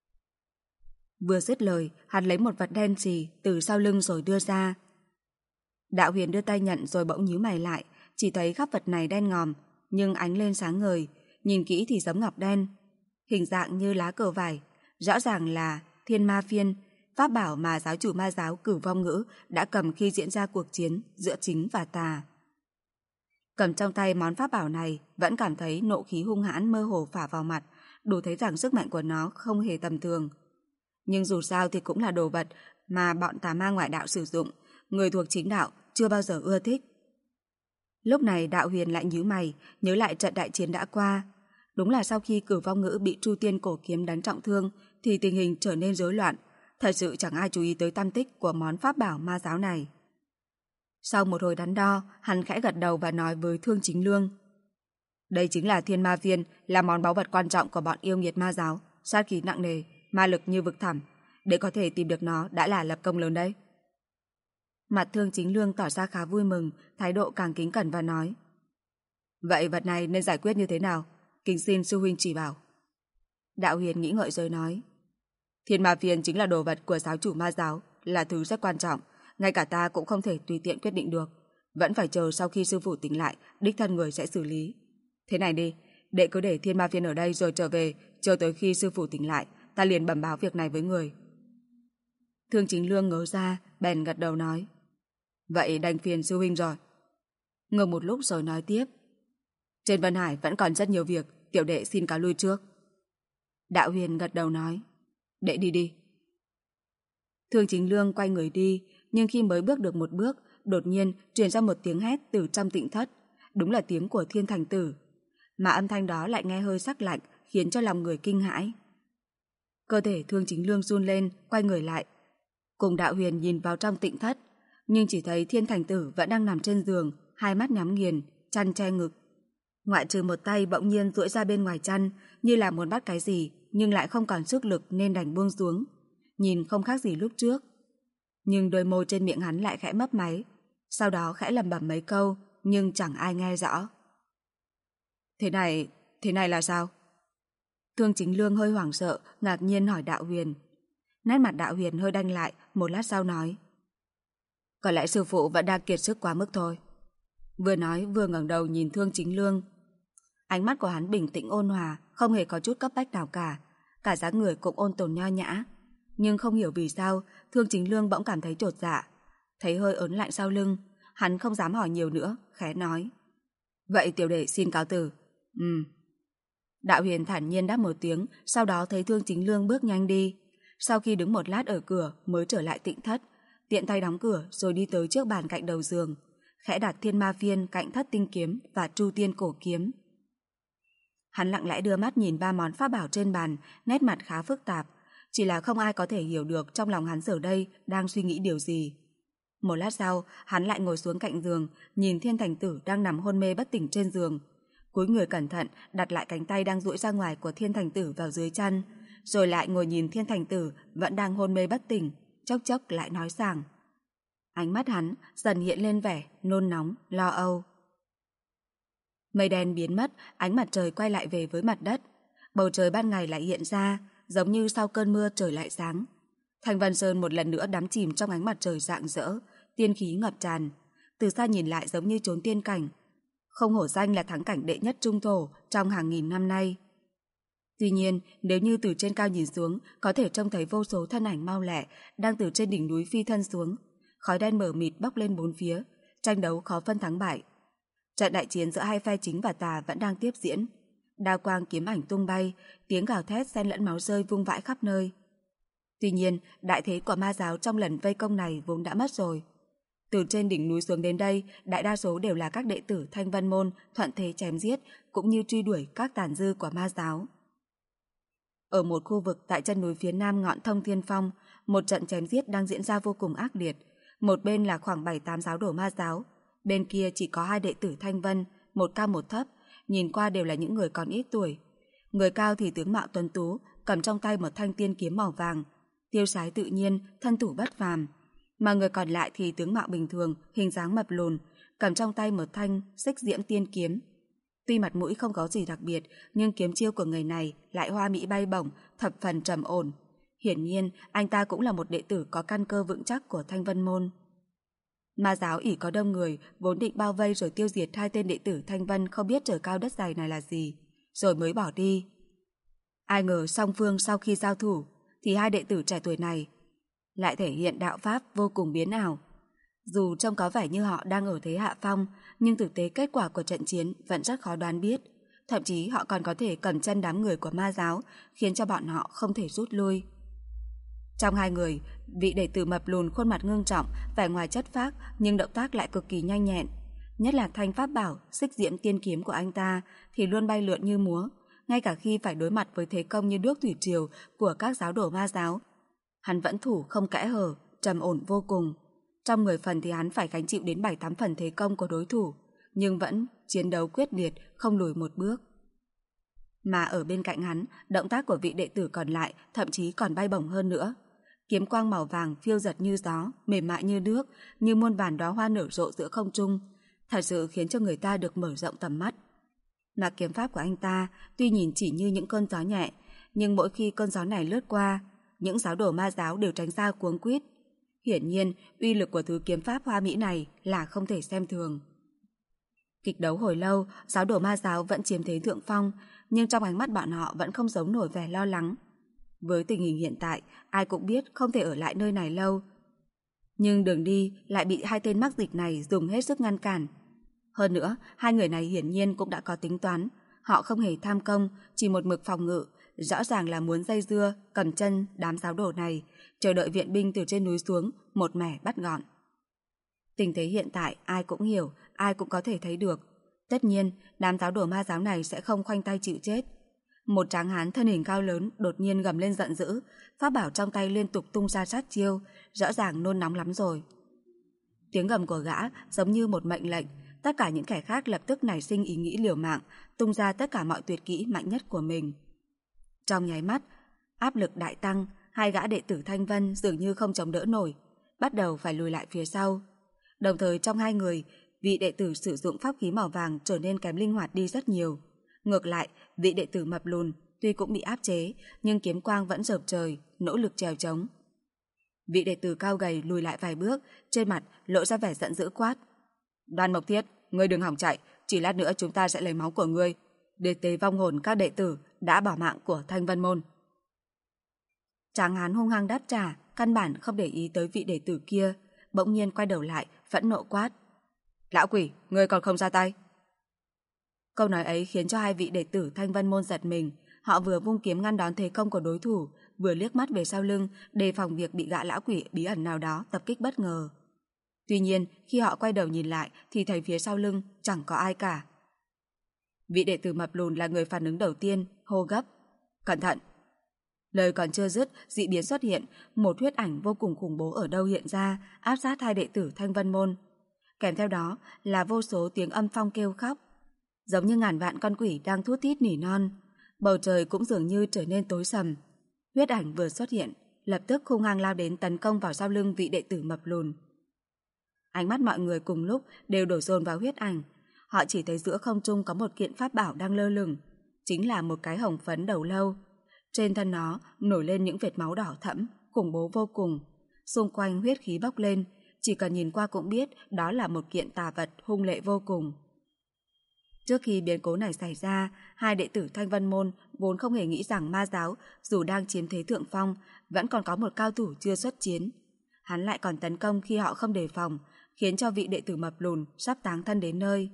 Vừa dứt lời, hắn lấy một vật đen xì từ sau lưng rồi đưa ra. Đạo Huyền đưa tay nhận rồi bỗng nhíu mày lại, chỉ thấy khắp vật này đen ngòm, nhưng ánh lên sáng ngời, nhìn kỹ thì giống ngọc đen, hình dạng như lá cờ vải, rõ ràng là Thiên Ma Phiên, pháp bảo mà giáo chủ ma giáo Cửu Vong Ngữ đã cầm khi diễn ra cuộc chiến giữa chính và tà. Cầm trong tay món pháp bảo này vẫn cảm thấy nộ khí hung hãn mơ hồ phả vào mặt, đủ thấy rằng sức mạnh của nó không hề tầm thường. Nhưng dù sao thì cũng là đồ vật mà bọn tà ma ngoại đạo sử dụng, người thuộc chính đạo chưa bao giờ ưa thích. Lúc này Đạo Huyền lại nhíu mày, nhớ lại trận đại chiến đã qua. Đúng là sau khi Cửu Vong Ngữ bị Chu Tiên cổ kiếm đánh trọng thương thì tình hình trở nên rối loạn, thật sự chẳng ai chú ý tới tăm tích của món pháp bảo ma giáo này. Sau một hồi đắn đo, hắn khẽ gật đầu và nói với Thương Chính Lương: đây chính là Thiên Ma Viên, là món báu vật quan trọng của bọn yêu nghiệt ma giáo, sát khí nặng nề, ma lực như vực thẳm. Để có thể tìm được nó đã là lập công lớn đấy. Mặt Thương Chính Lương tỏ ra khá vui mừng, thái độ càng kính cẩn và nói: vậy vật này nên giải quyết như thế nào? Kính xin sư huynh chỉ bảo. Đạo Huyền nghĩ ngợi rồi nói: Thiên Ma Viên chính là đồ vật của giáo chủ ma giáo, là thứ rất quan trọng, ngay cả ta cũng không thể tùy tiện quyết định được, vẫn phải chờ sau khi sư phụ tỉnh lại, đích thân người sẽ xử lý. Thế này đi, đệ cứ để Thiên Ma Viên ở đây rồi trở về, chờ tới khi sư phụ tỉnh lại, ta liền bẩm báo việc này với người. Thương Chính Lương ngớ ra, bèn gật đầu nói: vậy đành phiền sư huynh rồi. Ngừng một lúc rồi nói tiếp: trên Vân Hải vẫn còn rất nhiều việc, tiểu đệ xin cáo lui trước. Đạo Huyền gật đầu nói: đệ đi đi. Thương Chính Lương quay người đi, nhưng khi mới bước được một bước, đột nhiên truyền ra một tiếng hét từ trong tịnh thất, đúng là tiếng của Thiên Thành Tử, mà âm thanh đó lại nghe hơi sắc lạnh, khiến cho lòng người kinh hãi. Cơ thể Thương Chính Lương run lên, quay người lại, cùng Đạo Huyền nhìn vào trong tịnh thất, nhưng chỉ thấy Thiên Thành Tử vẫn đang nằm trên giường, hai mắt nhắm nghiền, chăn che ngực. Ngoại trừ một tay bỗng nhiên duỗi ra bên ngoài chăn, như là muốn bắt cái gì, nhưng lại không còn sức lực nên đành buông xuống, nhìn không khác gì lúc trước. Nhưng đôi môi trên miệng hắn lại khẽ mấp máy, sau đó khẽ lẩm bẩm mấy câu, nhưng chẳng ai nghe rõ. Thế này là sao? Thương Chính Lương hơi hoảng sợ, ngạc nhiên hỏi Đạo Huyền. Nét mặt Đạo Huyền hơi đanh lại, một lát sau nói: có lẽ sư phụ vẫn đang kiệt sức quá mức thôi. Vừa nói vừa ngẩng đầu nhìn Thương Chính Lương. Ánh mắt của hắn bình tĩnh ôn hòa, không hề có chút cấp bách nào cả dáng người cũng ôn tồn nho nhã. Nhưng không hiểu vì sao, Thương Chính Lương bỗng cảm thấy chột dạ, thấy hơi ớn lạnh sau lưng. Hắn không dám hỏi nhiều nữa, khẽ nói: vậy tiểu đệ xin cáo từ. Đạo Huyền thản nhiên đáp một tiếng, sau đó thấy Thương Chính Lương bước nhanh đi. Sau khi đứng một lát ở cửa mới trở lại tịnh thất, tiện tay đóng cửa rồi đi tới trước bàn cạnh đầu giường, khẽ đặt Thiên Ma Viên cạnh Thất Tinh Kiếm và Chu Tiên cổ kiếm. Hắn lặng lẽ đưa mắt nhìn ba món pháp bảo trên bàn, nét mặt khá phức tạp, chỉ là không ai có thể hiểu được trong lòng hắn giờ đây đang suy nghĩ điều gì. Một lát sau, hắn lại ngồi xuống cạnh giường, nhìn Thiên Thành Tử đang nằm hôn mê bất tỉnh trên giường, cúi người cẩn thận đặt lại cánh tay đang duỗi ra ngoài của Thiên Thành Tử vào dưới chăn, rồi lại ngồi nhìn Thiên Thành Tử vẫn đang hôn mê bất tỉnh, chốc chốc lại nói sảng. Ánh mắt hắn dần hiện lên vẻ nôn nóng, lo âu. Mây đen biến mất, ánh mặt trời quay lại về với mặt đất. Bầu trời ban ngày lại hiện ra, giống như sau cơn mưa trời lại sáng. Thanh Vân Sơn một lần nữa đắm chìm trong ánh mặt trời rạng rỡ, tiên khí ngập tràn. Từ xa nhìn lại giống như chốn tiên cảnh, không hổ danh là thắng cảnh đệ nhất trung thổ trong hàng nghìn năm nay. Tuy nhiên, nếu như từ trên cao nhìn xuống, có thể trông thấy vô số thân ảnh mau lẹ đang từ trên đỉnh núi phi thân xuống. Khói đen mờ mịt bốc lên bốn phía, tranh đấu khó phân thắng bại. Trận đại chiến giữa hai phe chính và tà vẫn đang tiếp diễn. Đao quang kiếm ảnh tung bay, tiếng gào thét xen lẫn máu rơi vung vãi khắp nơi. Tuy nhiên, đại thế của ma giáo trong lần vây công này vốn đã mất rồi. Từ trên đỉnh núi xuống đến đây, đại đa số đều là các đệ tử Thanh Vân Môn thuận thế chém giết, cũng như truy đuổi các tàn dư của ma giáo. Ở một khu vực tại chân núi phía nam ngọn Thông Thiên Phong, một trận chém giết đang diễn ra vô cùng ác liệt. Một bên là khoảng 7-8 giáo đồ ma giáo, bên kia chỉ có 2 đệ tử Thanh Vân, một cao một thấp, nhìn qua đều là những người còn ít tuổi. Người cao thì tướng mạo tuấn tú, cầm trong tay một thanh tiên kiếm màu vàng, tiêu sái tự nhiên, thân thủ bất phàm. Mà người còn lại thì tướng mạo bình thường, hình dáng mập lùn, cầm trong tay một thanh xích diễm tiên kiếm. Tuy mặt mũi không có gì đặc biệt, nhưng kiếm chiêu của người này lại hoa mỹ bay bổng, thập phần trầm ổn. Hiển nhiên, anh ta cũng là một đệ tử có căn cơ vững chắc của Thanh Vân Môn. Ma giáo ỷ có đông người, vốn định bao vây rồi tiêu diệt 2 tên đệ tử Thanh Vân không biết trời cao đất dày này là gì, rồi mới bỏ đi. Ai ngờ song phương sau khi giao thủ, thì 2 đệ tử trẻ tuổi này lại thể hiện đạo pháp vô cùng biến ảo. Dù trông có vẻ như họ đang ở thế hạ phong, nhưng thực tế kết quả của trận chiến vẫn rất khó đoán biết. Thậm chí họ còn có thể cầm chân đám người của ma giáo, khiến cho bọn họ không thể rút lui. Trong hai người, vị đệ tử mập lùn khuôn mặt ngưng trọng, vẻ ngoài chất phác nhưng động tác lại cực kỳ nhanh nhẹn. Nhất là thanh pháp bảo, xích diễm tiên kiếm của anh ta thì luôn bay lượn như múa, ngay cả khi phải đối mặt với thế công như nước thủy triều của các giáo đồ ma giáo. Hắn vẫn thủ không kẽ hở, trầm ổn vô cùng. Trong 10 phần thì hắn phải gánh chịu đến 7-8 phần thế công của đối thủ, nhưng vẫn chiến đấu quyết liệt, không lùi một bước. Mà ở bên cạnh hắn, động tác của vị đệ tử còn lại thậm chí còn bay bổng hơn nữa. Kiếm quang màu vàng phiêu giật như gió, mềm mại như nước, như muôn vàn đóa hoa nở rộ giữa không trung, thật sự khiến cho người ta được mở rộng tầm mắt. Mà kiếm pháp của anh ta tuy nhìn chỉ như những cơn gió nhẹ, nhưng mỗi khi cơn gió này lướt qua, những giáo đồ ma giáo đều tránh ra cuống quýt. Hiển nhiên, uy lực của thứ kiếm pháp hoa mỹ này là không thể xem thường. Kịch đấu hồi lâu, giáo đồ ma giáo vẫn chiếm thế thượng phong, nhưng trong ánh mắt bọn họ vẫn không giấu nổi vẻ lo lắng. Với tình hình hiện tại, ai cũng biết không thể ở lại nơi này lâu. Nhưng đường đi lại bị hai tên mắc dịch này dùng hết sức ngăn cản. Hơn nữa, hai người này hiển nhiên cũng đã có tính toán. Họ không hề tham công, chỉ một mực phòng ngự, rõ ràng là muốn dây dưa, cầm chân đám giáo đồ này, chờ đợi viện binh từ trên núi xuống, một mẻ bắt gọn. Tình thế hiện tại ai cũng hiểu, ai cũng có thể thấy được. Tất nhiên, đám giáo đồ ma giáo này sẽ không khoanh tay chịu chết. Một tráng hán thân hình cao lớn đột nhiên gầm lên giận dữ, pháp bảo trong tay liên tục tung ra sát chiêu, rõ ràng nôn nóng lắm rồi. Tiếng gầm của gã giống như một mệnh lệnh, tất cả những kẻ khác lập tức nảy sinh ý nghĩ liều mạng, tung ra tất cả mọi tuyệt kỹ mạnh nhất của mình. Trong nháy mắt, áp lực đại tăng, hai gã đệ tử Thanh Vân dường như không chống đỡ nổi, bắt đầu phải lùi lại phía sau. Đồng thời trong hai người, vị đệ tử sử dụng pháp khí màu vàng trở nên kém linh hoạt đi rất nhiều. Ngược lại, vị đệ tử mập lùn tuy cũng bị áp chế, nhưng kiếm quang vẫn rợp trời, nỗ lực trèo trống. Vị đệ tử cao gầy lùi lại vài bước, trên mặt lộ ra vẻ giận dữ quát: Đoan Mộc Thiết, ngươi đừng hỏng chạy, chỉ lát nữa chúng ta sẽ lấy máu của ngươi để tế vong hồn các đệ tử đã bỏ mạng của Thanh Vân Môn. Tráng hán hung hăng đáp trả, căn bản không để ý tới vị đệ tử kia, bỗng nhiên quay đầu lại, phẫn nộ quát: Lão quỷ, ngươi còn không ra tay? Câu nói ấy khiến cho hai vị đệ tử Thanh Vân Môn giật mình. Họ vừa vung kiếm ngăn đón thế công của đối thủ, vừa liếc mắt về sau lưng đề phòng việc bị gã lão quỷ bí ẩn nào đó tập kích bất ngờ. Tuy nhiên, khi họ quay đầu nhìn lại thì thấy phía sau lưng chẳng có ai cả. Vị đệ tử mập lùn là người phản ứng đầu tiên, hô gấp: Cẩn thận! Lời còn chưa dứt, dị biến xuất hiện, một huyết ảnh vô cùng khủng bố ở đâu hiện ra, áp sát hai đệ tử Thanh Vân Môn. Kèm theo đó là vô số tiếng âm phong kêu khóc, giống như ngàn vạn con quỷ đang thút thít nỉ non. Bầu trời cũng dường như trở nên tối sầm. Huyết ảnh vừa xuất hiện, lập tức hung hăng lao đến tấn công vào sau lưng vị đệ tử mập lùn. Ánh mắt mọi người cùng lúc đều đổ dồn vào huyết ảnh. Họ chỉ thấy giữa không trung có một kiện pháp bảo đang lơ lửng, chính là một cái hồng phấn đầu lâu. Trên thân nó nổi lên những vệt máu đỏ thẫm, khủng bố vô cùng. Xung quanh huyết khí bốc lên, chỉ cần nhìn qua cũng biết đó là một kiện tà vật hung lệ vô cùng. Trước khi biến cố này xảy ra, hai đệ tử Thanh Vân Môn vốn không hề nghĩ rằng ma giáo dù đang chiếm thế thượng phong vẫn còn có một cao thủ chưa xuất chiến. Hắn lại còn tấn công khi họ không đề phòng, khiến cho vị đệ tử mập lùn sắp táng thân đến nơi.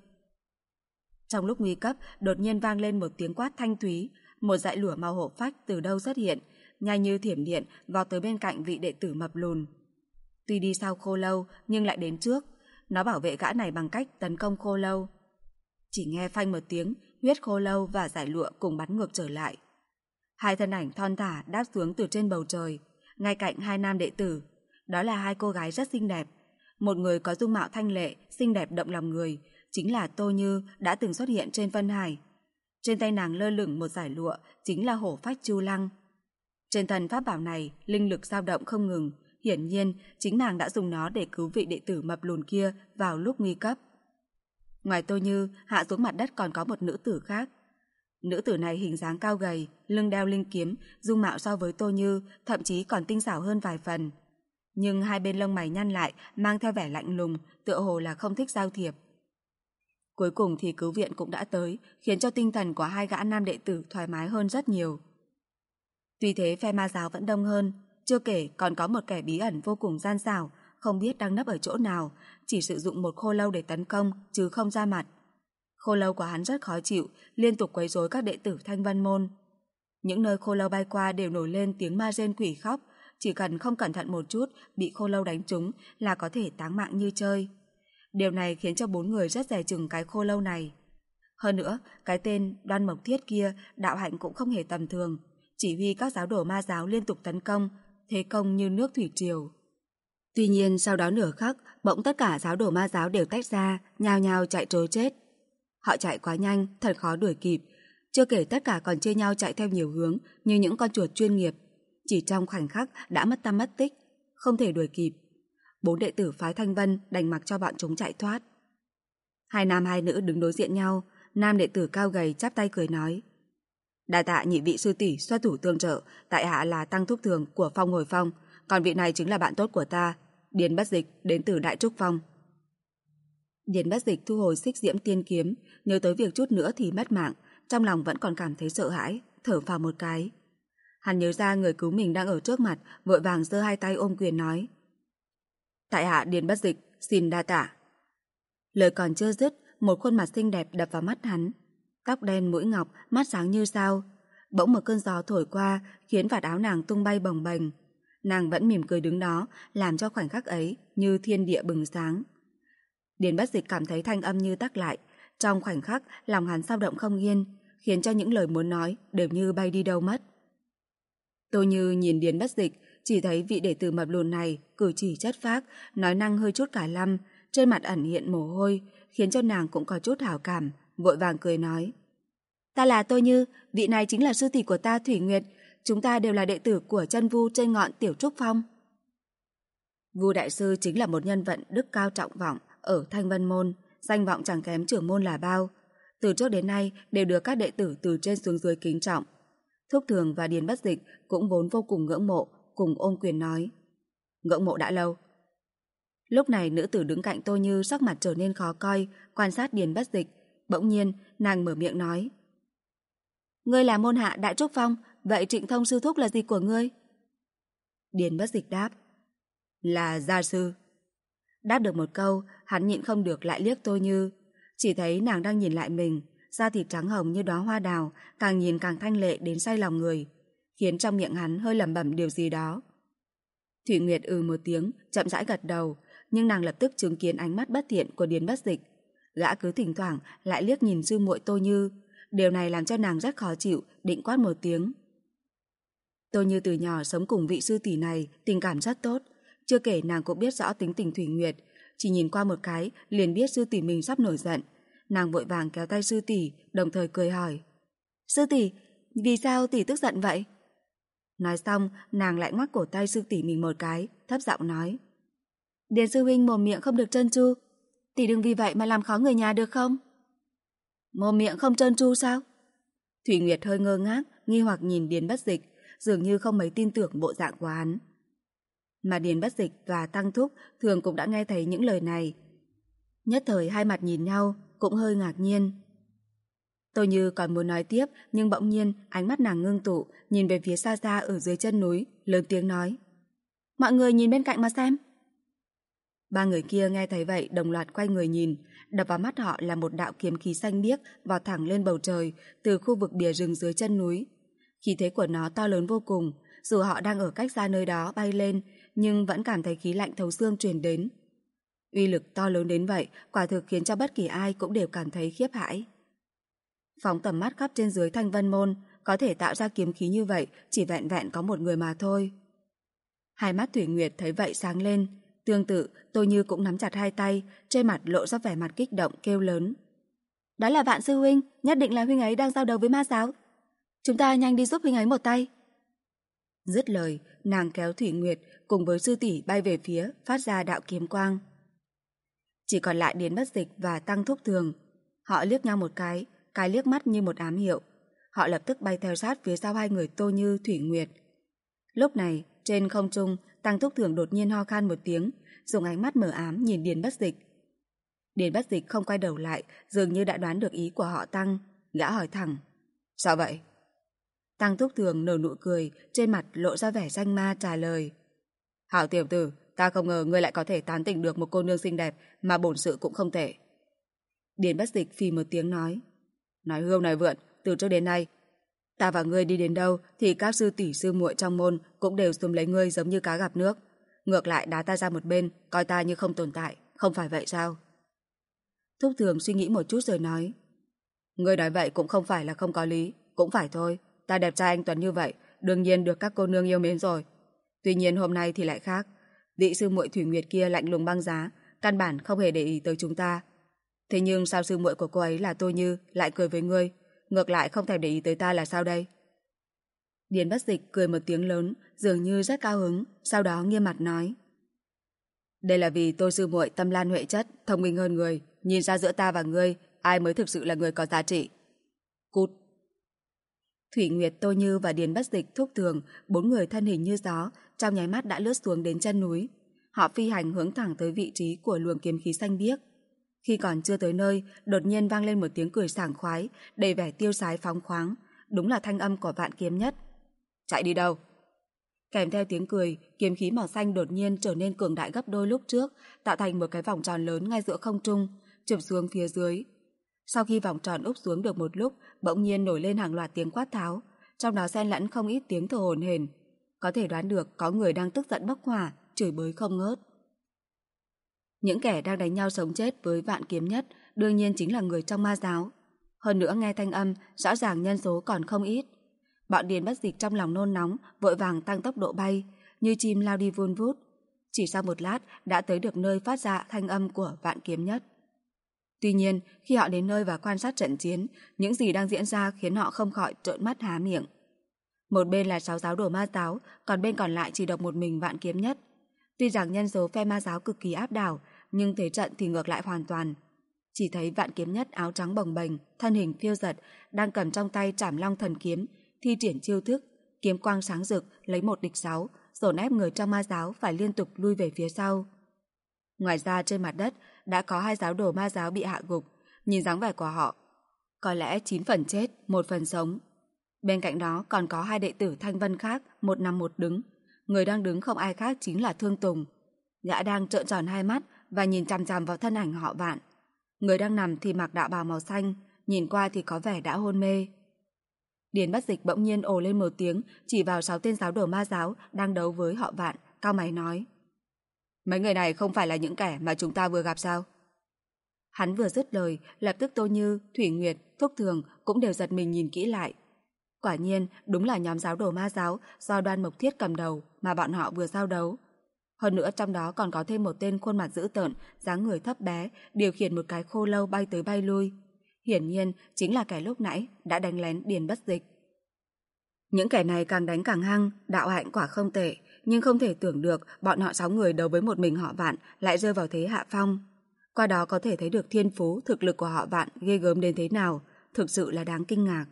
Trong lúc nguy cấp, đột nhiên vang lên một tiếng quát thanh thúy, một dải lửa màu hổ phách từ đâu xuất hiện, nhanh như thiểm điện vọt tới bên cạnh vị đệ tử mập lùn. Tuy đi sau Khô Lâu nhưng lại đến trước, nó bảo vệ gã này bằng cách tấn công Khô Lâu. Chỉ nghe phanh một tiếng, huyết Khô Lâu và dải lụa cùng bắn ngược trở lại. Hai thân ảnh thon thả đáp xuống từ trên bầu trời, ngay cạnh hai nam đệ tử. Đó là hai cô gái rất xinh đẹp. Một người có dung mạo thanh lệ, xinh đẹp động lòng người, chính là Tô Như đã từng xuất hiện trên Vân Hải. Trên tay nàng lơ lửng một dải lụa, chính là hổ phách Chu Lăng. Trên thân pháp bảo này, linh lực dao động không ngừng, hiển nhiên chính nàng đã dùng nó để cứu vị đệ tử mập lùn kia vào lúc nguy cấp. Ngoài Tô Như, hạ xuống mặt đất còn có một nữ tử khác. Nữ tử này hình dáng cao gầy, lưng đeo linh kiếm, dung mạo so với Tô Như thậm chí còn tinh xảo hơn vài phần. Nhưng hai bên lông mày nhăn lại, mang theo vẻ lạnh lùng, tựa hồ là không thích giao thiệp. Cuối cùng thì cứu viện cũng đã tới, khiến cho tinh thần của hai gã nam đệ tử thoải mái hơn rất nhiều. Tuy thế phe ma giáo vẫn đông hơn, chưa kể còn có một kẻ bí ẩn vô cùng gian xảo, không biết đang nấp ở chỗ nào, chỉ sử dụng một khô lâu để tấn công chứ không ra mặt. Khô lâu của hắn rất khó chịu, liên tục quấy rối các đệ tử Thanh Vân Môn. Những nơi khô lâu bay qua đều nổi lên tiếng ma rên quỷ khóc, chỉ cần không cẩn thận một chút bị khô lâu đánh trúng là có thể táng mạng như chơi. Điều này khiến cho 4 người rất dè chừng cái khô lâu này. Hơn nữa, cái tên Đoan Mộc Thiết kia đạo hạnh cũng không hề tầm thường, chỉ huy các giáo đồ ma giáo liên tục tấn công, thế công như nước thủy triều. Tuy nhiên sau đó nửa khắc, bỗng tất cả giáo đồ ma giáo đều tách ra, nhao nhao chạy trối chết. Họ chạy quá nhanh, thật khó đuổi kịp, chưa kể tất cả còn chia nhau chạy theo nhiều hướng như những con chuột chuyên nghiệp. Chỉ trong khoảnh khắc đã mất tăm mất tích, không thể đuổi kịp. 4 đệ tử phái Thanh Vân đành mặc cho bọn chúng chạy thoát. 2 nam 2 nữ đứng đối diện nhau, nam đệ tử cao gầy chắp tay cười nói: "Đa tạ nhị vị sư tỷ xuất thủ tương trợ, tại hạ là Tăng Thúc Thường của Phong Hồi Phong, còn vị này chính là bạn tốt của ta, Điền Bất Dịch đến từ Đại Trúc Phong." Điền Bất Dịch thu hồi xích diễm tiên kiếm, nhớ tới việc chút nữa thì mất mạng, trong lòng vẫn còn cảm thấy sợ hãi, thở phào một cái. Hắn nhớ ra người cứu mình đang ở trước mặt, vội vàng giơ 2 tay ôm quyền nói: "Tại hạ Điền Bất Dịch, xin đa tạ." Lời còn chưa dứt, một khuôn mặt xinh đẹp đập vào mắt hắn. Tóc đen mũi ngọc, mắt sáng như sao. Bỗng một cơn gió thổi qua, khiến vạt áo nàng tung bay bồng bềnh. Nàng vẫn mỉm cười đứng đó, làm cho khoảnh khắc ấy như thiên địa bừng sáng. Điền Bất Dịch cảm thấy thanh âm như tắc lại. Trong khoảnh khắc, lòng hắn dao động không yên, khiến cho những lời muốn nói đều như bay đi đâu mất. Tô Như nhìn Điền Bất Dịch, chỉ thấy vị đệ tử mập lùn này cử chỉ chất phác, nói năng hơi chút cả lăm, trên mặt ẩn hiện mồ hôi, khiến cho nàng cũng có chút hảo cảm, vội vàng cười nói: "Ta là Tô Như, vị này chính là sư tỷ của ta Thủy Nguyệt, chúng ta đều là đệ tử của chân Vu trên ngọn Tiểu Trúc Phong." Vu đại sư chính là một nhân vật đức cao trọng vọng ở Thanh Vân Môn, danh vọng chẳng kém trưởng môn là bao. Từ trước đến nay đều được các đệ tử từ trên xuống dưới kính trọng. Thúc Thường và Điền Bất Dịch cũng vốn vô cùng ngưỡng mộ, cùng ôm quyền nói: "Ngưỡng mộ đã lâu." Lúc này nữ tử đứng cạnh Tô Như sắc mặt trở nên khó coi, quan sát Điền Bất Dịch. Bỗng nhiên nàng mở miệng nói: "Ngươi là môn hạ Đại Trúc Phong, vậy Trịnh Thông sư thúc là gì của ngươi?" Điền Bất Dịch đáp: "Là gia sư." Đáp được một câu, hắn nhịn không được lại liếc Tô Như. Chỉ thấy nàng đang nhìn lại mình, da thịt trắng hồng như đóa hoa đào, càng nhìn càng thanh lệ đến say lòng người, khiến trong miệng hắn hơi lẩm bẩm điều gì đó. Thủy Nguyệt một tiếng, chậm rãi gật đầu, nhưng nàng lập tức chứng kiến ánh mắt bất thiện của Điền Bất Dịch. Gã cứ thỉnh thoảng lại liếc nhìn sư muội Tô Như, điều này làm cho nàng rất khó chịu, định quát một tiếng. Tô Như từ nhỏ sống cùng vị sư tỷ này, tình cảm rất tốt, chưa kể nàng cũng biết rõ tính tình Thủy Nguyệt, chỉ nhìn qua một cái liền biết sư tỷ mình sắp nổi giận. Nàng vội vàng kéo tay sư tỷ, đồng thời cười hỏi: "Sư tỷ, vì sao tỷ tức giận vậy?" Nói xong, nàng lại ngoắc cổ tay sư tỷ mình một cái, thấp giọng nói: "Điền sư huynh mồm miệng không được trơn tru, tỷ đừng vì vậy mà làm khó người nhà được không?" "Mồm miệng không trơn tru sao?" Thủy Nguyệt hơi ngơ ngác, nghi hoặc nhìn Điền Bất Dịch, dường như không mấy tin tưởng bộ dạng của hắn. Mà Điền Bất Dịch và Tăng Thúc thường cũng đã nghe thấy những lời này. Nhất thời hai mặt nhìn nhau, cũng hơi ngạc nhiên. Tô Như còn muốn nói tiếp, nhưng bỗng nhiên ánh mắt nàng ngưng tụ, nhìn về phía xa xa ở dưới chân núi, lớn tiếng nói: "Mọi người nhìn bên cạnh mà xem." 3 người kia nghe thấy vậy đồng loạt quay người nhìn, đập vào mắt họ là một đạo kiếm khí xanh biếc vọt thẳng lên bầu trời từ khu vực bìa rừng dưới chân núi. Khí thế của nó to lớn vô cùng, dù họ đang ở cách xa nơi đó bay lên, nhưng vẫn cảm thấy khí lạnh thấu xương truyền đến. Uy lực to lớn đến vậy, quả thực khiến cho bất kỳ ai cũng đều cảm thấy khiếp hãi. Phóng tầm mắt khắp trên dưới Thanh Vân Môn, có thể tạo ra kiếm khí như vậy chỉ vẹn vẹn có một người mà thôi. Hai mắt Thủy Nguyệt thấy vậy sáng lên, tương tự Tô Như cũng nắm chặt hai tay, trên mặt lộ ra vẻ mặt kích động kêu lớn: "Đó là Vạn sư huynh, nhất định là huynh ấy đang giao đấu với ma giáo. Chúng ta nhanh đi giúp huynh ấy một tay." Dứt lời, nàng kéo Thủy Nguyệt cùng với sư tỷ bay về phía, phát ra đạo kiếm quang. Chỉ còn lại Điền Bất Dịch và Tăng Thúc Thường. Họ liếc nhau một cái liếc mắt như một ám hiệu. Họ lập tức bay theo sát phía sau hai người Tô Như, Thủy Nguyệt. Lúc này, trên không trung, Tăng Thúc Thường đột nhiên ho khan một tiếng, dùng ánh mắt mờ ám nhìn Điền Bất Dịch. Điền Bất Dịch không quay đầu lại, dường như đã đoán được ý của họ Tăng. Gã hỏi thẳng: "Sao vậy?" Tăng Thúc Thường nở nụ cười, trên mặt lộ ra vẻ danh ma trả lời: "Hảo tiểu tử, ta không ngờ ngươi lại có thể tán tỉnh được một cô nương xinh đẹp mà bổn sự cũng không thể. Điền Bất Dịch phì một tiếng nói hươu nói vượn, từ trước đến nay ta và ngươi đi đến đâu thì các sư tỷ sư muội trong môn cũng đều túm lấy ngươi giống như cá gặp nước, ngược lại đá ta ra một bên, coi ta như không tồn tại, không phải vậy sao? Thúc Thường suy nghĩ một chút rồi nói, ngươi nói vậy cũng không phải là không có lý, cũng phải thôi, ta đẹp trai anh tuấn như vậy, đương nhiên được các cô nương yêu mến rồi. Tuy nhiên hôm nay thì lại khác, vị sư muội Thủy Nguyệt kia lạnh lùng băng giá, căn bản không hề để ý tới chúng ta. Thế nhưng sao sư muội của cô ấy là Tô Như lại cười với ngươi, ngược lại không thèm để ý tới ta là sao đây? Điền Bất Dịch cười một tiếng lớn, dường như rất cao hứng, sau đó nghiêm mặt nói, đây là vì Tô sư muội tâm lan huệ chất, thông minh hơn người, nhìn ra giữa ta và ngươi, ai mới thực sự là người có giá trị. Cút. Thủy Nguyệt, Tô Như và Điền Bất Dịch, Thúc Thường, 4 người thân hình như gió, trong nháy mắt đã lướt xuống đến chân núi. Họ phi hành hướng thẳng tới vị trí của luồng kiếm khí xanh biếc. Khi còn chưa tới nơi, đột nhiên vang lên một tiếng cười sảng khoái, đầy vẻ tiêu sái phóng khoáng, đúng là thanh âm của Vạn Kiếm Nhất. Chạy đi đâu? Kèm theo tiếng cười, kiếm khí màu xanh đột nhiên trở nên cường đại gấp đôi lúc trước, tạo thành một cái vòng tròn lớn ngay giữa không trung, chụp xuống phía dưới. Sau khi vòng tròn úp xuống được một lúc, bỗng nhiên nổi lên hàng loạt tiếng quát tháo, trong đó xen lẫn không ít tiếng thở hổn hển. Có thể đoán được có người đang tức giận bốc hỏa, chửi bới không ngớt. Những kẻ đang đánh nhau sống chết với Vạn Kiếm Nhất đương nhiên chính là người trong ma giáo. Hơn nữa nghe thanh âm, rõ ràng nhân số còn không ít. Bọn Điền Bất Dịch trong lòng nôn nóng, vội vàng tăng tốc độ bay, như chim lao đi vun vút. Chỉ sau một lát đã tới được nơi phát ra thanh âm của Vạn Kiếm Nhất. Tuy nhiên, khi họ đến nơi và quan sát trận chiến, những gì đang diễn ra khiến họ không khỏi trợn mắt há miệng. Một bên là 6 giáo đồ ma giáo, còn bên còn lại chỉ độc một mình Vạn Kiếm Nhất. Tuy rằng nhân số phe ma giáo cực kỳ áp đảo, nhưng thế trận thì ngược lại hoàn toàn. Chỉ thấy Vạn Kiếm Nhất áo trắng bồng bềnh, thân hình phiêu giật, đang cầm trong tay Trảm Long Thần Kiếm, thi triển chiêu thức, kiếm quang sáng rực, lấy 1 địch 6, dồn ép người trong ma giáo phải liên tục lui về phía sau. Ngoài ra trên mặt đất đã có 2 giáo đồ ma giáo bị hạ gục, nhìn dáng vẻ của họ, có lẽ 9 phần chết, 1 phần sống. Bên cạnh đó còn có 2 đệ tử Thanh Vân khác, một nằm một đứng. Người đang đứng không ai khác chính là Thương Tùng. Gã đang trợn tròn hai mắt và nhìn chằm chằm vào thân ảnh họ Vạn. Người đang nằm thì mặc đạo bào màu xanh, nhìn qua thì có vẻ đã hôn mê. Điền Bất Dịch bỗng nhiên ồ lên một tiếng, chỉ vào 6 tên giáo đồ ma giáo đang đấu với họ Vạn, cau mày nói, mấy người này không phải là những kẻ mà chúng ta vừa gặp sao? Hắn vừa dứt lời, lập tức Tô Như, Thủy Nguyệt, Phúc Thường cũng đều giật mình nhìn kỹ lại. Quả nhiên, đúng là nhóm giáo đồ ma giáo do Đoan Mộc Thiết cầm đầu mà bọn họ vừa giao đấu. Hơn nữa trong đó còn có thêm một tên khuôn mặt dữ tợn, dáng người thấp bé, điều khiển một cái khô lâu bay tới bay lui. Hiển nhiên chính là kẻ lúc nãy đã đánh lén Điền Bất Dịch. Những kẻ này càng đánh càng hăng, đạo hạnh quả không tệ, nhưng không thể tưởng được bọn họ 6 người đấu với một mình họ Vạn lại rơi vào thế hạ phong. Qua đó có thể thấy được thiên phú, thực lực của họ Vạn ghê gớm đến thế nào, thực sự là đáng kinh ngạc.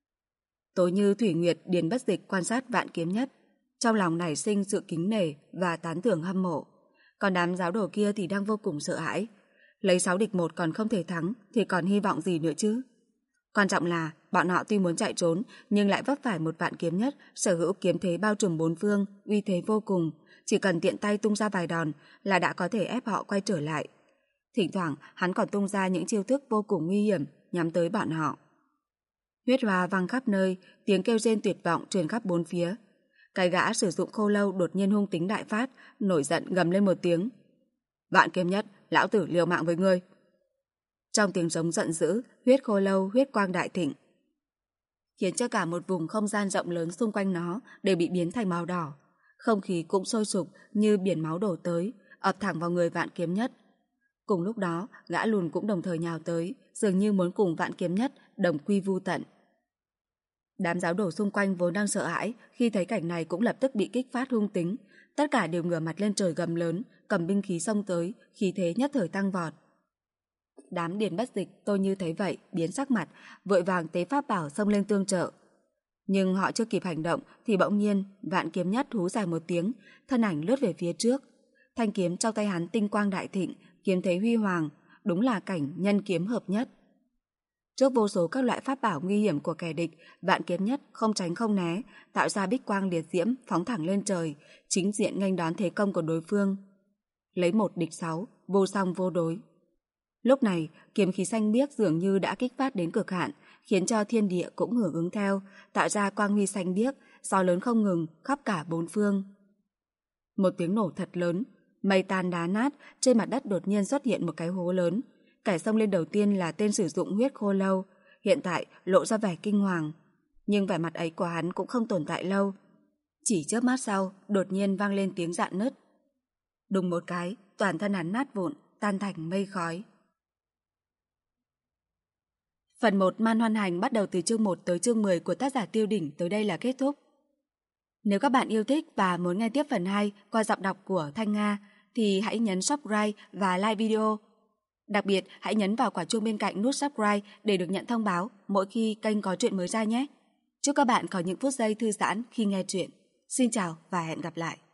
Tố Như, Thủy Nguyệt, Điền Bất Dịch quan sát Vạn Kiếm Nhất, trong lòng nảy sinh sự kính nể và tán thưởng hâm mộ. Còn đám giáo đồ kia thì đang vô cùng sợ hãi. Lấy 6 địch 1 còn không thể thắng thì còn hy vọng gì nữa chứ? Quan trọng là bọn họ tuy muốn chạy trốn nhưng lại vấp phải một Vạn Kiếm Nhất sở hữu kiếm thế bao trùm 4 phương, uy thế vô cùng, chỉ cần tiện tay tung ra vài đòn là đã có thể ép họ quay trở lại. Thỉnh thoảng hắn còn tung ra những chiêu thức vô cùng nguy hiểm nhắm tới bọn họ. Huyết hoa vang khắp nơi, tiếng kêu rên tuyệt vọng truyền khắp bốn phía. Cái gã sử dụng khô lâu đột nhiên hung tính đại phát, nổi giận gầm lên một tiếng. Vạn Kiếm Nhất, lão tử liều mạng với ngươi. Trong tiếng giống giận dữ, huyết khô lâu, huyết quang đại thịnh, khiến cho cả một vùng không gian rộng lớn xung quanh nó đều bị biến thành màu đỏ. Không khí cũng sôi sục như biển máu đổ tới, ập thẳng vào người Vạn Kiếm Nhất. Cùng lúc đó, gã lùn cũng đồng thời nhào tới, dường như muốn cùng Vạn Kiếm Nhất đồng quy vu tận. Đám giáo đồ xung quanh vốn đang sợ hãi, khi thấy cảnh này cũng lập tức bị kích phát hung tính, tất cả đều ngửa mặt lên trời gầm lớn, cầm binh khí xông tới, khí thế nhất thời tăng vọt. Đám Điền Bất Dịch, Tô Như thấy vậy, biến sắc mặt, vội vàng tế pháp bảo xông lên tương trợ. Nhưng họ chưa kịp hành động thì bỗng nhiên Vạn Kiếm Nhất hú dài một tiếng, thân ảnh lướt về phía trước. Thanh kiếm trong tay hắn tinh quang đại thịnh, kiếm thế huy hoàng, đúng là cảnh nhân kiếm hợp nhất. Trước vô số các loại pháp bảo nguy hiểm của kẻ địch, Vạn Kiếm Nhất không tránh không né, tạo ra bích quang liệt diễm phóng thẳng lên trời, chính diện nghênh đón thế công của đối phương. lấy 1 địch 6, vô song vô đối. Lúc này, kiếm khí xanh biếc dường như đã kích phát đến cực hạn, khiến cho thiên địa cũng hưởng ứng theo, tạo ra quang huy xanh biếc, gió lớn không ngừng khắp cả 4 phương. Một tiếng nổ thật lớn, mây tan đá nát, trên mặt đất đột nhiên xuất hiện một cái hố lớn. Kẻ xông lên đầu tiên là tên sử dụng huyết khô lâu, hiện tại lộ ra vẻ kinh hoàng. Nhưng vẻ mặt ấy của hắn cũng không tồn tại lâu. Chỉ chớp mắt sau, đột nhiên vang lên tiếng rạn nứt. Đùng một cái, toàn thân hắn nát vụn, tan thành mây khói. Phần 1 Man Hoan Hành bắt đầu từ chương 1 tới chương 10 của tác giả Tiêu Đỉnh tới đây là kết thúc. Nếu các bạn yêu thích và muốn nghe tiếp phần 2 qua giọng đọc của Thanh Nga thì hãy nhấn subscribe và like video. Đặc biệt hãy nhấn vào quả chuông bên cạnh nút subscribe để được nhận thông báo mỗi khi kênh có chuyện mới ra nhé. Chúc các bạn có những phút giây thư giãn khi nghe chuyện. Xin chào và hẹn gặp lại.